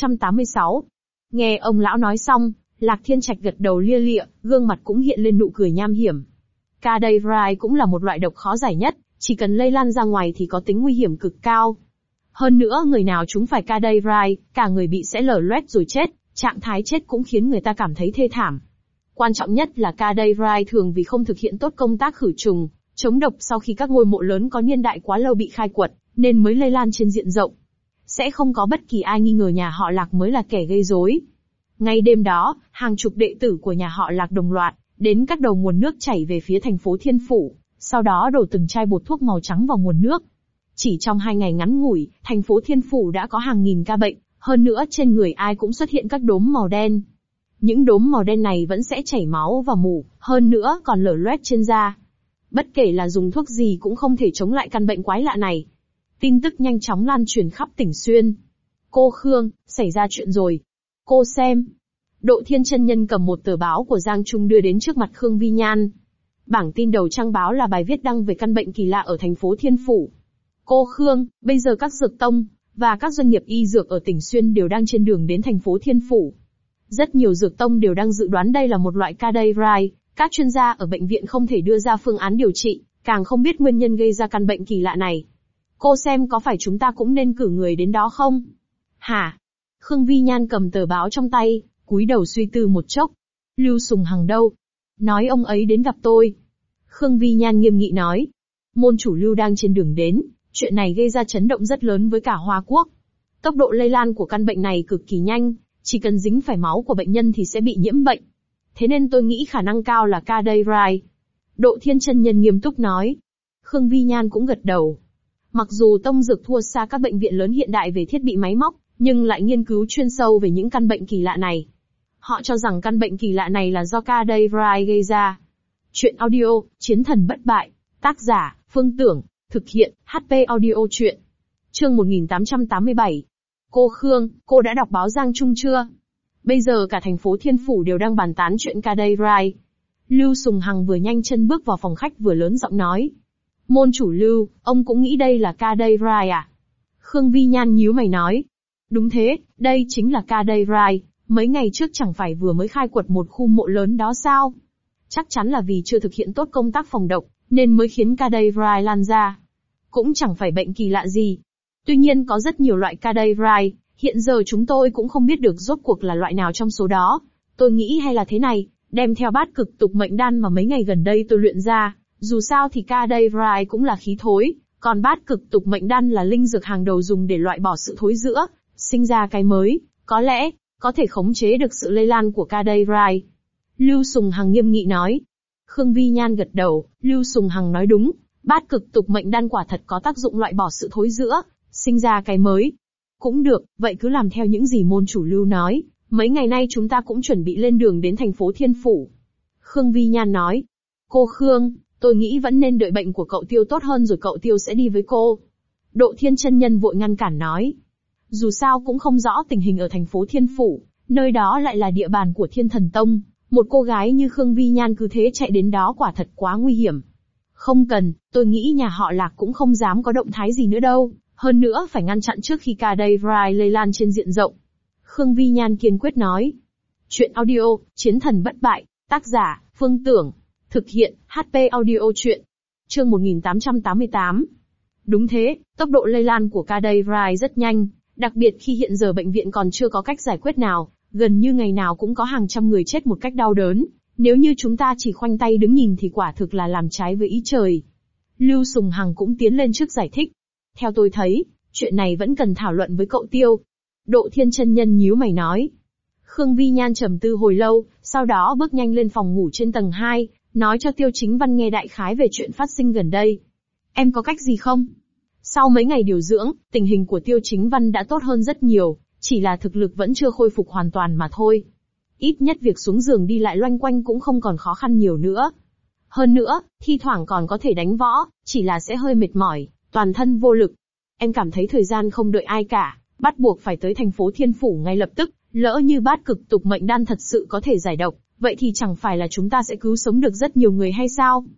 1886. Nghe ông lão nói xong, Lạc Thiên Trạch gật đầu lia lịa, gương mặt cũng hiện lên nụ cười nham hiểm. Cadaverite cũng là một loại độc khó giải nhất, chỉ cần lây lan ra ngoài thì có tính nguy hiểm cực cao. Hơn nữa người nào trúng phải Cadaverite, cả người bị sẽ lở loét rồi chết, trạng thái chết cũng khiến người ta cảm thấy thê thảm. Quan trọng nhất là Cadaverite thường vì không thực hiện tốt công tác khử trùng, chống độc sau khi các ngôi mộ lớn có niên đại quá lâu bị khai quật, nên mới lây lan trên diện rộng. Sẽ không có bất kỳ ai nghi ngờ nhà họ Lạc mới là kẻ gây rối. Ngay đêm đó, hàng chục đệ tử của nhà họ Lạc đồng loạt đến các đầu nguồn nước chảy về phía thành phố Thiên Phủ, sau đó đổ từng chai bột thuốc màu trắng vào nguồn nước. Chỉ trong 2 ngày ngắn ngủi, thành phố Thiên Phủ đã có hàng nghìn ca bệnh, hơn nữa trên người ai cũng xuất hiện các đốm màu đen. Những đốm màu đen này vẫn sẽ chảy máu và mủ, hơn nữa còn lở loét trên da. Bất kể là dùng thuốc gì cũng không thể chống lại căn bệnh quái lạ này. Tin tức nhanh chóng lan truyền khắp tỉnh Xuyên. Cô Khương, xảy ra chuyện rồi. Cô xem. Độ Thiên chân nhân cầm một tờ báo của Giang Trung đưa đến trước mặt Khương Vi Nhan. Bảng tin đầu trang báo là bài viết đăng về căn bệnh kỳ lạ ở thành phố Thiên Phủ. Cô Khương, bây giờ các dược tông và các doanh nghiệp y dược ở tỉnh Xuyên đều đang trên đường đến thành phố Thiên Phủ. Rất nhiều dược tông đều đang dự đoán đây là một loại Cadaverite. Các chuyên gia ở bệnh viện không thể đưa ra phương án điều trị, càng không biết nguyên nhân gây ra căn bệnh kỳ lạ này. Cô xem có phải chúng ta cũng nên cử người đến đó không? Hả? Khương Vi Nhan cầm tờ báo trong tay, cúi đầu suy tư một chốc. Lưu Sùng Hằng đâu? Nói ông ấy đến gặp tôi. Khương Vi Nhan nghiêm nghị nói. Môn chủ Lưu đang trên đường đến, chuyện này gây ra chấn động rất lớn với cả Hoa Quốc. Tốc độ lây lan của căn bệnh này cực kỳ nhanh, chỉ cần dính phải máu của bệnh nhân thì sẽ bị nhiễm bệnh. Thế nên tôi nghĩ khả năng cao là Cadaverite. Độ Thiên chân nhân nghiêm túc nói. Khương Vi Nhan cũng gật đầu. Mặc dù tông dược thua xa các bệnh viện lớn hiện đại về thiết bị máy móc, nhưng lại nghiên cứu chuyên sâu về những căn bệnh kỳ lạ này. Họ cho rằng căn bệnh kỳ lạ này là do Cadaverite gây ra. Chuyện audio, Chiến thần bất bại. Tác giả, Phương Tưởng. Thực hiện, HP Audio Chuyện. Chương 1887. Cô Khương, cô đã đọc báo Giang Trung chưa? Bây giờ cả thành phố Thiên Phủ đều đang bàn tán chuyện Cadaverite. Lưu Sùng Hằng vừa nhanh chân bước vào phòng khách vừa lớn giọng nói. Môn chủ Lưu, ông cũng nghĩ đây là Cadaverite à? Khương Vi Nhan nhíu mày nói. Đúng thế, đây chính là Cadaverite, mấy ngày trước chẳng phải vừa mới khai quật một khu mộ lớn đó sao? Chắc chắn là vì chưa thực hiện tốt công tác phòng độc, nên mới khiến Cadaverite lan ra. Cũng chẳng phải bệnh kỳ lạ gì. Tuy nhiên có rất nhiều loại Cadaverite, hiện giờ chúng tôi cũng không biết được rốt cuộc là loại nào trong số đó. Tôi nghĩ hay là thế này, đem theo bát cực tục mệnh đan mà mấy ngày gần đây tôi luyện ra, dù sao thì Cadaverite cũng là khí thối, còn bát cực tục mệnh đan là linh dược hàng đầu dùng để loại bỏ sự thối rữa, sinh ra cái mới, có lẽ, có thể khống chế được sự lây lan của Cadaverite. Lưu Sùng Hằng nghiêm nghị nói. Khương Vi Nhan gật đầu, Lưu Sùng Hằng nói đúng, bát cực tục mệnh đan quả thật có tác dụng loại bỏ sự thối rữa, sinh ra cái mới. Cũng được, vậy cứ làm theo những gì môn chủ Lưu nói, mấy ngày nay chúng ta cũng chuẩn bị lên đường đến thành phố Thiên Phủ. Khương Vi Nhan nói. Cô Khương, tôi nghĩ vẫn nên đợi bệnh của cậu Tiêu tốt hơn rồi cậu Tiêu sẽ đi với cô. Độ Thiên chân nhân vội ngăn cản nói. Dù sao cũng không rõ tình hình ở thành phố Thiên Phủ, nơi đó lại là địa bàn của Thiên Thần Tông, một cô gái như Khương Vi Nhan cứ thế chạy đến đó quả thật quá nguy hiểm. Không cần, tôi nghĩ nhà họ Lạc cũng không dám có động thái gì nữa đâu, hơn nữa phải ngăn chặn trước khi Cadaverite lây lan trên diện rộng. Khương Vi Nhan kiên quyết nói. Chuyện audio, Chiến thần bất bại, tác giả, Phương Tưởng. Thực hiện, HP Audio Chuyện. Chương 1888. Đúng thế, tốc độ lây lan của Cadaverite rất nhanh, đặc biệt khi hiện giờ bệnh viện còn chưa có cách giải quyết nào, gần như ngày nào cũng có hàng trăm người chết một cách đau đớn. Nếu như chúng ta chỉ khoanh tay đứng nhìn thì quả thực là làm trái với ý trời. Lưu Sùng Hằng cũng tiến lên trước giải thích. Theo tôi thấy, chuyện này vẫn cần thảo luận với cậu Tiêu. Độ Thiên chân nhân nhíu mày nói. Khương Vi Nhan trầm tư hồi lâu, sau đó bước nhanh lên phòng ngủ trên tầng 2, nói cho Tiêu Chính Văn nghe đại khái về chuyện phát sinh gần đây. Em có cách gì không? Sau mấy ngày điều dưỡng, tình hình của Tiêu Chính Văn đã tốt hơn rất nhiều, chỉ là thực lực vẫn chưa khôi phục hoàn toàn mà thôi. Ít nhất việc xuống giường đi lại loanh quanh cũng không còn khó khăn nhiều nữa. Hơn nữa, thi thoảng còn có thể đánh võ, chỉ là sẽ hơi mệt mỏi, toàn thân vô lực. Em cảm thấy thời gian không đợi ai cả, bắt buộc phải tới thành phố Thiên Phủ ngay lập tức, lỡ như bát cực tục mệnh đan thật sự có thể giải độc, vậy thì chẳng phải là chúng ta sẽ cứu sống được rất nhiều người hay sao?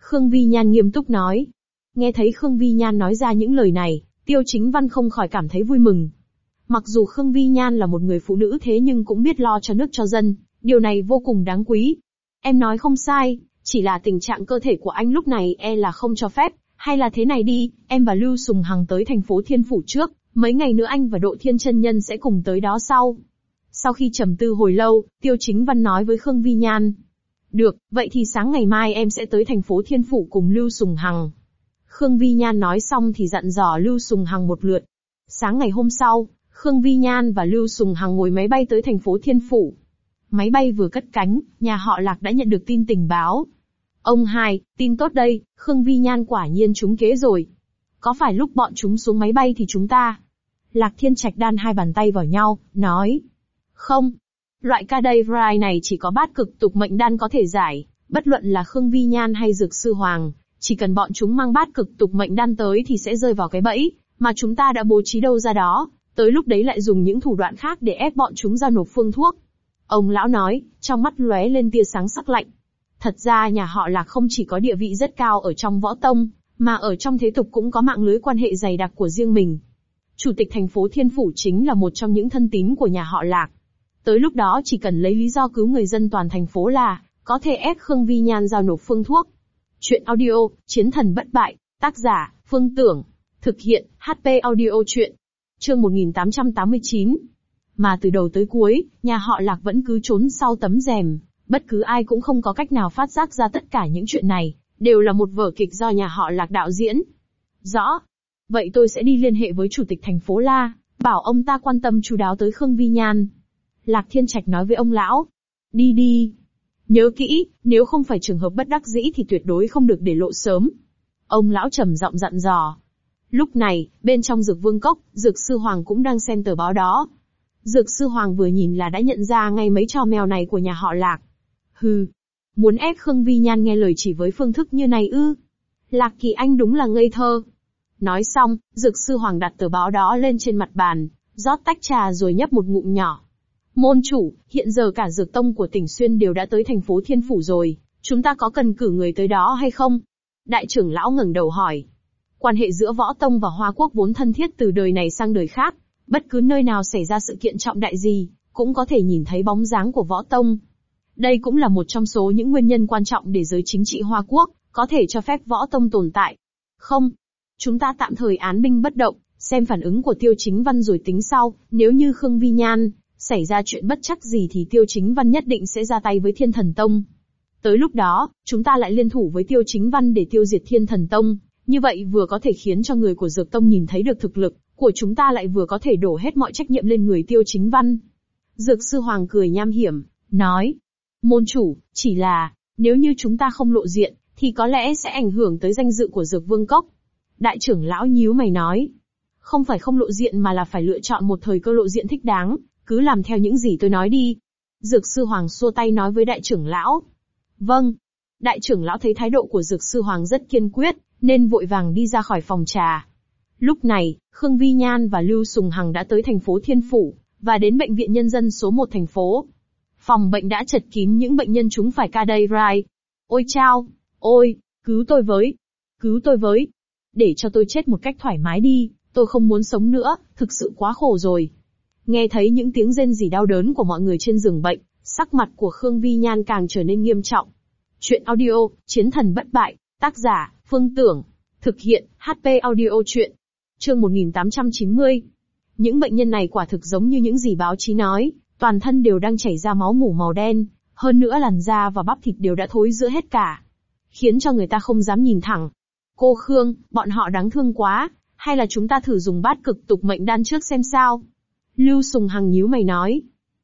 Khương Vi Nhan nghiêm túc nói. Nghe thấy Khương Vi Nhan nói ra những lời này, Tiêu Chính Văn không khỏi cảm thấy vui mừng. Mặc dù Khương Vi Nhan là một người phụ nữ thế nhưng cũng biết lo cho nước cho dân, điều này vô cùng đáng quý. Em nói không sai, chỉ là tình trạng cơ thể của anh lúc này là không cho phép, hay là thế này đi, em và Lưu Sùng Hằng tới thành phố Thiên Phủ trước, mấy ngày nữa anh và Độ Thiên chân nhân sẽ cùng tới đó sau. Sau khi trầm tư hồi lâu, Tiêu Chính Văn nói với Khương Vi Nhan. Được, vậy thì sáng ngày mai em sẽ tới thành phố Thiên Phủ cùng Lưu Sùng Hằng. Khương Vi Nhan nói xong thì dặn dò Lưu Sùng Hằng một lượt. Sáng ngày hôm sau, Khương Vi Nhan và Lưu Sùng Hằng ngồi máy bay tới thành phố Thiên Phủ. Máy bay vừa cất cánh, nhà họ Lạc đã nhận được tin tình báo. Ông hai, tin tốt đây, Khương Vi Nhan quả nhiên trúng kế rồi. Có phải lúc bọn chúng xuống máy bay thì chúng ta? Lạc Thiên Trạch đan hai bàn tay vào nhau, nói. Không. Loại Cadaver này chỉ có bát cực tục mệnh đan có thể giải, bất luận là Khương Vi Nhan hay Dược Sư Hoàng, chỉ cần bọn chúng mang bát cực tục mệnh đan tới thì sẽ rơi vào cái bẫy, mà chúng ta đã bố trí đâu ra đó, tới lúc đấy lại dùng những thủ đoạn khác để ép bọn chúng giao nộp phương thuốc. Ông lão nói, trong mắt lóe lên tia sáng sắc lạnh. Thật ra nhà họ Lạc không chỉ có địa vị rất cao ở trong võ tông, mà ở trong thế tục cũng có mạng lưới quan hệ dày đặc của riêng mình. Chủ tịch thành phố Thiên Phủ chính là một trong những thân tín của nhà họ Lạc. Tới lúc đó chỉ cần lấy lý do cứu người dân toàn thành phố là có thể ép Khương Vi Nhan giao nộp phương thuốc. Chuyện audio, Chiến thần bất bại, tác giả, Phương Tưởng. Thực hiện, HP audio chuyện. Chương 1889. Mà từ đầu tới cuối, nhà họ Lạc vẫn cứ trốn sau tấm rèm, bất cứ ai cũng không có cách nào phát giác ra tất cả những chuyện này, đều là một vở kịch do nhà họ Lạc đạo diễn. Rõ. Vậy tôi sẽ đi liên hệ với chủ tịch thành phố La, bảo ông ta quan tâm chu đáo tới Khương Vi Nhan. Lạc Thiên Trạch nói với ông lão. Đi đi. Nhớ kỹ, nếu không phải trường hợp bất đắc dĩ thì tuyệt đối không được để lộ sớm. Ông lão trầm giọng dặn dò. Lúc này, bên trong Dược Vương Cốc, Dược Sư Hoàng cũng đang xem tờ báo đó. Dược Sư Hoàng vừa nhìn là đã nhận ra ngay mấy trò mèo này của nhà họ Lạc. Hừ, muốn ép Khương Vi Nhan nghe lời chỉ với phương thức như này ư? Lạc Kỳ Anh đúng là ngây thơ. Nói xong, Dược Sư Hoàng đặt tờ báo đó lên trên mặt bàn, rót tách trà rồi nhấp một ngụm nhỏ. Môn chủ, hiện giờ cả dược tông của tỉnh Xuyên đều đã tới thành phố Thiên Phủ rồi, chúng ta có cần cử người tới đó hay không? Đại trưởng lão ngẩng đầu hỏi. Quan hệ giữa võ tông và Hoa Quốc vốn thân thiết từ đời này sang đời khác, bất cứ nơi nào xảy ra sự kiện trọng đại gì, cũng có thể nhìn thấy bóng dáng của võ tông. Đây cũng là một trong số những nguyên nhân quan trọng để giới chính trị Hoa Quốc có thể cho phép võ tông tồn tại. Không, chúng ta tạm thời án binh bất động, xem phản ứng của Tiêu Chính Văn rồi tính sau, nếu như Khương Vi Nhan xảy ra chuyện bất trắc gì thì Tiêu Chính Văn nhất định sẽ ra tay với Thiên Thần Tông. Tới lúc đó, chúng ta lại liên thủ với Tiêu Chính Văn để tiêu diệt Thiên Thần Tông, như vậy vừa có thể khiến cho người của Dược Tông nhìn thấy được thực lực của chúng ta, lại vừa có thể đổ hết mọi trách nhiệm lên người Tiêu Chính Văn. Dược Sư Hoàng cười nham hiểm, nói. Môn chủ, chỉ là, nếu như chúng ta không lộ diện, thì có lẽ sẽ ảnh hưởng tới danh dự của Dược Vương Cốc. Đại trưởng lão nhíu mày nói. Không phải không lộ diện mà là phải lựa chọn một thời cơ lộ diện thích đáng, cứ làm theo những gì tôi nói đi. Dược Sư Hoàng xua tay nói với đại trưởng lão. Vâng. Đại trưởng lão thấy thái độ của Dược Sư Hoàng rất kiên quyết, nên vội vàng đi ra khỏi phòng trà. Lúc này, Khương Vi Nhan và Lưu Sùng Hằng đã tới thành phố Thiên Phủ, và đến bệnh viện nhân dân số 1 thành phố. Phòng bệnh đã chật kín những bệnh nhân trúng phải Cadaver. Ôi chao! Ôi! Cứu tôi với! Cứu tôi với! Để cho tôi chết một cách thoải mái đi, tôi không muốn sống nữa, thực sự quá khổ rồi. Nghe thấy những tiếng rên rỉ đau đớn của mọi người trên giường bệnh, sắc mặt của Khương Vi Nhan càng trở nên nghiêm trọng. Chuyện audio, Chiến thần bất bại, tác giả, Phương Tưởng. Thực hiện, HP audio chuyện. Chương 1890. Những bệnh nhân này quả thực giống như những gì báo chí nói, toàn thân đều đang chảy ra máu mủ màu đen, hơn nữa làn da và bắp thịt đều đã thối rữa hết cả, khiến cho người ta không dám nhìn thẳng. Cô Khương, bọn họ đáng thương quá, hay là chúng ta thử dùng bát cực tục mệnh đan trước xem sao? Lưu Sùng Hằng nhíu mày nói.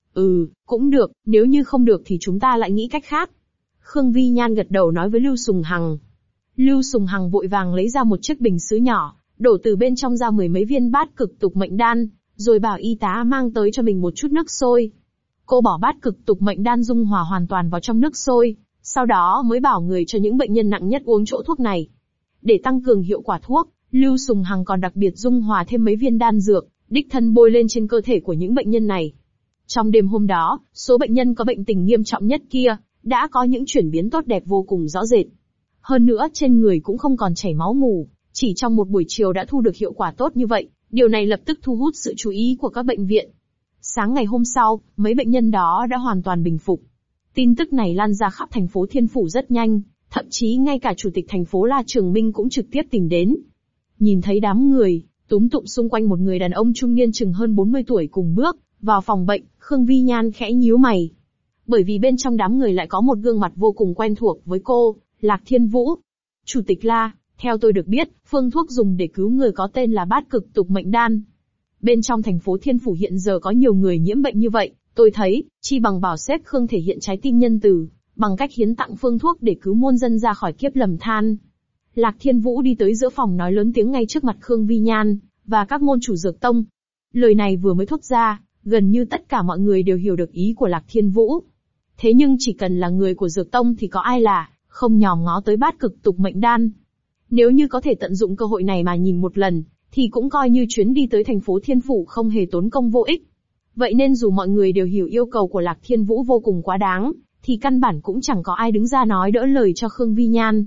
Cũng được, nếu như không được thì chúng ta lại nghĩ cách khác. Khương Vi Nhan gật đầu nói với Lưu Sùng Hằng. Lưu Sùng Hằng vội vàng lấy ra một chiếc bình sứ nhỏ, đổ từ bên trong ra 10 mấy viên bát cực tục mệnh đan, rồi bảo y tá mang tới cho mình một chút nước sôi. Cô bỏ bát cực tục mệnh đan dung hòa hoàn toàn vào trong nước sôi, sau đó mới bảo người cho những bệnh nhân nặng nhất uống chỗ thuốc này. Để tăng cường hiệu quả thuốc, Lưu Sùng Hằng còn đặc biệt dung hòa thêm mấy viên đan dược, đích thân bôi lên trên cơ thể của những bệnh nhân này. Trong đêm hôm đó, số bệnh nhân có bệnh tình nghiêm trọng nhất kia, đã có những chuyển biến tốt đẹp vô cùng rõ rệt. Hơn nữa trên người cũng không còn chảy máu mù, chỉ trong một buổi chiều đã thu được hiệu quả tốt như vậy, điều này lập tức thu hút sự chú ý của các bệnh viện. Sáng ngày hôm sau, mấy bệnh nhân đó đã hoàn toàn bình phục. Tin tức này lan ra khắp thành phố Thiên Phủ rất nhanh, thậm chí ngay cả chủ tịch thành phố La Trường Minh cũng trực tiếp tìm đến. Nhìn thấy đám người túm tụm xung quanh một người đàn ông trung niên chừng hơn 40 tuổi cùng bước vào phòng bệnh, Khương Vi Nhan khẽ nhíu mày. Bởi vì bên trong đám người lại có một gương mặt vô cùng quen thuộc với cô, Lạc Thiên Vũ. Chủ tịch La, theo tôi được biết, phương thuốc dùng để cứu người có tên là Bát Cực Tục Mệnh Đan. Bên trong thành phố Thiên Phủ hiện giờ có nhiều người nhiễm bệnh như vậy, tôi thấy, chi bằng bảo xếp Khương thể hiện trái tim nhân từ, bằng cách hiến tặng phương thuốc để cứu muôn dân ra khỏi kiếp lầm than. Lạc Thiên Vũ đi tới giữa phòng nói lớn tiếng ngay trước mặt Khương Vi Nhan và các môn chủ dược tông. Lời này vừa mới thốt ra, gần như tất cả mọi người đều hiểu được ý của Lạc Thiên Vũ. Thế nhưng chỉ cần là người của dược tông thì có ai là không nhòm ngó tới Bát Cực Tục Mệnh Đan. Nếu như có thể tận dụng cơ hội này mà nhìn một lần, thì cũng coi như chuyến đi tới thành phố Thiên Phủ không hề tốn công vô ích. Vậy nên dù mọi người đều hiểu yêu cầu của Lạc Thiên Vũ vô cùng quá đáng, thì căn bản cũng chẳng có ai đứng ra nói đỡ lời cho Khương Vi Nhan.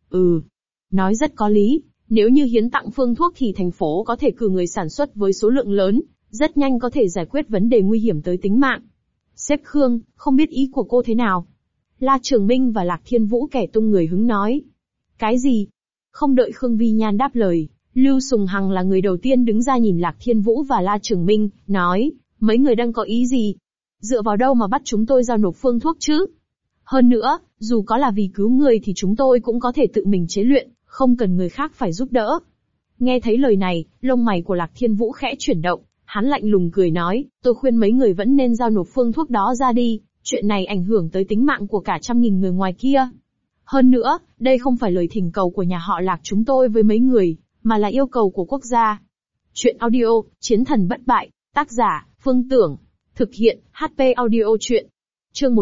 Nói rất có lý, nếu như hiến tặng phương thuốc thì thành phố có thể cử người sản xuất với số lượng lớn, rất nhanh có thể giải quyết vấn đề nguy hiểm tới tính mạng. Sếp Khương, không biết ý của cô thế nào? La Trường Minh và Lạc Thiên Vũ kẻ tung người hứng nói. Cái gì? Không đợi Khương Vi Nhan đáp lời, Lưu Sùng Hằng là người đầu tiên đứng ra nhìn Lạc Thiên Vũ và La Trường Minh, nói, mấy người đang có ý gì? Dựa vào đâu mà bắt chúng tôi giao nộp phương thuốc chứ? Hơn nữa, dù có là vì cứu người thì chúng tôi cũng có thể tự mình chế luyện, không cần người khác phải giúp đỡ. Nghe thấy lời này, lông mày của Lạc Thiên Vũ khẽ chuyển động, hắn lạnh lùng cười nói, tôi khuyên mấy người vẫn nên giao nộp phương thuốc đó ra đi, chuyện này ảnh hưởng tới tính mạng của cả 100.000 người ngoài kia. Hơn nữa, đây không phải lời thỉnh cầu của nhà họ Lạc chúng tôi với mấy người, mà là yêu cầu của quốc gia. Chuyện audio, Chiến thần bất bại, tác giả, Phương Tưởng, thực hiện, HP Audio Chuyện. Chương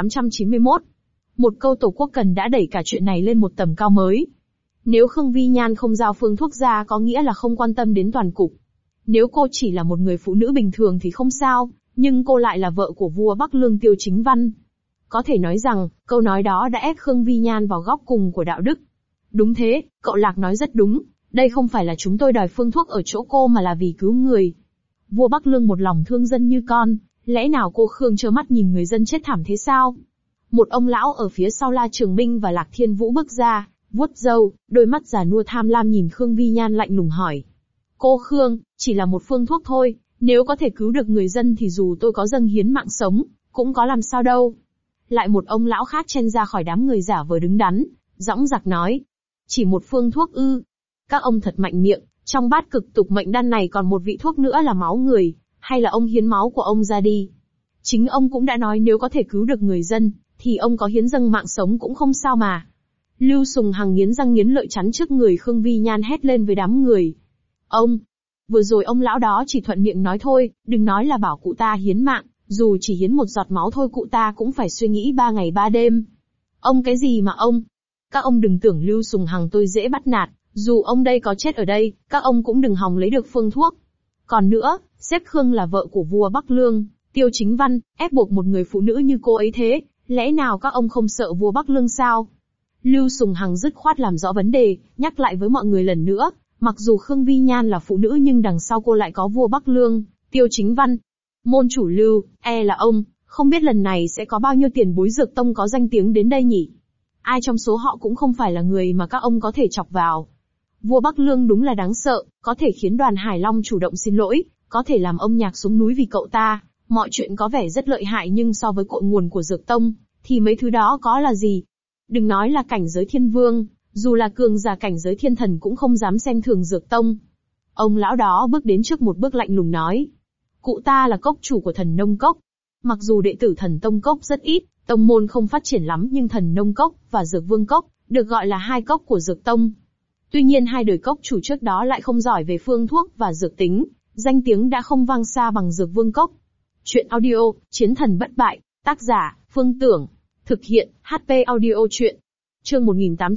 1891. Một câu Tổ quốc cần đã đẩy cả chuyện này lên một tầm cao mới. Nếu Khương Vi Nhan không giao phương thuốc ra có nghĩa là không quan tâm đến toàn cục. Nếu cô chỉ là một người phụ nữ bình thường thì không sao, nhưng cô lại là vợ của vua Bắc Lương Tiêu Chính Văn. Có thể nói rằng, câu nói đó đã ép Khương Vi Nhan vào góc cùng của đạo đức. Đúng thế, cậu Lạc nói rất đúng, đây không phải là chúng tôi đòi phương thuốc ở chỗ cô mà là vì cứu người. Vua Bắc Lương một lòng thương dân như con, lẽ nào cô Khương trơ mắt nhìn người dân chết thảm thế sao? Một ông lão ở phía sau La Trường Minh và Lạc Thiên Vũ bước ra, vuốt râu, đôi mắt già nua tham lam nhìn Khương Vi Nhan lạnh lùng hỏi. Cô Khương, chỉ là một phương thuốc thôi, nếu có thể cứu được người dân thì dù tôi có dâng hiến mạng sống, cũng có làm sao đâu. Lại một ông lão khác chen ra khỏi đám người giả vờ đứng đắn, dõng dạc nói. Chỉ một phương thuốc ư? Các ông thật mạnh miệng, trong Bát Cực Tục Mệnh Đan này còn một vị thuốc nữa là máu người, hay là ông hiến máu của ông ra đi. Chính ông cũng đã nói nếu có thể cứu được người dân, thì ông có hiến dâng mạng sống cũng không sao mà. Lưu Sùng Hằng nghiến răng nghiến lợi chắn trước người Khương Vi Nhan hét lên với đám người. Ông! Vừa rồi ông lão đó chỉ thuận miệng nói thôi, đừng nói là bảo cụ ta hiến mạng, dù chỉ hiến một giọt máu thôi cụ ta cũng phải suy nghĩ 3 ngày 3 đêm. Ông cái gì mà ông? Các ông đừng tưởng Lưu Sùng Hằng tôi dễ bắt nạt, dù ông đây có chết ở đây, các ông cũng đừng hòng lấy được phương thuốc. Còn nữa, sếp Khương là vợ của vua Bắc Lương, Tiêu Chính Văn, ép buộc một người phụ nữ như cô ấy thế, lẽ nào các ông không sợ vua Bắc Lương sao? Lưu Sùng Hằng dứt khoát làm rõ vấn đề, nhắc lại với mọi người lần nữa, mặc dù Khương Vi Nhan là phụ nữ nhưng đằng sau cô lại có vua Bắc Lương, Tiêu Chính Văn. Môn chủ Lưu, là ông, không biết lần này sẽ có bao nhiêu tiền bối dược tông có danh tiếng đến đây nhỉ? Ai trong số họ cũng không phải là người mà các ông có thể chọc vào. Vua Bắc Lương đúng là đáng sợ, có thể khiến Đoàn Hải Long chủ động xin lỗi, có thể làm âm nhạc xuống núi vì cậu ta, mọi chuyện có vẻ rất lợi hại nhưng so với cội nguồn của dược tông, thì mấy thứ đó có là gì? Đừng nói là cảnh giới thiên vương, dù là cường giả cảnh giới thiên thần cũng không dám xem thường dược tông. Ông lão đó bước đến trước một bước lạnh lùng nói. Cụ ta là cốc chủ của Thần Nông Cốc. Mặc dù đệ tử Thần Tông Cốc rất ít, tông môn không phát triển lắm nhưng Thần Nông Cốc và Dược Vương Cốc được gọi là hai cốc của dược tông. Tuy nhiên hai đời cốc chủ trước đó lại không giỏi về phương thuốc và dược tính, danh tiếng đã không vang xa bằng Dược Vương Cốc. Chuyện audio, Chiến thần bất bại, tác giả, Phương Tưởng, thực hiện, HP Audio Chuyện. Chương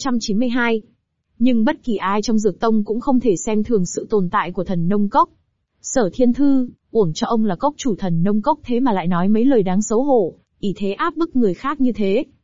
1892. Nhưng bất kỳ ai trong dược tông cũng không thể xem thường sự tồn tại của Thần Nông Cốc. Sở Thiên Thư, uổng cho ông là cốc chủ Thần Nông Cốc thế mà lại nói mấy lời đáng xấu hổ, ỷ thế áp bức người khác như thế.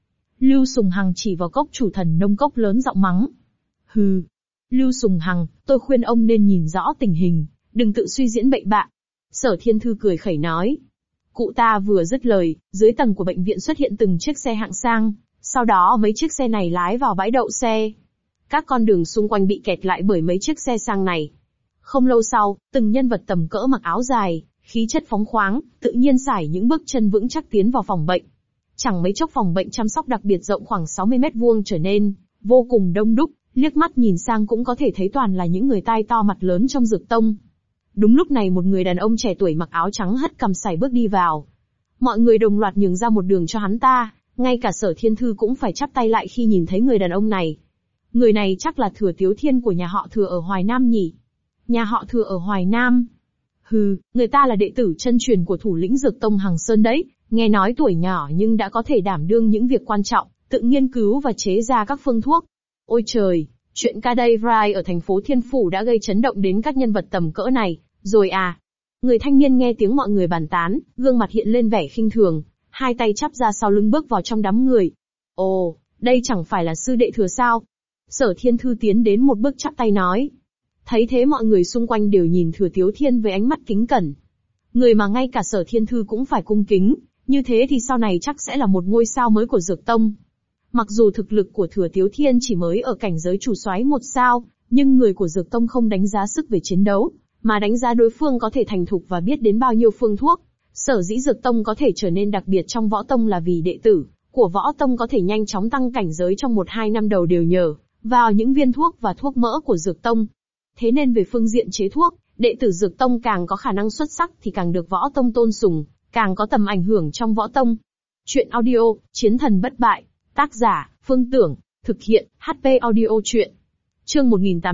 Lưu Sùng Hằng chỉ vào cốc chủ thần nông cốc lớn giọng mắng. Hừ. Lưu Sùng Hằng, tôi khuyên ông nên nhìn rõ tình hình, đừng tự suy diễn bậy bạ. Sở Thiên Thư cười khẩy nói. Cụ ta vừa dứt lời, dưới tầng của bệnh viện xuất hiện từng chiếc xe hạng sang, sau đó mấy chiếc xe này lái vào bãi đậu xe. Các con đường xung quanh bị kẹt lại bởi mấy chiếc xe sang này. Không lâu sau, từng nhân vật tầm cỡ mặc áo dài, khí chất phóng khoáng, tự nhiên sải những bước chân vững chắc tiến vào phòng bệnh. Chẳng mấy chốc phòng bệnh chăm sóc đặc biệt rộng khoảng 60 mét vuông trở nên vô cùng đông đúc, liếc mắt nhìn sang cũng có thể thấy toàn là những người tai to mặt lớn trong dược tông. Đúng lúc này một người đàn ông trẻ tuổi mặc áo trắng hất cằm sải bước đi vào. Mọi người đồng loạt nhường ra một đường cho hắn ta, ngay cả Sở Thiên Thư cũng phải chắp tay lại khi nhìn thấy người đàn ông này. Người này chắc là Thừa Tiếu Thiên của nhà họ Thừa ở Hoài Nam nhỉ? Nhà họ Thừa ở Hoài Nam? Hừ, người ta là đệ tử chân truyền của thủ lĩnh Dược Tông Hằng Sơn đấy, nghe nói tuổi nhỏ nhưng đã có thể đảm đương những việc quan trọng, tự nghiên cứu và chế ra các phương thuốc. Ôi trời, chuyện Cadavrai ở thành phố Thiên Phủ đã gây chấn động đến các nhân vật tầm cỡ này, rồi à? Người thanh niên nghe tiếng mọi người bàn tán, gương mặt hiện lên vẻ khinh thường, hai tay chắp ra sau lưng bước vào trong đám người. Ồ, đây chẳng phải là sư đệ Thừa sao? Sở Thiên Thư tiến đến một bước chắp tay nói. Thấy thế mọi người xung quanh đều nhìn Thừa Tiếu Thiên với ánh mắt kính cẩn. Người mà ngay cả Sở Thiên Thư cũng phải cung kính, như thế thì sau này chắc sẽ là một ngôi sao mới của Dược Tông. Mặc dù thực lực của Thừa Tiếu Thiên chỉ mới ở cảnh giới chủ soái 1 sao, nhưng người của Dược Tông không đánh giá sức về chiến đấu, mà đánh giá đối phương có thể thành thục và biết đến bao nhiêu phương thuốc. Sở dĩ Dược Tông có thể trở nên đặc biệt trong Võ Tông là vì đệ tử của Võ Tông có thể nhanh chóng tăng cảnh giới trong 1-2 năm đầu đều nhờ vào những viên thuốc và thuốc mỡ của Dược Tông. Thế nên về phương diện chế thuốc, đệ tử Dược Tông càng có khả năng xuất sắc thì càng được Võ Tông tôn sùng, càng có tầm ảnh hưởng trong Võ Tông. Chuyện audio, Chiến Thần Bất Bại, tác giả, Phương Tưởng, thực hiện, HP Audio Chuyện. Chương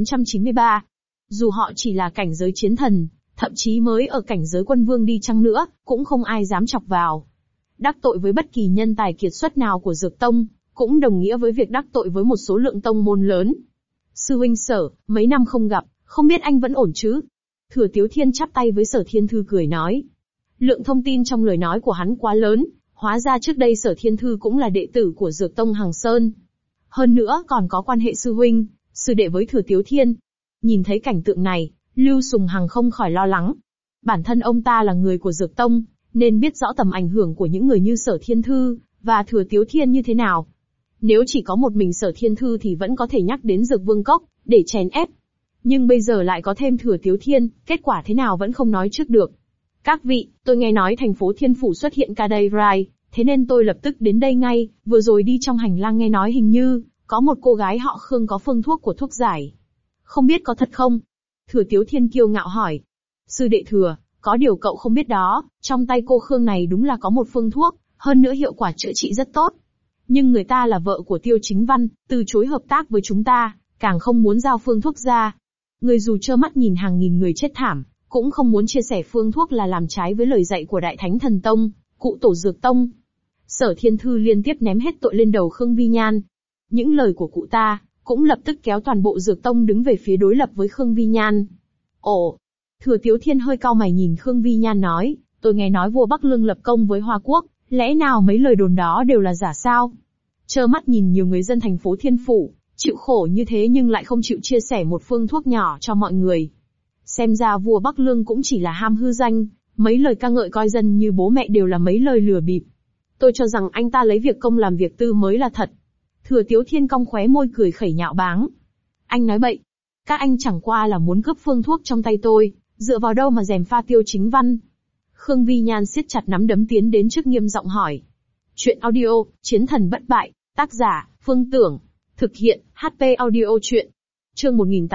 1893. Dù họ chỉ là cảnh giới chiến thần, thậm chí mới ở cảnh giới quân vương đi chăng nữa, cũng không ai dám chọc vào. Đắc tội với bất kỳ nhân tài kiệt xuất nào của Dược Tông, cũng đồng nghĩa với việc đắc tội với một số lượng tông môn lớn. Sư huynh Sở, mấy năm không gặp, không biết anh vẫn ổn chứ? Thừa Tiếu Thiên chắp tay với Sở Thiên Thư cười nói. Lượng thông tin trong lời nói của hắn quá lớn, hóa ra trước đây Sở Thiên Thư cũng là đệ tử của Dược Tông Hằng Sơn. Hơn nữa còn có quan hệ sư huynh, sư đệ với Thừa Tiếu Thiên. Nhìn thấy cảnh tượng này, Lưu Sùng Hằng không khỏi lo lắng. Bản thân ông ta là người của Dược Tông, nên biết rõ tầm ảnh hưởng của những người như Sở Thiên Thư và Thừa Tiếu Thiên như thế nào. Nếu chỉ có một mình Sở Thiên Thư thì vẫn có thể nhắc đến Dược Vương Cốc để chèn ép. Nhưng bây giờ lại có thêm Thừa Tiếu Thiên, kết quả thế nào vẫn không nói trước được. Các vị, tôi nghe nói thành phố Thiên Phủ xuất hiện Cadavrai, thế nên tôi lập tức đến đây ngay. Vừa rồi đi trong hành lang nghe nói hình như có một cô gái họ Khương có phương thuốc của thuốc giải. Không biết có thật không? Thừa Tiếu Thiên kiêu ngạo hỏi. Sư đệ Thừa, có điều cậu không biết đó, trong tay cô Khương này đúng là có một phương thuốc, hơn nữa hiệu quả chữa trị rất tốt. Nhưng người ta là vợ của Tiêu Chính Văn, từ chối hợp tác với chúng ta, càng không muốn giao phương thuốc ra. Người dù trơ mắt nhìn hàng nghìn người chết thảm, cũng không muốn chia sẻ phương thuốc là làm trái với lời dạy của Đại Thánh Thần Tông, cụ tổ Dược Tông. Sở Thiên Thư liên tiếp ném hết tội lên đầu Khương Vi Nhan. Những lời của cụ ta cũng lập tức kéo toàn bộ Dược Tông đứng về phía đối lập với Khương Vi Nhan. Ồ! Thừa Tiếu Thiên hơi cau mày nhìn Khương Vi Nhan nói, tôi nghe nói vua Bắc Lương lập công với Hoa Quốc, lẽ nào mấy lời đồn đó đều là giả sao? Trơ mắt nhìn nhiều người dân thành phố Thiên Phủ, chịu khổ như thế nhưng lại không chịu chia sẻ một phương thuốc nhỏ cho mọi người. Xem ra vua Bắc Lương cũng chỉ là ham hư danh, mấy lời ca ngợi coi dân như bố mẹ đều là mấy lời lừa bịp. Tôi cho rằng anh ta lấy việc công làm việc tư mới là thật. Thừa Tiếu Thiên cong khóe môi cười khẩy nhạo báng. Anh nói bậy. Các anh chẳng qua là muốn cướp phương thuốc trong tay tôi, dựa vào đâu mà gièm pha Tiêu Chính Văn. Khương Vi Nhan siết chặt nắm đấm tiến đến trước nghiêm giọng hỏi. Chuyện audio, Chiến Thần Bất Bại, tác giả, Phương Tưởng, thực hiện, HP Audio Chuyện. Chương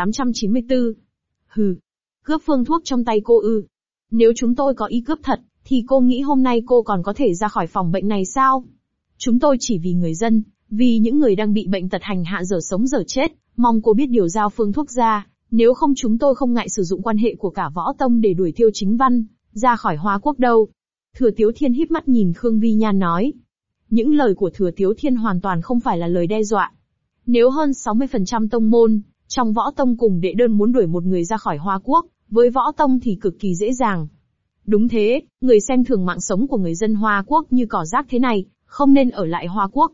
1894. Hừ. Cướp phương thuốc trong tay cô ư? Nếu chúng tôi có ý cướp thật, thì cô nghĩ hôm nay cô còn có thể ra khỏi phòng bệnh này sao? Chúng tôi chỉ vì người dân, vì những người đang bị bệnh tật hành hạ giờ sống giờ chết, mong cô biết điều giao phương thuốc ra, nếu không chúng tôi không ngại sử dụng quan hệ của cả Võ Tông để đuổi Tiêu Chính Văn ra khỏi Hoa Quốc đâu. Thừa Tiếu Thiên híp mắt nhìn Khương Vi Nhan nói. Những lời của Thừa Tiếu Thiên hoàn toàn không phải là lời đe dọa. Nếu hơn 60% tông môn trong Võ Tông cùng đệ đơn muốn đuổi một người ra khỏi Hoa Quốc, với Võ Tông thì cực kỳ dễ dàng. Đúng thế, người xem thường mạng sống của người dân Hoa Quốc như cỏ rác thế này, không nên ở lại Hoa Quốc.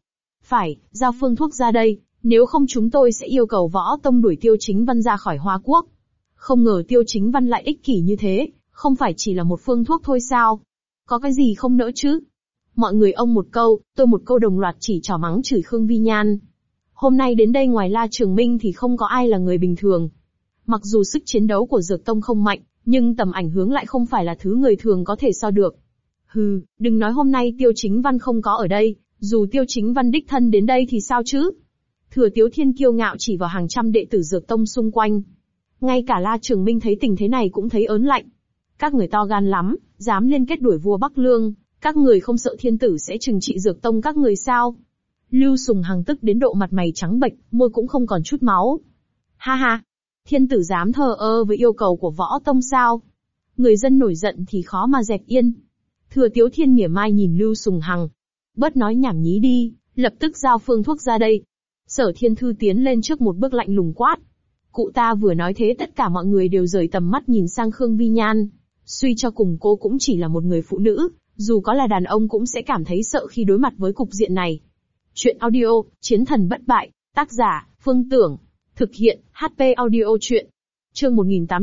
Phải, giao phương thuốc ra đây, nếu không chúng tôi sẽ yêu cầu võ tông đuổi Tiêu Chính Văn ra khỏi Hoa Quốc. Không ngờ Tiêu Chính Văn lại ích kỷ như thế, không phải chỉ là một phương thuốc thôi sao? Có cái gì không nỡ chứ? Mọi người ông một câu, tôi một câu đồng loạt chỉ trỏ mắng chửi Khương Vi Nhan. Hôm nay đến đây ngoài La Trường Minh thì không có ai là người bình thường. Mặc dù sức chiến đấu của Dược Tông không mạnh, nhưng tầm ảnh hưởng lại không phải là thứ người thường có thể so được. Hừ, đừng nói hôm nay Tiêu Chính Văn không có ở đây, dù Tiêu Chính Văn đích thân đến đây thì sao chứ? Thừa Tiếu Thiên kiêu ngạo chỉ vào hàng trăm đệ tử Dược Tông xung quanh. Ngay cả La Trường Minh thấy tình thế này cũng thấy ớn lạnh. Các người to gan lắm, dám liên kết đuổi vua Bắc Lương, các người không sợ thiên tử sẽ trừng trị Dược Tông các người sao? Lưu Sùng Hằng tức đến độ mặt mày trắng bệch, môi cũng không còn chút máu. Ha ha, thiên tử dám thờ ơ với yêu cầu của võ tông sao? Người dân nổi giận thì khó mà dẹp yên. Thừa Tiếu Thiên mỉa mai nhìn Lưu Sùng Hằng. Bớt nói nhảm nhí đi, lập tức giao phương thuốc ra đây. Sở Thiên Thư tiến lên trước một bước lạnh lùng quát. Cụ ta vừa nói thế tất cả mọi người đều rời tầm mắt nhìn sang Khương Vi Nhan. Suy cho cùng cô cũng chỉ là một người phụ nữ, dù có là đàn ông cũng sẽ cảm thấy sợ khi đối mặt với cục diện này. Chuyện audio, Chiến thần bất bại, tác giả, Phương Tưởng. Thực hiện, HP audio chuyện. Chương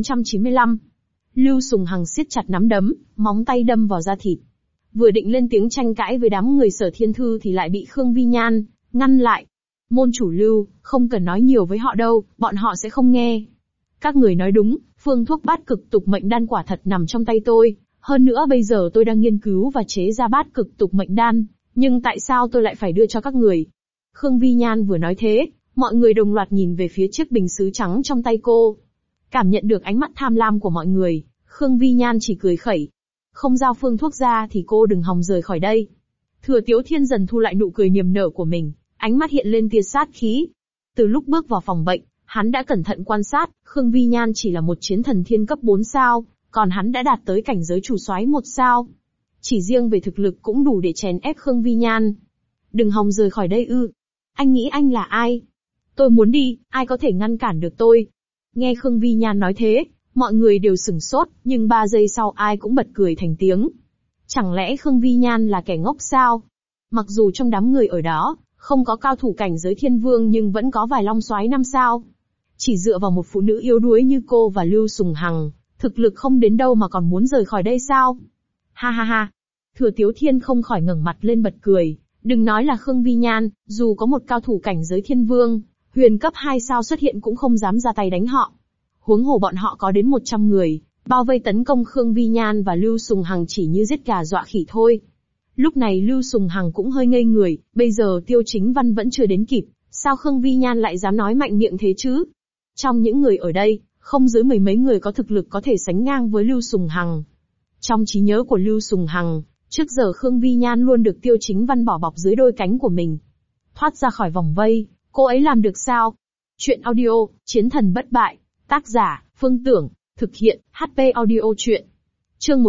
1895. Lưu Sùng Hằng siết chặt nắm đấm, móng tay đâm vào da thịt. Vừa định lên tiếng tranh cãi với đám người Sở Thiên Thư thì lại bị Khương Vi Nhan ngăn lại. Môn chủ Lưu, không cần nói nhiều với họ đâu, bọn họ sẽ không nghe. Các người nói đúng, phương thuốc bát cực tục mệnh đan quả thật nằm trong tay tôi. Hơn nữa bây giờ tôi đang nghiên cứu và chế ra bát cực tục mệnh đan, nhưng tại sao tôi lại phải đưa cho các người? Khương Vi Nhan vừa nói thế, mọi người đồng loạt nhìn về phía chiếc bình sứ trắng trong tay cô. Cảm nhận được ánh mắt tham lam của mọi người, Khương Vi Nhan chỉ cười khẩy. Không giao phương thuốc ra thì cô đừng hòng rời khỏi đây. Thừa Tiếu Thiên dần thu lại nụ cười niềm nở của mình, ánh mắt hiện lên tia sát khí. Từ lúc bước vào phòng bệnh, hắn đã cẩn thận quan sát, Khương Vi Nhan chỉ là một chiến thần thiên cấp 4 sao, còn hắn đã đạt tới cảnh giới chủ soái 1 sao. Chỉ riêng về thực lực cũng đủ để chèn ép Khương Vi Nhan. Đừng hòng rời khỏi đây ư? Anh nghĩ anh là ai? Tôi muốn đi, ai có thể ngăn cản được tôi? Nghe Khương Vi Nhan nói thế, mọi người đều sửng sốt, nhưng 3 giây sau ai cũng bật cười thành tiếng. Chẳng lẽ Khương Vi Nhan là kẻ ngốc sao? Mặc dù trong đám người ở đó, không có cao thủ cảnh giới thiên vương nhưng vẫn có vài long soái 5 sao. Chỉ dựa vào một phụ nữ yếu đuối như cô và Lưu Sùng Hằng, thực lực không đến đâu mà còn muốn rời khỏi đây sao? Ha ha ha. Thừa Tiếu Thiên không khỏi ngẩng mặt lên bật cười. Đừng nói là Khương Vi Nhan, dù có một cao thủ cảnh giới thiên vương, huyền cấp 2 sao xuất hiện cũng không dám ra tay đánh họ. Huống hồ bọn họ có đến 100 người, bao vây tấn công Khương Vi Nhan và Lưu Sùng Hằng chỉ như giết gà dọa khỉ thôi. Lúc này Lưu Sùng Hằng cũng hơi ngây người, bây giờ Tiêu Chính Văn vẫn chưa đến kịp, sao Khương Vi Nhan lại dám nói mạnh miệng thế chứ? Trong những người ở đây, không dưới 10 mấy người có thực lực có thể sánh ngang với Lưu Sùng Hằng. Trong trí nhớ của Lưu Sùng Hằng, trước giờ Khương Vi Nhan luôn được Tiêu Chính Văn bỏ bọc dưới đôi cánh của mình. Thoát ra khỏi vòng vây, cô ấy làm được sao? Chuyện audio, Chiến thần bất bại, tác giả, Phương Tưởng, thực hiện, HP audio chuyện. Chương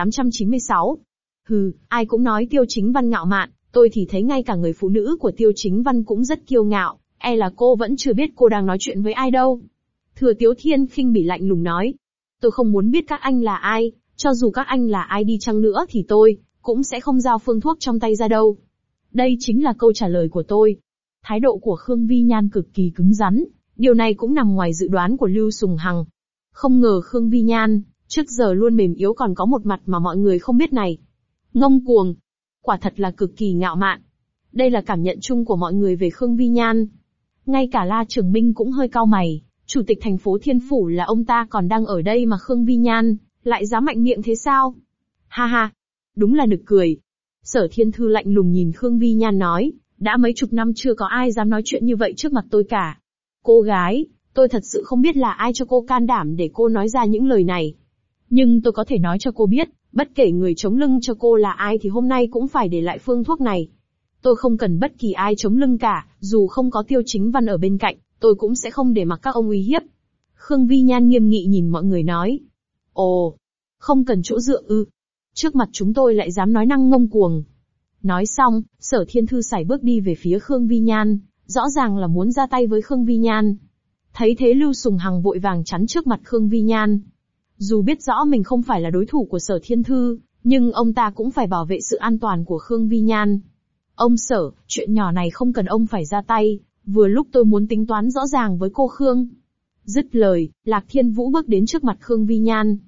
1896. Hừ, ai cũng nói Tiêu Chính Văn ngạo mạn, tôi thì thấy ngay cả người phụ nữ của Tiêu Chính Văn cũng rất kiêu ngạo, e là cô vẫn chưa biết cô đang nói chuyện với ai đâu. Thừa Tiếu Thiên khinh bỉ lạnh lùng nói. Tôi không muốn biết các anh là ai, cho dù các anh là ai đi chăng nữa thì tôi cũng sẽ không giao phương thuốc trong tay ra đâu. Đây chính là câu trả lời của tôi. Thái độ của Khương Vi Nhan cực kỳ cứng rắn, điều này cũng nằm ngoài dự đoán của Lưu Sùng Hằng. Không ngờ Khương Vi Nhan, trước giờ luôn mềm yếu còn có một mặt mà mọi người không biết này. Ngông cuồng. Quả thật là cực kỳ ngạo mạn. Đây là cảm nhận chung của mọi người về Khương Vi Nhan. Ngay cả La Trường Minh cũng hơi cau mày, chủ tịch thành phố Thiên Phủ là ông ta còn đang ở đây mà Khương Vi Nhan lại dám mạnh miệng thế sao? Ha ha, đúng là nực cười. Sở Thiên Thư lạnh lùng nhìn Khương Vi Nhan nói, đã mấy chục năm chưa có ai dám nói chuyện như vậy trước mặt tôi cả. Cô gái, tôi thật sự không biết là ai cho cô can đảm để cô nói ra những lời này. Nhưng tôi có thể nói cho cô biết, bất kể người chống lưng cho cô là ai thì hôm nay cũng phải để lại phương thuốc này. Tôi không cần bất kỳ ai chống lưng cả, dù không có Tiêu Chính Văn ở bên cạnh, tôi cũng sẽ không để mặc các ông uy hiếp. Khương Vi Nhan nghiêm nghị nhìn mọi người nói. Ồ, không cần chỗ dựa ư? Trước mặt chúng tôi lại dám nói năng ngông cuồng. Nói xong, Sở Thiên Thư sải bước đi về phía Khương Vi Nhan, rõ ràng là muốn ra tay với Khương Vi Nhan. Thấy thế Lưu Sùng Hằng vội vàng chắn trước mặt Khương Vi Nhan. Dù biết rõ mình không phải là đối thủ của Sở Thiên Thư, nhưng ông ta cũng phải bảo vệ sự an toàn của Khương Vi Nhan. Ông Sở, chuyện nhỏ này không cần ông phải ra tay, vừa lúc tôi muốn tính toán rõ ràng với cô Khương. Dứt lời, Lạc Thiên Vũ bước đến trước mặt Khương Vi Nhan.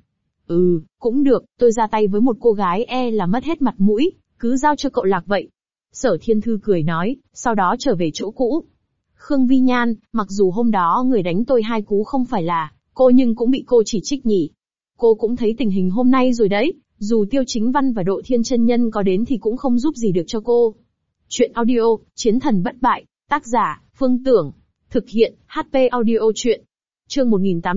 Cũng được, tôi ra tay với một cô gái là mất hết mặt mũi, cứ giao cho cậu Lạc vậy. Sở Thiên Thư cười nói, sau đó trở về chỗ cũ. Khương Vi Nhan, mặc dù hôm đó người đánh tôi 2 cú không phải là cô nhưng cũng bị cô chỉ trích nhỉ. Cô cũng thấy tình hình hôm nay rồi đấy, dù Tiêu Chính Văn và Độ Thiên chân nhân có đến thì cũng không giúp gì được cho cô. Chuyện audio, Chiến thần bất bại, tác giả, Phương Tưởng. Thực hiện, HP audio chuyện. Chương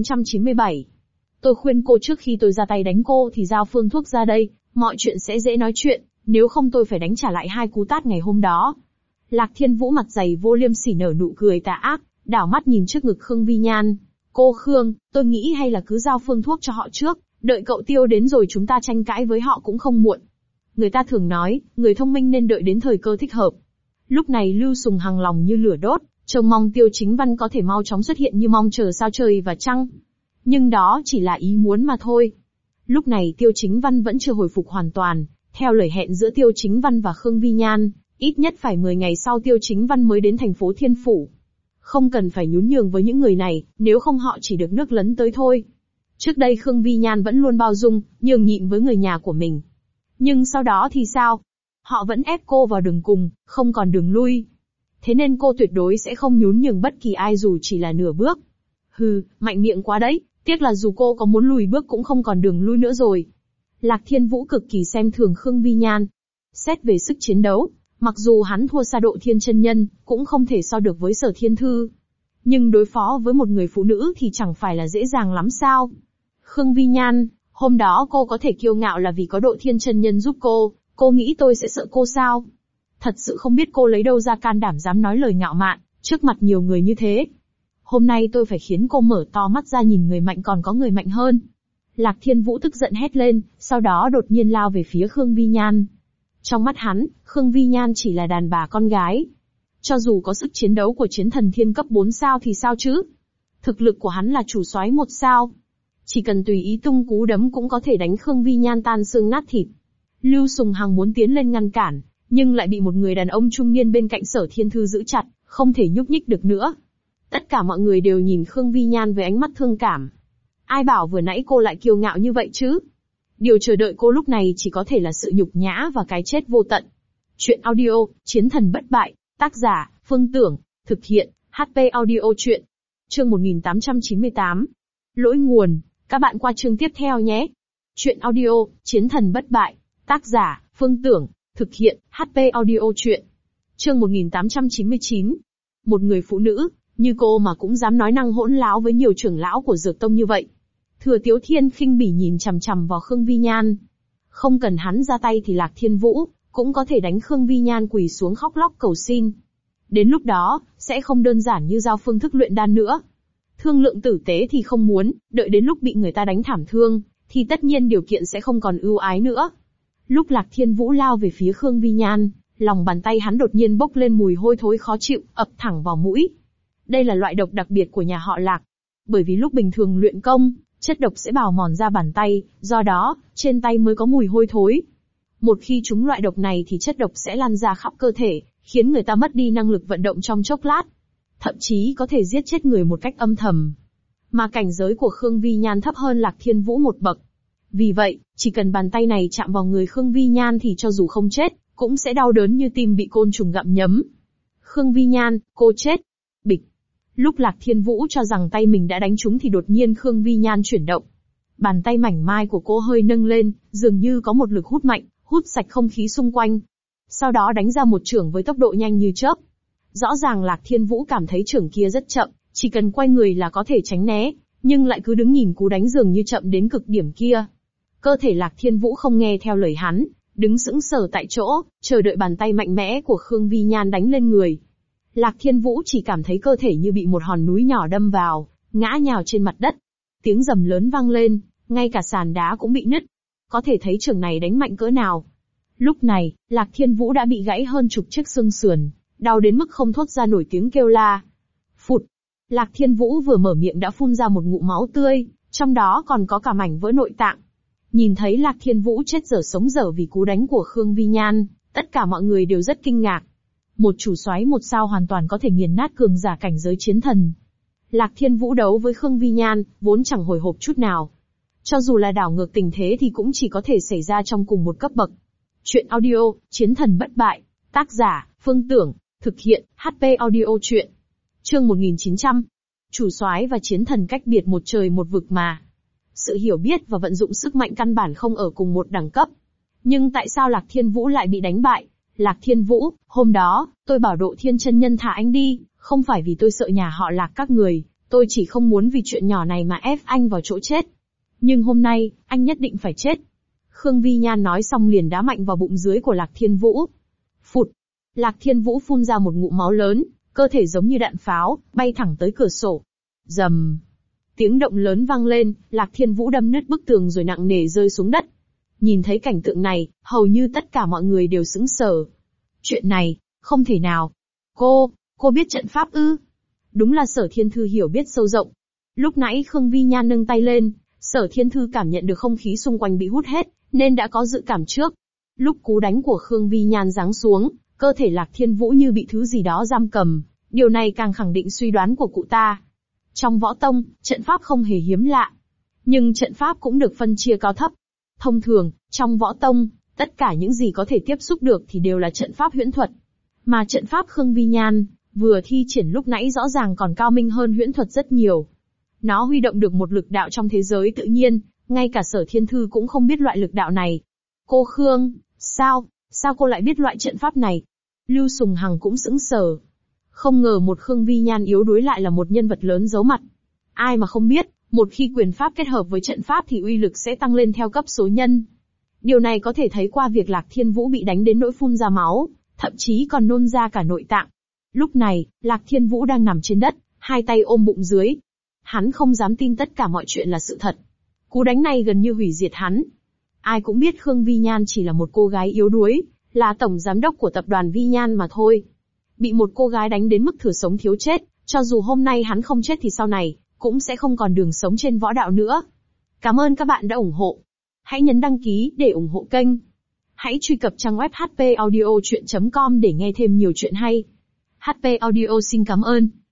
1897. Tôi khuyên cô trước khi tôi ra tay đánh cô thì giao phương thuốc ra đây, mọi chuyện sẽ dễ nói chuyện, nếu không tôi phải đánh trả lại 2 cú tát ngày hôm đó. Lạc Thiên Vũ mặt dày vô liêm sỉ nở nụ cười tà ác, đảo mắt nhìn trước ngực Khương Vi Nhan. Cô Khương, tôi nghĩ hay là cứ giao phương thuốc cho họ trước, đợi cậu Tiêu đến rồi chúng ta tranh cãi với họ cũng không muộn. Người ta thường nói, người thông minh nên đợi đến thời cơ thích hợp. Lúc này Lưu Sùng Hằng lòng như lửa đốt, trông mong Tiêu Chính Văn có thể mau chóng xuất hiện như mong chờ sao trời và trăng. Nhưng đó chỉ là ý muốn mà thôi. Lúc này Tiêu Chính Văn vẫn chưa hồi phục hoàn toàn, theo lời hẹn giữa Tiêu Chính Văn và Khương Vi Nhan, ít nhất phải 10 ngày sau Tiêu Chính Văn mới đến thành phố Thiên Phủ. Không cần phải nhún nhường với những người này, nếu không họ chỉ được nước lấn tới thôi. Trước đây Khương Vi Nhan vẫn luôn bao dung, nhường nhịn với người nhà của mình. Nhưng sau đó thì sao? Họ vẫn ép cô vào đường cùng, không còn đường lui. Thế nên cô tuyệt đối sẽ không nhún nhường bất kỳ ai dù chỉ là nửa bước. Mạnh miệng quá đấy, tiếc là dù cô có muốn lùi bước cũng không còn đường lui nữa rồi. Lạc Thiên Vũ cực kỳ xem thường Khương Vi Nhan. Xét về sức chiến đấu, mặc dù hắn thua xa Độ Thiên chân nhân, cũng không thể so được với Sở Thiên Thư. Nhưng đối phó với một người phụ nữ thì chẳng phải là dễ dàng lắm sao? Khương Vi Nhan, hôm đó cô có thể kiêu ngạo là vì có Độ Thiên chân nhân giúp cô nghĩ tôi sẽ sợ cô sao? Thật sự không biết cô lấy đâu ra can đảm dám nói lời ngạo mạn, trước mặt nhiều người như thế. Hôm nay tôi phải khiến cô mở to mắt ra nhìn người mạnh còn có người mạnh hơn. Lạc Thiên Vũ tức giận hét lên, sau đó đột nhiên lao về phía Khương Vi Nhan. Trong mắt hắn, Khương Vi Nhan chỉ là đàn bà con gái. Cho dù có sức chiến đấu của chiến thần thiên cấp 4 sao thì sao chứ? Thực lực của hắn là chủ soái 1 sao. Chỉ cần tùy ý tung cú đấm cũng có thể đánh Khương Vi Nhan tan xương nát thịt. Lưu Sùng Hằng muốn tiến lên ngăn cản, nhưng lại bị một người đàn ông trung niên bên cạnh Sở Thiên Thư giữ chặt, không thể nhúc nhích được nữa. Tất cả mọi người đều nhìn Khương Vi Nhan với ánh mắt thương cảm. Ai bảo vừa nãy cô lại kiêu ngạo như vậy chứ? Điều chờ đợi cô lúc này chỉ có thể là sự nhục nhã và cái chết vô tận. Chuyện audio, Chiến thần bất bại, tác giả, Phương Tưởng, thực hiện, HP audio chuyện. Chương 1898. Lỗi nguồn, các bạn qua chương tiếp theo nhé. Chuyện audio, Chiến thần bất bại, tác giả, Phương Tưởng, thực hiện, HP audio chuyện. Chương 1899. Một người phụ nữ, như cô mà cũng dám nói năng hỗn láo với nhiều trưởng lão của Dược Tông như vậy. Thừa Tiếu Thiên khinh bỉ nhìn chằm chằm vào Khương Vi Nhan. Không cần hắn ra tay thì Lạc Thiên Vũ cũng có thể đánh Khương Vi Nhan quỳ xuống khóc lóc cầu xin. Đến lúc đó, sẽ không đơn giản như giao phương thức luyện đan nữa. Thương lượng tử tế thì không muốn, đợi đến lúc bị người ta đánh thảm thương, thì tất nhiên điều kiện sẽ không còn ưu ái nữa. Lúc Lạc Thiên Vũ lao về phía Khương Vi Nhan, lòng bàn tay hắn đột nhiên bốc lên mùi hôi thối khó chịu, ập thẳng vào mũi. Đây là loại độc đặc biệt của nhà họ Lạc. Bởi vì lúc bình thường luyện công, chất độc sẽ bào mòn ra bàn tay, do đó, trên tay mới có mùi hôi thối. Một khi trúng loại độc này thì chất độc sẽ lan ra khắp cơ thể, khiến người ta mất đi năng lực vận động trong chốc lát. Thậm chí có thể giết chết người một cách âm thầm. Mà cảnh giới của Khương Vi Nhan thấp hơn Lạc Thiên Vũ một bậc. Vì vậy, chỉ cần bàn tay này chạm vào người Khương Vi Nhan thì cho dù không chết, cũng sẽ đau đớn như tim bị côn trùng gặm nhấm. Khương Vi Nhan, cô chết. Bịch. Lúc Lạc Thiên Vũ cho rằng tay mình đã đánh trúng thì đột nhiên Khương Vi Nhan chuyển động. Bàn tay mảnh mai của cô hơi nâng lên, dường như có một lực hút mạnh, hút sạch không khí xung quanh. Sau đó đánh ra một chưởng với tốc độ nhanh như chớp. Rõ ràng Lạc Thiên Vũ cảm thấy chưởng kia rất chậm, chỉ cần quay người là có thể tránh né, nhưng lại cứ đứng nhìn cú đánh dường như chậm đến cực điểm kia. Cơ thể Lạc Thiên Vũ không nghe theo lời hắn, đứng sững sờ tại chỗ, chờ đợi bàn tay mạnh mẽ của Khương Vi Nhan đánh lên người. Lạc Thiên Vũ chỉ cảm thấy cơ thể như bị một hòn núi nhỏ đâm vào, ngã nhào trên mặt đất. Tiếng rầm lớn vang lên, ngay cả sàn đá cũng bị nứt. Có thể thấy chưởng này đánh mạnh cỡ nào. Lúc này, Lạc Thiên Vũ đã bị gãy hơn chục chiếc xương sườn, đau đến mức không thốt ra nổi tiếng kêu la. Phụt! Lạc Thiên Vũ vừa mở miệng đã phun ra một ngụm máu tươi, trong đó còn có cả mảnh vỡ nội tạng. Nhìn thấy Lạc Thiên Vũ chết dở sống dở vì cú đánh của Khương Vi Nhan, Tất cả mọi người đều rất kinh ngạc. Một chủ soái một sao hoàn toàn có thể nghiền nát cường giả cảnh giới chiến thần. Lạc Thiên Vũ đấu với Khương Vi Nhan, vốn chẳng hồi hộp chút nào. Cho dù là đảo ngược tình thế thì cũng chỉ có thể xảy ra trong cùng một cấp bậc. Chuyện audio, Chiến thần bất bại. Tác giả, Phương Tưởng. Thực hiện, HP Audio Chuyện. Chương 1900. Chủ soái và chiến thần cách biệt một trời một vực mà. Sự hiểu biết và vận dụng sức mạnh căn bản không ở cùng một đẳng cấp. Nhưng tại sao Lạc Thiên Vũ lại bị đánh bại? Lạc Thiên Vũ, hôm đó, tôi bảo Độ Thiên chân nhân thả anh đi, không phải vì tôi sợ nhà họ Lạc các người, tôi chỉ không muốn vì chuyện nhỏ này mà ép anh vào chỗ chết. Nhưng hôm nay, anh nhất định phải chết. Khương Vi Nhan nói xong liền đá mạnh vào bụng dưới của Lạc Thiên Vũ. Phụt! Lạc Thiên Vũ phun ra một ngụm máu lớn, cơ thể giống như đạn pháo, bay thẳng tới cửa sổ. Rầm! Tiếng động lớn vang lên, Lạc Thiên Vũ đâm nứt bức tường rồi nặng nề rơi xuống đất. Nhìn thấy cảnh tượng này, hầu như tất cả mọi người đều sững sờ. Chuyện này, không thể nào. Cô biết trận pháp ư? Đúng là Sở Thiên Thư hiểu biết sâu rộng. Lúc nãy Khương Vi Nhan nâng tay lên, Sở Thiên Thư cảm nhận được không khí xung quanh bị hút hết, nên đã có dự cảm trước. Lúc cú đánh của Khương Vi Nhan giáng xuống, cơ thể Lạc Thiên Vũ như bị thứ gì đó giam cầm, điều này càng khẳng định suy đoán của cụ ta. Trong võ tông, trận pháp không hề hiếm lạ. Nhưng trận pháp cũng được phân chia cao thấp. Thông thường, trong võ tông, tất cả những gì có thể tiếp xúc được thì đều là trận pháp huyễn thuật. Mà trận pháp Khương Vi Nhan, vừa thi triển lúc nãy rõ ràng còn cao minh hơn huyễn thuật rất nhiều. Nó huy động được một lực đạo trong thế giới tự nhiên, ngay cả Sở Thiên Thư cũng không biết loại lực đạo này. Cô Khương, sao cô lại biết loại trận pháp này? Lưu Sùng Hằng cũng sững sờ. Không ngờ một Khương Vi Nhan yếu đuối lại là một nhân vật lớn giấu mặt. Ai mà không biết, một khi quyền pháp kết hợp với trận pháp thì uy lực sẽ tăng lên theo cấp số nhân. Điều này có thể thấy qua việc Lạc Thiên Vũ bị đánh đến nỗi phun ra máu, thậm chí còn nôn ra cả nội tạng. Lúc này, Lạc Thiên Vũ đang nằm trên đất, hai tay ôm bụng dưới. Hắn không dám tin tất cả mọi chuyện là sự thật. Cú đánh này gần như hủy diệt hắn. Ai cũng biết Khương Vi Nhan chỉ là một cô gái yếu đuối, là tổng giám đốc của tập đoàn Vi Nhan mà thôi. Bị một cô gái đánh đến mức thừa sống thiếu chết, cho dù hôm nay hắn không chết thì sau này, cũng sẽ không còn đường sống trên võ đạo nữa. Cảm ơn các bạn đã ủng hộ. Hãy nhấn đăng ký để ủng hộ kênh. Hãy truy cập trang web hpaudiochuyen.com để nghe thêm nhiều chuyện hay. HP Audio xin cảm ơn.